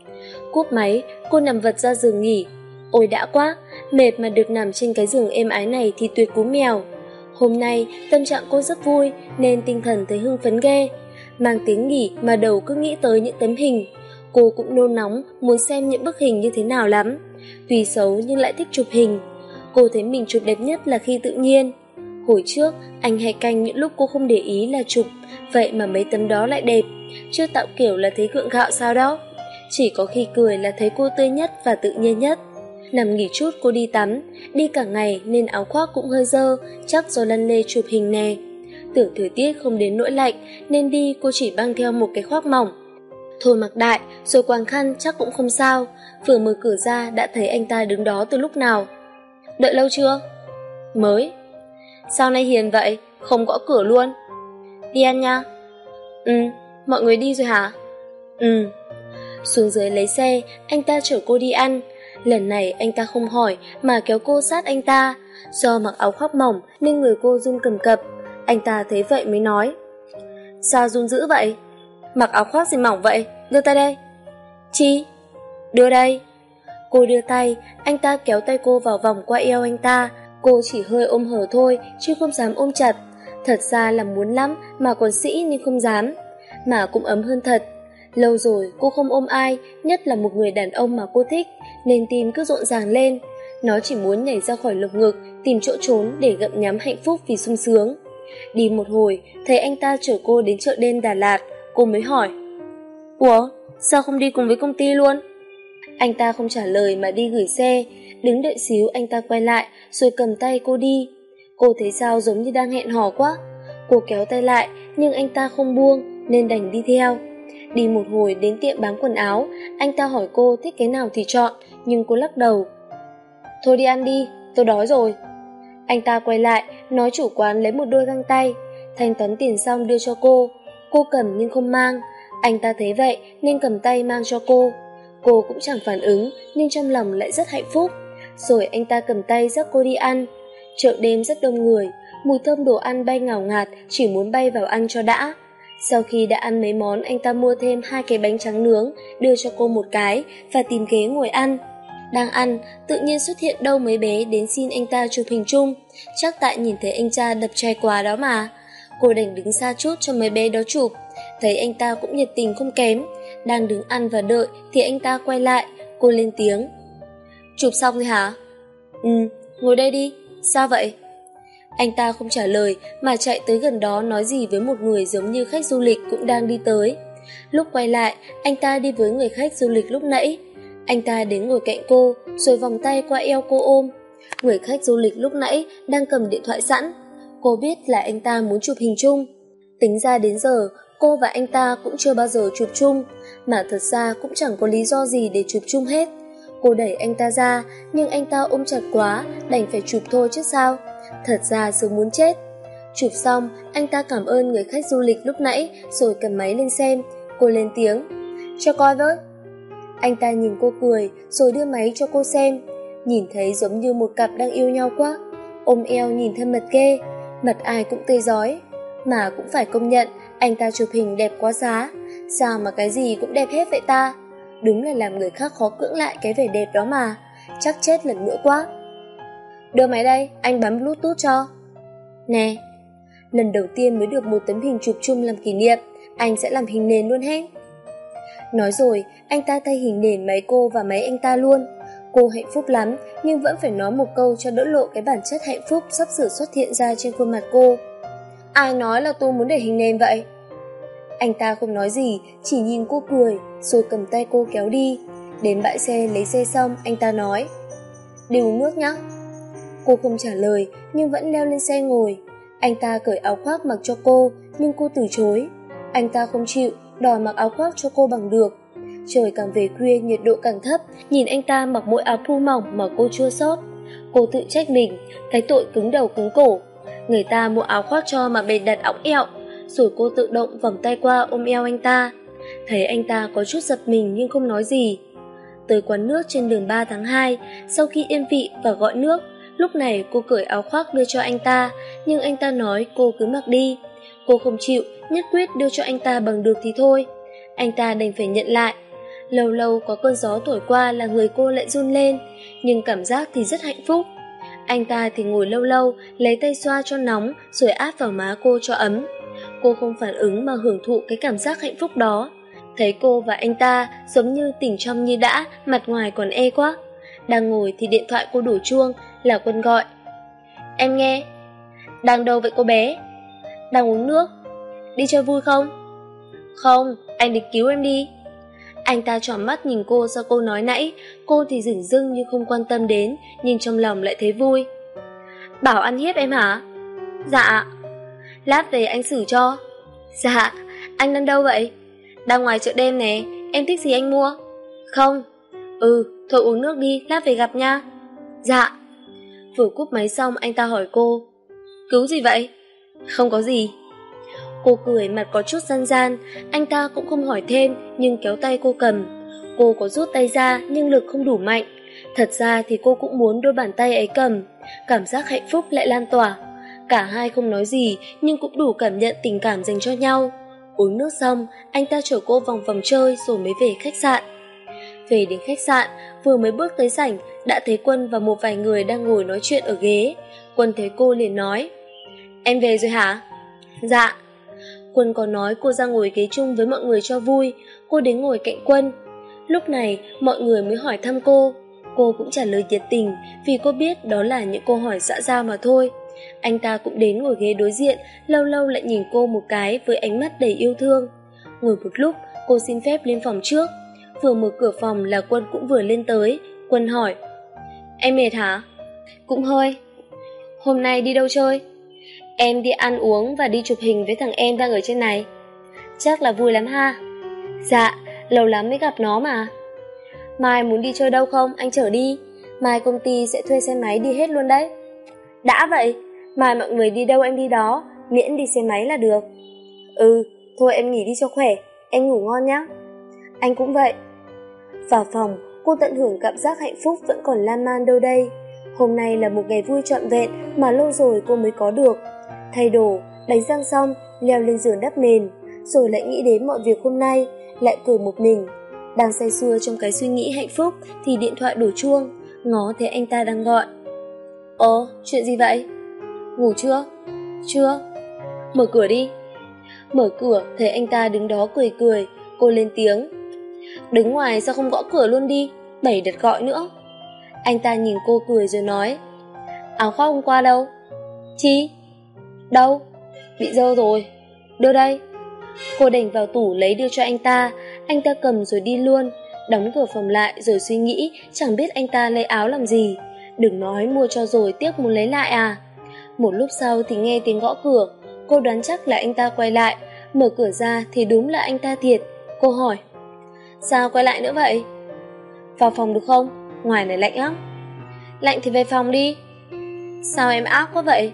Cúp máy, cô nằm vật ra giường nghỉ. Ôi đã quá, mệt mà được nằm trên cái giường êm ái này thì tuyệt cú mèo. Hôm nay, tâm trạng cô rất vui nên tinh thần thấy hưng phấn ghê. Mang tiếng nghỉ mà đầu cứ nghĩ tới những tấm hình. Cô cũng nôn nóng muốn xem những bức hình như thế nào lắm. Tuy xấu nhưng lại thích chụp hình. Cô thấy mình chụp đẹp nhất là khi tự nhiên. Hồi trước, anh hay canh những lúc cô không để ý là chụp, vậy mà mấy tấm đó lại đẹp. Chưa tạo kiểu là thấy gượng gạo sao đó. Chỉ có khi cười là thấy cô tươi nhất và tự nhiên nhất. Nằm nghỉ chút cô đi tắm, đi cả ngày nên áo khoác cũng hơi dơ, chắc do lăn lê chụp hình nè. Tưởng thời tiết không đến nỗi lạnh nên đi cô chỉ mang theo một cái khoác mỏng. Thôi mặc đại rồi quàng khăn chắc cũng không sao. Vừa mở cửa ra đã thấy anh ta đứng đó từ lúc nào. Đợi lâu chưa? Mới. Sao nay hiền vậy, không gõ cửa luôn? Đi ăn nha. Ừ, mọi người đi rồi hả? Ừ. Xuống dưới lấy xe, anh ta chở cô đi ăn. Lần này anh ta không hỏi mà kéo cô sát anh ta. Do mặc áo khoác mỏng nên người cô run cầm cập. Anh ta thấy vậy mới nói. Sao run dữ vậy? Mặc áo khoác gì mỏng vậy? Đưa tay đây. Chi? Đưa đây. Cô đưa tay, anh ta kéo tay cô vào vòng qua eo anh ta. Cô chỉ hơi ôm hở thôi chứ không dám ôm chặt. Thật ra là muốn lắm mà còn sĩ nên không dám. Mà cũng ấm hơn thật. Lâu rồi cô không ôm ai, nhất là một người đàn ông mà cô thích, nên tim cứ rộn ràng lên. Nó chỉ muốn nhảy ra khỏi lồng ngực, tìm chỗ trốn để gặm nhắm hạnh phúc vì sung sướng. Đi một hồi, thấy anh ta chở cô đến chợ đêm Đà Lạt, cô mới hỏi. Ủa, sao không đi cùng với công ty luôn? Anh ta không trả lời mà đi gửi xe. Đứng đợi xíu anh ta quay lại rồi cầm tay cô đi. Cô thấy sao giống như đang hẹn hò quá. Cô kéo tay lại nhưng anh ta không buông nên đành đi theo. Đi một hồi đến tiệm bán quần áo, anh ta hỏi cô thích cái nào thì chọn, nhưng cô lắc đầu. Thôi đi ăn đi, tôi đói rồi. Anh ta quay lại, nói chủ quán lấy một đôi găng tay. Thanh toán tiền xong đưa cho cô. Cô cầm nhưng không mang. Anh ta thấy vậy nên cầm tay mang cho cô. Cô cũng chẳng phản ứng nhưng trong lòng lại rất hạnh phúc. Rồi anh ta cầm tay dắt cô đi ăn. Chợ đêm rất đông người, mùi thơm đồ ăn bay ngào ngạt, chỉ muốn bay vào ăn cho đã. Sau khi đã ăn mấy món, anh ta mua thêm hai cái bánh trắng nướng, đưa cho cô một cái và tìm ghế ngồi ăn. Đang ăn, tự nhiên xuất hiện đâu mấy bé đến xin anh ta chụp hình chung. Chắc tại nhìn thấy anh ta đập chai quà đó mà. Cô đành đứng xa chút cho mấy bé đó chụp. Thấy anh ta cũng nhiệt tình không kém. Đang đứng ăn và đợi thì anh ta quay lại. Cô lên tiếng: "Chụp xong rồi hả?" "Ừ, ngồi đây đi." "Sao vậy?" Anh ta không trả lời mà chạy tới gần đó nói gì với một người giống như khách du lịch cũng đang đi tới. Lúc quay lại, anh ta đi với người khách du lịch lúc nãy. Anh ta đến ngồi cạnh cô, rồi vòng tay qua eo cô ôm. Người khách du lịch lúc nãy đang cầm điện thoại sẵn. Cô biết là anh ta muốn chụp hình chung. Tính ra đến giờ, cô và anh ta cũng chưa bao giờ chụp chung, mà thật ra cũng chẳng có lý do gì để chụp chung hết. Cô đẩy anh ta ra, nhưng anh ta ôm chặt quá, đành phải chụp thôi chứ sao. Thật ra sướng muốn chết. Chụp xong, anh ta cảm ơn người khách du lịch lúc nãy, rồi cầm máy lên xem. Cô lên tiếng: "Cho coi với." Anh ta nhìn cô cười, rồi đưa máy cho cô xem. Nhìn thấy giống như một cặp đang yêu nhau quá. Ôm eo nhìn thân mật ghê. Mặt ai cũng tươi rói. Mà cũng phải công nhận, anh ta chụp hình đẹp quá giá. Sao mà cái gì cũng đẹp hết vậy ta? Đúng là làm người khác khó cưỡng lại cái vẻ đẹp đó mà. Chắc chết lần nữa quá. "Đưa máy đây, anh bấm Bluetooth cho." "Nè." Lần đầu tiên mới được một tấm hình chụp chung làm kỷ niệm. Anh sẽ làm hình nền luôn hết. Nói rồi, anh ta thay hình nền máy cô và máy anh ta luôn. Cô hạnh phúc lắm, nhưng vẫn phải nói một câu cho đỡ lộ cái bản chất hạnh phúc sắp sửa xuất hiện ra trên khuôn mặt cô. "Ai nói là tôi muốn để hình nền vậy?" Anh ta không nói gì, chỉ nhìn cô cười, rồi cầm tay cô kéo đi. Đến bãi xe lấy xe xong, anh ta nói: "Đi uống nước nhé." Cô không trả lời, nhưng vẫn leo lên xe ngồi. Anh ta cởi áo khoác mặc cho cô, nhưng cô từ chối. Anh ta không chịu, đòi mặc áo khoác cho cô bằng được. Trời càng về khuya, nhiệt độ càng thấp, nhìn anh ta mặc mỗi áo pu mỏng mà cô chua xót. Cô tự trách mình, cái tội cứng đầu cứng cổ. Người ta mua áo khoác cho mà bệt đặt õng ẹo, rồi cô tự động vòng tay qua ôm eo anh ta. Thấy anh ta có chút giật mình nhưng không nói gì. Tới quán nước trên đường ba tháng hai, sau khi yên vị và gọi nước, lúc này cô cởi áo khoác đưa cho anh ta, nhưng anh ta nói cô cứ mặc đi. Cô không chịu, nhất quyết đưa cho anh ta bằng được thì thôi. Anh ta đành phải nhận lại. Lâu lâu có cơn gió thổi qua là người cô lại run lên, nhưng cảm giác thì rất hạnh phúc. Anh ta thì ngồi lâu lâu, lấy tay xoa cho nóng rồi áp vào má cô cho ấm. Cô không phản ứng mà hưởng thụ cái cảm giác hạnh phúc đó. Thấy cô và anh ta giống như tỉnh trong như đã, mặt ngoài còn e quá. Đang ngồi thì điện thoại cô đổ chuông, là Quân gọi. "Em nghe." "Đang đâu vậy cô bé?" "Đang uống nước." "Đi chơi vui không?" "Không, anh định cứu em đi." Anh ta tròn mắt nhìn cô sau câu nói nãy. Cô thì dửng dưng như không quan tâm đến, nhưng trong lòng lại thấy vui. "Bảo ăn hiếp em hả?" "Dạ." "Lát về anh xử cho." "Dạ." "Anh đang đâu vậy?" "Đang ngoài chợ đêm nè, em thích gì anh mua?" "Không." "Ừ, thôi uống nước đi, lát về gặp nha." "Dạ." Vừa cúp máy xong anh ta hỏi cô: "Cứu gì vậy?" "Không có gì." Cô cười mặt có chút gian gian. Anh ta cũng không hỏi thêm, nhưng kéo tay cô cầm. Cô có rút tay ra nhưng lực không đủ mạnh. Thật ra thì cô cũng muốn đôi bàn tay ấy cầm. Cảm giác hạnh phúc lại lan tỏa. Cả hai không nói gì nhưng cũng đủ cảm nhận tình cảm dành cho nhau. Uống nước xong, anh ta chở cô vòng vòng chơi rồi mới về khách sạn. Về đến khách sạn, vừa mới bước tới sảnh đã thấy Quân và một vài người đang ngồi nói chuyện ở ghế. Quân thấy cô liền nói: "Em về rồi hả?" "Dạ." Quân có nói cô ra ngồi ghế chung với mọi người cho vui. Cô đến ngồi cạnh Quân. Lúc này mọi người mới hỏi thăm cô. Cô cũng trả lời nhiệt tình, vì cô biết đó là những câu hỏi xã giao mà thôi. Anh ta cũng đến ngồi ghế đối diện, lâu lâu lại nhìn cô một cái với ánh mắt đầy yêu thương. Ngồi một lúc, cô xin phép lên phòng trước. Vừa mở cửa phòng là Quân cũng vừa lên tới. Quân hỏi: "Em mệt hả?" "Cũng hơi." "Hôm nay đi đâu chơi?" "Em đi ăn uống và đi chụp hình với thằng em đang ở trên này." "Chắc là vui lắm ha." "Dạ, lâu lắm mới gặp nó mà." "Mai muốn đi chơi đâu không, anh chở đi. Mai công ty sẽ thuê xe máy đi hết luôn đấy." "Đã vậy, mai mọi người đi đâu em đi đó, miễn đi xe máy là được." "Ừ, thôi em nghỉ đi cho khỏe, em ngủ ngon nhé." "Anh cũng vậy." Vào phòng, cô tận hưởng cảm giác hạnh phúc vẫn còn lan man đâu đây. Hôm nay là một ngày vui trọn vẹn mà lâu rồi cô mới có được. Thay đồ, đánh răng xong, leo lên giường đắp mền, rồi lại nghĩ đến mọi việc hôm nay, lại cười một mình. Đang say sưa trong cái suy nghĩ hạnh phúc thì điện thoại đổ chuông, ngó thấy anh ta đang gọi. Ồ, chuyện gì vậy? Ngủ chưa? Chưa. Mở cửa đi. Mở cửa thấy anh ta đứng đó cười cười, cô lên tiếng. Đứng ngoài sao không gõ cửa luôn đi, bảy đợt gọi nữa. Anh ta nhìn cô cười rồi nói. Áo khoác hôm qua đâu? Chi? Đâu? Bị dơ rồi. Đưa đây. Cô đành vào tủ lấy đưa cho anh ta. Anh ta cầm rồi đi luôn, đóng cửa phòng lại rồi suy nghĩ chẳng biết anh ta lấy áo làm gì. Đừng nói mua cho rồi tiếc muốn lấy lại à. Một lúc sau thì nghe tiếng gõ cửa. Cô đoán chắc là anh ta quay lại. Mở cửa ra thì đúng là anh ta thiệt. Cô hỏi. Sao quay lại nữa vậy? Vào phòng được không? Ngoài này lạnh lắm. Lạnh thì về phòng đi. Sao em ác quá vậy?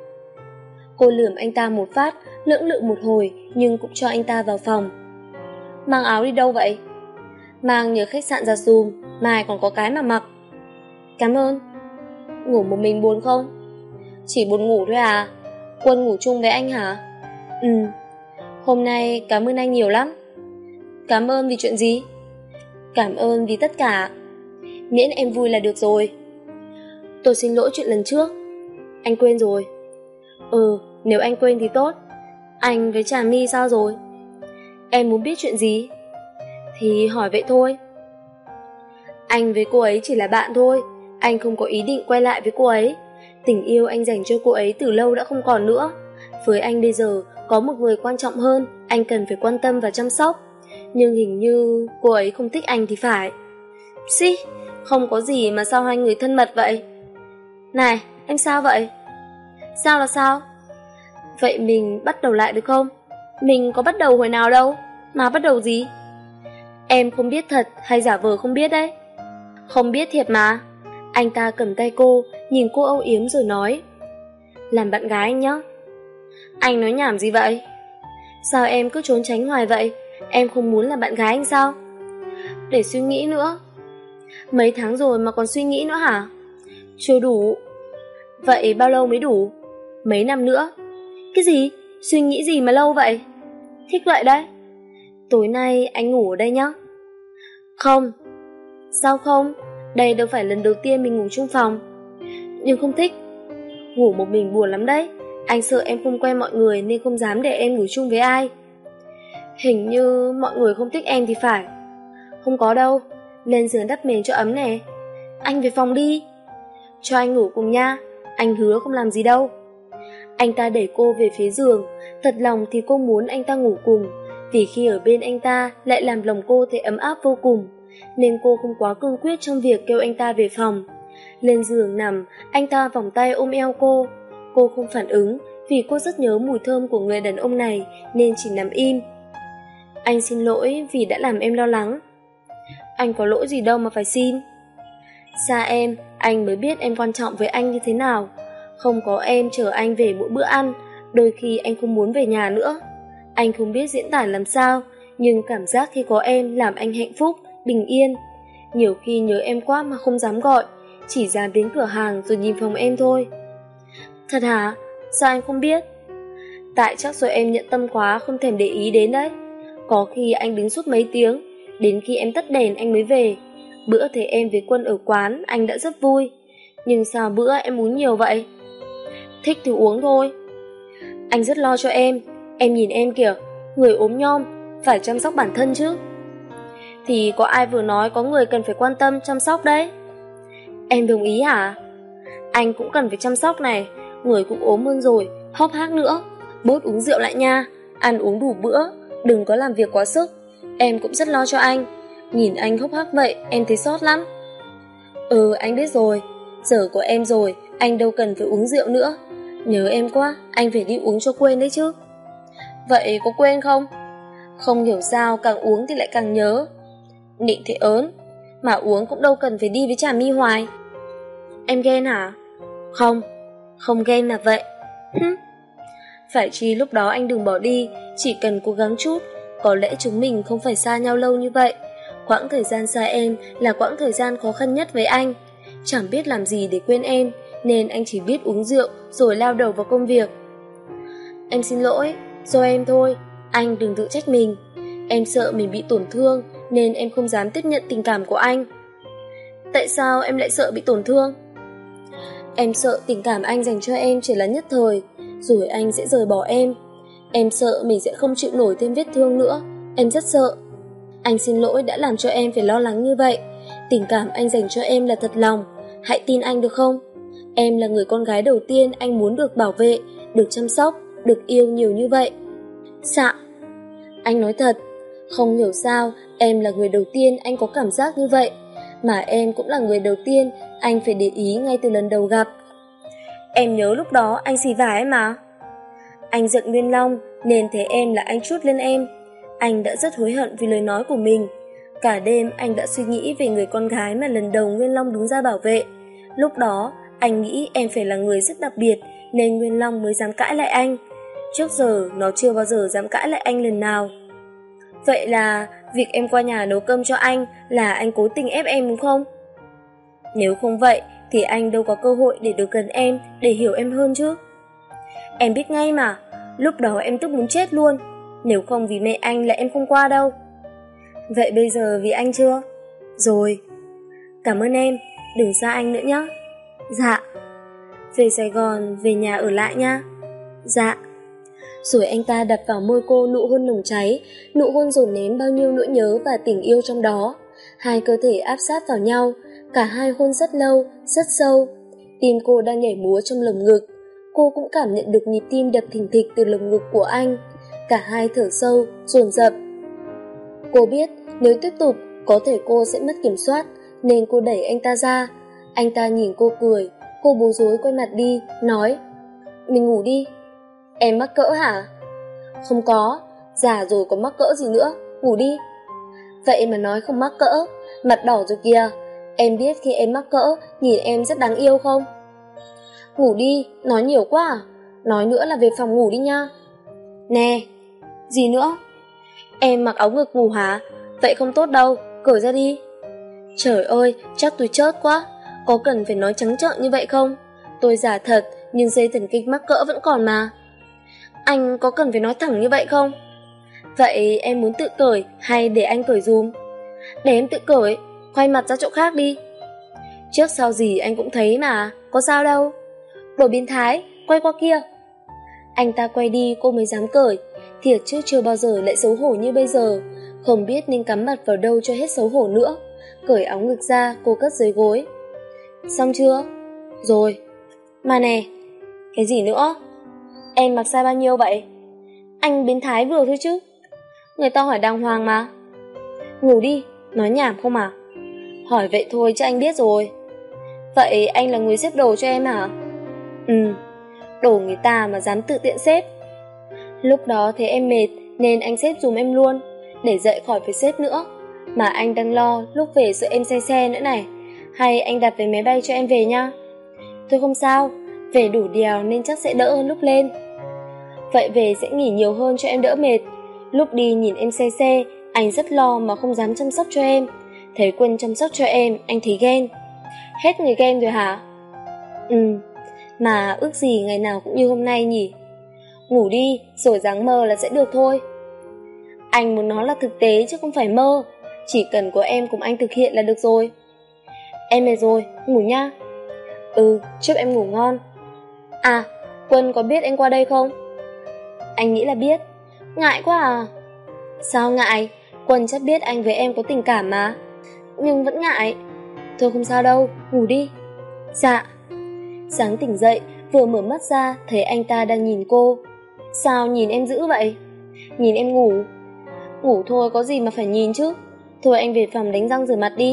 Cô lườm anh ta một phát, lưỡng lự một hồi nhưng cũng cho anh ta vào phòng. Mang áo đi đâu vậy? Mang nhờ khách sạn ra dùm, mai còn có cái mà mặc. Cảm ơn. Ngủ một mình buồn không? Chỉ buồn ngủ thôi à? Quân ngủ chung với anh hả? Ừ. Hôm nay cảm ơn anh nhiều lắm. Cảm ơn vì chuyện gì? Cảm ơn vì tất cả. Miễn em vui là được rồi. Tôi xin lỗi chuyện lần trước. Anh quên rồi. Ừ, nếu anh quên thì tốt. Anh với Trà My sao rồi? Em muốn biết chuyện gì? Thì hỏi vậy thôi. Anh với cô ấy chỉ là bạn thôi. Anh không có ý định quay lại với cô ấy. Tình yêu anh dành cho cô ấy từ lâu đã không còn nữa. Với anh bây giờ có một người quan trọng hơn, anh cần phải quan tâm và chăm sóc. Nhưng hình như cô ấy không thích anh thì phải. Xí, không có gì mà sao hai người thân mật vậy? Này, em sao vậy? Sao là sao? Vậy mình bắt đầu lại được không? Mình có bắt đầu hồi nào đâu. Mà bắt đầu gì? Em không biết thật hay giả vờ không biết đấy? Không biết thiệt mà. Anh ta cầm tay cô, nhìn cô âu yếm rồi nói. Làm bạn gái anh nhé. Anh nói nhảm gì vậy? Sao em cứ trốn tránh hoài vậy? Em không muốn làm bạn gái anh sao? Để suy nghĩ nữa. Mấy tháng rồi mà còn suy nghĩ nữa hả? Chưa đủ. Vậy bao lâu mới đủ? Mấy năm nữa. Cái gì? Suy nghĩ gì mà lâu vậy? Thích vậy đấy. Tối nay anh ngủ ở đây nhá. Không. Sao không? Đây đâu phải lần đầu tiên mình ngủ chung phòng. Nhưng không thích. Ngủ một mình buồn lắm đấy. Anh sợ em không quen mọi người nên không dám để em ngủ chung với ai. Hình như mọi người không thích em thì phải. Không có đâu. Lên giường đắp mền cho ấm nè. Anh về phòng đi. Cho anh ngủ cùng nha. Anh hứa không làm gì đâu. Anh ta đẩy cô về phía giường. Thật lòng thì cô muốn anh ta ngủ cùng, vì khi ở bên anh ta lại làm lòng cô thấy ấm áp vô cùng, nên cô không quá cương quyết trong việc kêu anh ta về phòng. Lên giường nằm, anh ta vòng tay ôm eo cô. Cô không phản ứng vì cô rất nhớ mùi thơm của người đàn ông này nên chỉ nằm im. Anh xin lỗi vì đã làm em lo lắng. Anh có lỗi gì đâu mà phải xin. Xa em, anh mới biết em quan trọng với anh như thế nào. Không có em chờ anh về mỗi bữa ăn, đôi khi anh không muốn về nhà nữa. Anh không biết diễn tả làm sao, nhưng cảm giác khi có em làm anh hạnh phúc, bình yên. Nhiều khi nhớ em quá mà không dám gọi, chỉ dám đến cửa hàng rồi nhìn phòng em thôi. Thật hả? Sao anh không biết? Tại chắc rồi em nhận tâm quá không thèm để ý đến đấy. Có khi anh đứng suốt mấy tiếng, đến khi em tắt đèn anh mới về. Bữa thấy em với Quân ở quán anh đã rất vui. Nhưng sao bữa em uống nhiều vậy? Thích thì uống thôi. Anh rất lo cho em. Em nhìn em kìa, người ốm nhom, phải chăm sóc bản thân chứ. Thì có ai vừa nói có người cần phải quan tâm chăm sóc đấy. Em đồng ý hả? Anh cũng cần phải chăm sóc này. Người cũng ốm hơn rồi, hốc hác nữa. Bớt uống rượu lại nha. Ăn uống đủ bữa, đừng có làm việc quá sức. Em cũng rất lo cho anh. Nhìn anh hốc hác vậy em thấy xót lắm. Ừ, anh biết rồi. Giờ có em rồi, anh đâu cần phải uống rượu nữa. Nhớ em quá, anh phải đi uống cho quên đấy chứ. Vậy có quên không? Không hiểu sao càng uống thì lại càng nhớ. Nịnh thì ớn, mà uống cũng đâu cần phải đi với Trà My hoài. Em ghen hả? Không, không ghen là vậy. Phải chi lúc đó anh đừng bỏ đi, chỉ cần cố gắng chút. Có lẽ chúng mình không phải xa nhau lâu như vậy. Quãng thời gian xa em là quãng thời gian khó khăn nhất với anh. chẳng biết làm gì để quên em, nên anh chỉ biết uống rượu rồi lao đầu vào công việc. Em xin lỗi, do em thôi, anh đừng tự trách mình. Em sợ mình bị tổn thương nên em không dám tiếp nhận tình cảm của anh. Tại sao em lại sợ bị tổn thương? Em sợ tình cảm anh dành cho em chỉ là nhất thời, rồi anh sẽ rời bỏ em. Em sợ mình sẽ không chịu nổi thêm vết thương nữa, em rất sợ. Anh xin lỗi đã làm cho em phải lo lắng như vậy. Tình cảm anh dành cho em là thật lòng, hãy tin anh được không? Em là người con gái đầu tiên anh muốn được bảo vệ, được chăm sóc, được yêu nhiều như vậy. Dạ. Anh nói thật, không hiểu sao em là người đầu tiên anh có cảm giác như vậy, mà em cũng là người đầu tiên anh phải để ý ngay từ lần đầu gặp. Em nhớ lúc đó anh xì vả em mà. Anh giận Nguyên Long nên thấy em là anh trút lên em. Anh đã rất hối hận vì lời nói của mình. Cả đêm anh đã suy nghĩ về người con gái mà lần đầu Nguyên Long đứng ra bảo vệ. Lúc đó anh nghĩ em phải là người rất đặc biệt nên Nguyên Long mới dám cãi lại anh. Trước giờ nó chưa bao giờ dám cãi lại anh lần nào. Vậy là việc em qua nhà nấu cơm cho anh là anh cố tình ép em đúng không? Nếu không vậy thì anh đâu có cơ hội để được gần em, để hiểu em hơn chứ. Em biết ngay mà, lúc đó em tức muốn chết luôn. Nếu không vì mẹ anh là em không qua đâu. Vậy bây giờ vì anh chưa? Rồi. Cảm ơn em, đừng xa anh nữa nhé. Dạ. Về Sài Gòn, về nhà ở lại nha. Dạ. Rồi anh ta đặt vào môi cô nụ hôn nồng cháy, nụ hôn dồn nén bao nhiêu nỗi nhớ và tình yêu trong đó. Hai cơ thể áp sát vào nhau, cả hai hôn rất lâu, rất sâu. Tim cô đang nhảy múa trong lồng ngực. Cô cũng cảm nhận được nhịp tim đập thình thịch từ lồng ngực của anh. Cả hai thở sâu, dồn dập. Cô biết nếu tiếp tục có thể cô sẽ mất kiểm soát, nên cô đẩy anh ta ra. Anh ta nhìn cô cười, cô bối rối quay mặt đi, nói: Mình ngủ đi. Em mắc cỡ hả? Không có, già rồi có mắc cỡ gì nữa, ngủ đi. Vậy mà nói không mắc cỡ, mặt đỏ rồi kìa. Em biết khi em mắc cỡ, nhìn em rất đáng yêu không? Ngủ đi, nói nhiều quá à? Nói nữa là về phòng ngủ đi nha. Nè, gì nữa? Em mặc áo ngực ngủ hả? Vậy không tốt đâu, cởi ra đi. Trời ơi, chắc tôi chớt quá. Có cần phải nói trắng trợn như vậy không? Tôi giả thật, nhưng dây thần kinh mắc cỡ vẫn còn mà. Anh có cần phải nói thẳng như vậy không? Vậy em muốn tự cởi hay để anh cởi dùm? Để em tự cởi, quay mặt ra chỗ khác đi. Trước sau gì anh cũng thấy mà, có sao đâu. Đồ biến thái, quay qua kia. Anh ta quay đi cô mới dám cởi. Thiệt chứ chưa bao giờ lại xấu hổ như bây giờ. Không biết nên cắm mặt vào đâu cho hết xấu hổ nữa. Cởi áo ngực ra cô cất dưới gối. Xong chưa? Rồi. Mà nè, cái gì nữa? Em mặc size bao nhiêu vậy? Anh biến thái vừa thôi chứ. Người ta hỏi đàng hoàng mà. Ngủ đi, nói nhảm không à? Hỏi vậy thôi chứ anh biết rồi. Vậy anh là người xếp đồ cho em hả? Ừ, đồ người ta mà dám tự tiện xếp. Lúc đó thấy em mệt nên anh xếp dùm em luôn, để dậy khỏi phải xếp nữa. Mà anh đang lo lúc về sợ em say xe nữa này. Hay anh đặt vé máy bay cho em về nha. Thôi không sao, về đủ đèo nên chắc sẽ đỡ hơn lúc lên. Vậy về sẽ nghỉ nhiều hơn cho em đỡ mệt. Lúc đi nhìn em say xe, anh rất lo mà không dám chăm sóc cho em. Thấy Quân chăm sóc cho em, anh thấy ghen. Hết người ghen rồi hả? Ừ, mà ước gì ngày nào cũng như hôm nay nhỉ. Ngủ đi, rồi dáng mơ là sẽ được thôi. Anh muốn nó là thực tế chứ không phải mơ. Chỉ cần có em cùng anh thực hiện là được rồi. Em mệt rồi, ngủ nha. Ừ, chúc em ngủ ngon. À, Quân có biết anh qua đây không? Anh nghĩ là biết. Ngại quá à? Sao ngại? Quân chắc biết anh với em có tình cảm mà. Nhưng vẫn ngại. Thôi không sao đâu, ngủ đi. Dạ. Sáng tỉnh dậy, vừa mở mắt ra thấy anh ta đang nhìn cô. Sao nhìn em dữ vậy? Nhìn em ngủ. Ngủ thôi có gì mà phải nhìn chứ. Thôi anh về phòng đánh răng rửa mặt đi.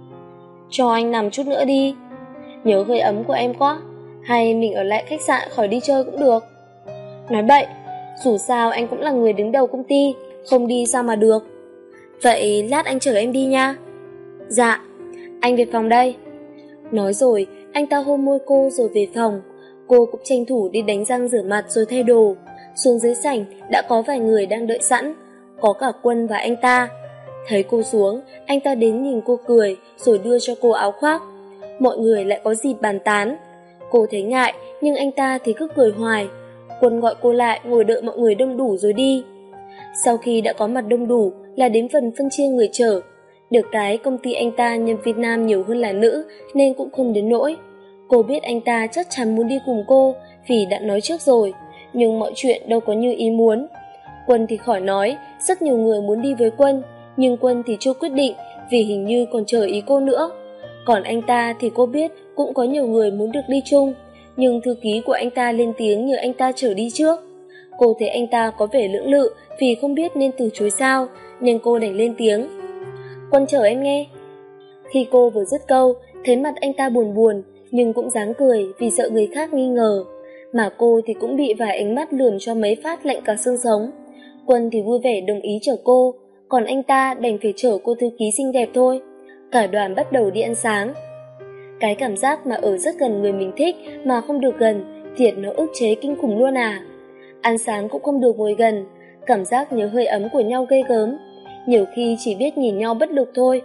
Cho anh nằm chút nữa đi. Nhớ hơi ấm của em quá. Hay mình ở lại khách sạn khỏi đi chơi cũng được. Nói bậy, dù sao anh cũng là người đứng đầu công ty, không đi sao mà được. Vậy lát anh chở em đi nha. Dạ, anh về phòng đây. Nói rồi, anh ta hôn môi cô rồi về phòng. Cô cũng tranh thủ đi đánh răng rửa mặt rồi thay đồ. Xuống dưới sảnh đã có vài người đang đợi sẵn. Có cả Quân và anh ta. Thấy cô xuống, anh ta đến nhìn cô cười rồi đưa cho cô áo khoác. mọi người lại có dịp bàn tán. Cô thấy ngại, nhưng anh ta thì cứ cười hoài. Quân gọi cô lại ngồi đợi mọi người đông đủ rồi đi. Sau khi đã có mặt đông đủ là đến phần phân chia người chở. Được cái công ty anh ta nhân viên nam nhiều hơn là nữ nên cũng không đến nỗi. Cô biết anh ta chắc chắn muốn đi cùng cô vì đã nói trước rồi, nhưng mọi chuyện đâu có như ý muốn. Quân thì khỏi nói, rất nhiều người muốn đi với Quân, nhưng Quân thì chưa quyết định vì hình như còn chờ ý cô nữa. Còn anh ta thì cô biết cũng có nhiều người muốn được đi chung, nhưng thư ký của anh ta lên tiếng nhờ anh ta chở đi trước. Cô thấy anh ta có vẻ lưỡng lự vì không biết nên từ chối sao, nên cô đành lên tiếng. Quân chở em nghe. Khi cô vừa dứt câu, thấy mặt anh ta buồn buồn, nhưng cũng dáng cười vì sợ người khác nghi ngờ. Mà cô thì cũng bị vài ánh mắt lườm cho mấy phát lạnh cả xương sống. Quân thì vui vẻ đồng ý chở cô, còn anh ta đành phải chở cô thư ký xinh đẹp thôi. Cả đoàn bắt đầu đi ăn sáng. Cái cảm giác mà ở rất gần người mình thích mà không được gần, thiệt nó ức chế kinh khủng luôn à. Ăn sáng cũng không được ngồi gần, cảm giác nhớ hơi ấm của nhau ghê gớm. Nhiều khi chỉ biết nhìn nhau bất lực thôi.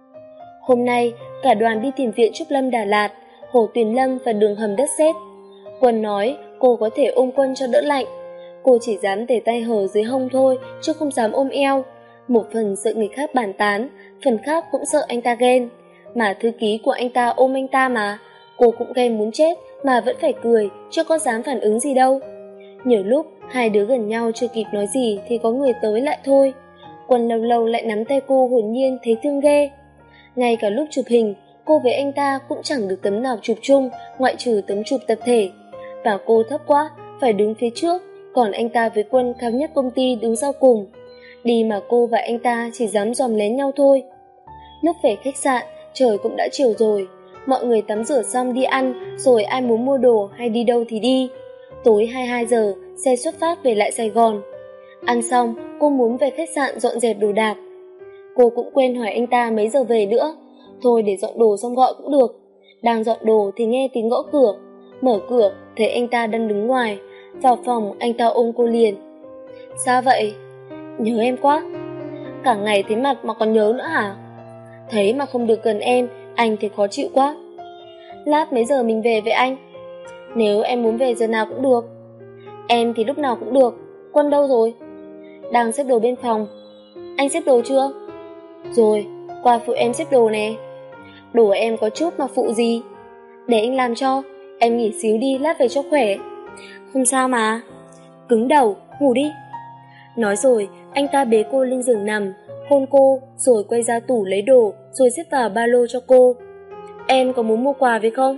Hôm nay, cả đoàn đi tìm viện Trúc Lâm Đà Lạt, Hồ Tuyền Lâm và đường hầm đất sét. Quân nói cô có thể ôm Quân cho đỡ lạnh. Cô chỉ dám để tay hở dưới hông thôi, chứ không dám ôm eo. Một phần sợ người khác bàn tán, phần khác cũng sợ anh ta ghen. Mà thư ký của anh ta ôm anh ta mà, cô cũng ghen muốn chết mà vẫn phải cười, chứ có dám phản ứng gì đâu. Nhiều lúc hai đứa gần nhau chưa kịp nói gì thì có người tới lại thôi. Quân lâu lâu lại nắm tay cô hồn nhiên thấy thương ghê. Ngay cả lúc chụp hình, cô với anh ta cũng chẳng được tấm nào chụp chung, ngoại trừ tấm chụp tập thể. Và cô thấp quá, phải đứng phía trước, còn anh ta với Quân cao nhất công ty đứng sau cùng. Đi mà cô và anh ta chỉ dám dòm lén nhau thôi. Lúc về khách sạn, trời cũng đã chiều rồi. Mọi người tắm rửa xong đi ăn, rồi ai muốn mua đồ hay đi đâu thì đi. Tối hai mươi hai giờ, xe xuất phát về lại Sài Gòn. Ăn xong, cô muốn về khách sạn dọn dẹp đồ đạc. Cô cũng quên hỏi anh ta mấy giờ về nữa. Thôi để dọn đồ xong gọi cũng được. Đang dọn đồ thì nghe tiếng gõ cửa. Mở cửa, thấy anh ta đang đứng ngoài. Vào phòng, anh ta ôm cô liền. Sao vậy? Nhớ em quá. Cả ngày thấy mặt mà còn nhớ nữa hả? Thấy mà không được gần em, anh thấy khó chịu quá. Lát mấy giờ mình về với anh? Nếu em muốn về giờ nào cũng được. Em thì lúc nào cũng được. Quân đâu rồi? Đang xếp đồ bên phòng. Anh xếp đồ chưa? Rồi, qua phụ em xếp đồ nè. Đồ em có chút mà phụ gì? Để anh làm cho. Em nghỉ xíu đi, lát về cho khỏe. Không sao mà. Cứng đầu, ngủ đi. Nói rồi, anh ta bế cô lên giường nằm, hôn cô, rồi quay ra tủ lấy đồ, rồi xếp vào ba lô cho cô. Em có muốn mua quà với không?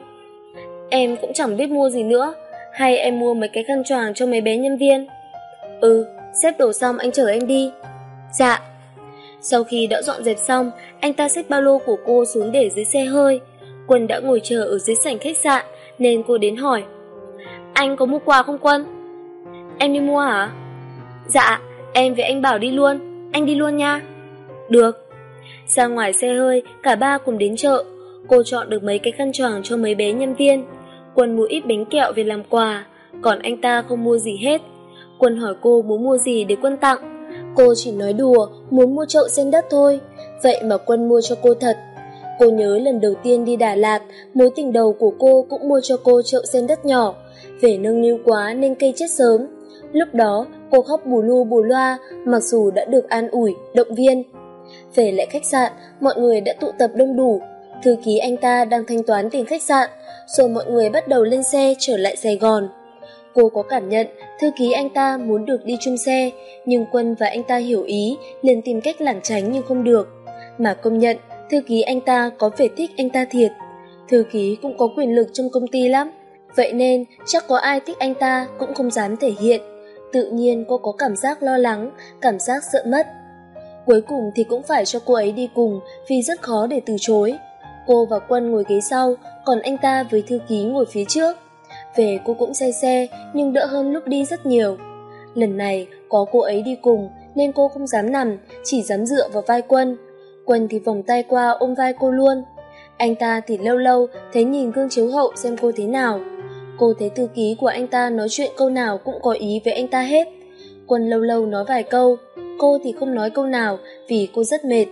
Em cũng chẳng biết mua gì nữa. Hay em mua mấy cái khăn choàng cho mấy bé nhân viên? Ừ, xếp đồ xong anh chở em đi. Dạ. Sau khi đã dọn dẹp xong, anh ta xách ba lô của cô xuống để dưới xe hơi. Quân đã ngồi chờ ở dưới sảnh khách sạn, nên cô đến hỏi. Anh có mua quà không Quân? Em đi mua hả? Dạ, em với anh Bảo đi luôn. Anh đi luôn nha. Được. Ra ngoài xe hơi, cả ba cùng đến chợ. Cô chọn được mấy cái khăn choàng cho mấy bé nhân viên. Quân mua ít bánh kẹo về làm quà, còn anh ta không mua gì hết. Quân hỏi cô muốn mua gì để Quân tặng. Cô chỉ nói đùa muốn mua chậu sen đất thôi. Vậy mà Quân mua cho cô thật. Cô nhớ lần đầu tiên đi Đà Lạt, mối tình đầu của cô cũng mua cho cô chậu sen đất nhỏ. Về nâng niu quá nên cây chết sớm. Lúc đó cô khóc bù lu bù loa, mặc dù đã được an ủi, động viên. Về lại khách sạn, mọi người đã tụ tập đông đủ. Thư ký anh ta đang thanh toán tiền khách sạn, rồi mọi người bắt đầu lên xe trở lại Sài Gòn. Cô có cảm nhận thư ký anh ta muốn được đi chung xe, nhưng Quân và anh ta hiểu ý, liền tìm cách lảng tránh nhưng không được. Mà công nhận, thư ký anh ta có vẻ thích anh ta thiệt. Thư ký cũng có quyền lực trong công ty lắm, vậy nên chắc có ai thích anh ta cũng không dám thể hiện. Tự nhiên cô có cảm giác lo lắng, cảm giác sợ mất. Cuối cùng thì cũng phải cho cô ấy đi cùng vì rất khó để từ chối. Cô và Quân ngồi ghế sau, còn anh ta với thư ký ngồi phía trước. Về cô cũng say xe, nhưng đỡ hơn lúc đi rất nhiều. Lần này có cô ấy đi cùng nên cô không dám nằm, chỉ dám dựa vào vai Quân. Quân thì vòng tay qua ôm vai cô luôn. Anh ta thì lâu lâu thấy nhìn gương chiếu hậu xem cô thế nào. Cô thấy thư ký của anh ta nói chuyện câu nào cũng có ý với anh ta hết. Quân lâu lâu nói vài câu, cô thì không nói câu nào vì cô rất mệt.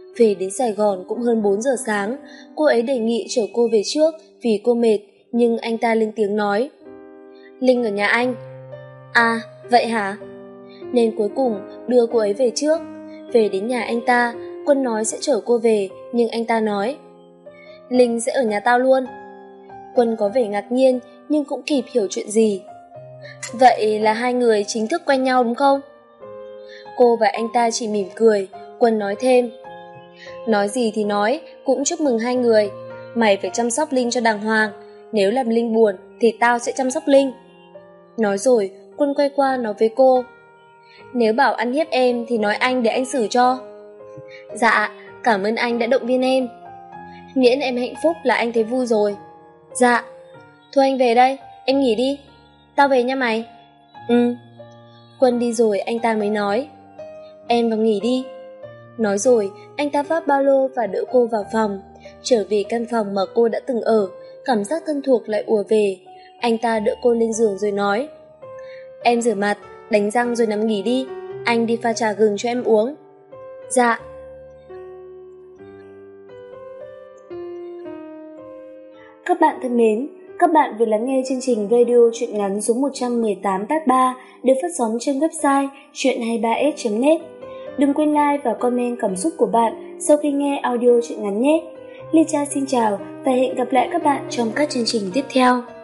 Về đến Sài Gòn cũng hơn bốn giờ sáng, cô ấy đề nghị chở cô về trước vì cô mệt, nhưng anh ta lên tiếng nói: Linh ở nhà anh. À, vậy hả? Nên cuối cùng đưa cô ấy về trước. Về đến nhà anh ta, Quân nói sẽ chở cô về, nhưng anh ta nói: Linh sẽ ở nhà tao luôn. Quân có vẻ ngạc nhiên nhưng cũng kịp hiểu chuyện gì. Vậy là hai người chính thức quen nhau đúng không? Cô và anh ta chỉ mỉm cười. Quân nói thêm: Nói gì thì nói, cũng chúc mừng hai người. Mày phải chăm sóc Linh cho đàng hoàng. Nếu làm Linh buồn thì tao sẽ chăm sóc Linh. Nói rồi, Quân quay qua nói với cô: Nếu bảo ăn hiếp em thì nói anh để anh xử cho. Dạ, cảm ơn anh đã động viên em. Miễn em hạnh phúc là anh thấy vui rồi. Dạ. Thôi anh về đây, em nghỉ đi. Tao về nha mày. Ừ. Quân đi rồi anh ta mới nói: Em vào nghỉ đi. Nói rồi, anh ta vác ba lô và đỡ cô vào phòng. Trở về căn phòng mà cô đã từng ở, cảm giác thân thuộc lại ùa về. Anh ta đỡ cô lên giường rồi nói: Em rửa mặt, đánh răng rồi nằm nghỉ đi. Anh đi pha trà gừng cho em uống. Dạ. Các bạn thân mến, các bạn vừa lắng nghe chương trình radio truyện ngắn số một trăm mười tám part ba được phát sóng trên website truyện hai mươi ba s chấm net. Đừng quên like và comment cảm xúc của bạn sau khi nghe audio truyện ngắn nhé. Ly Cha xin chào và hẹn gặp lại các bạn trong các chương trình tiếp theo.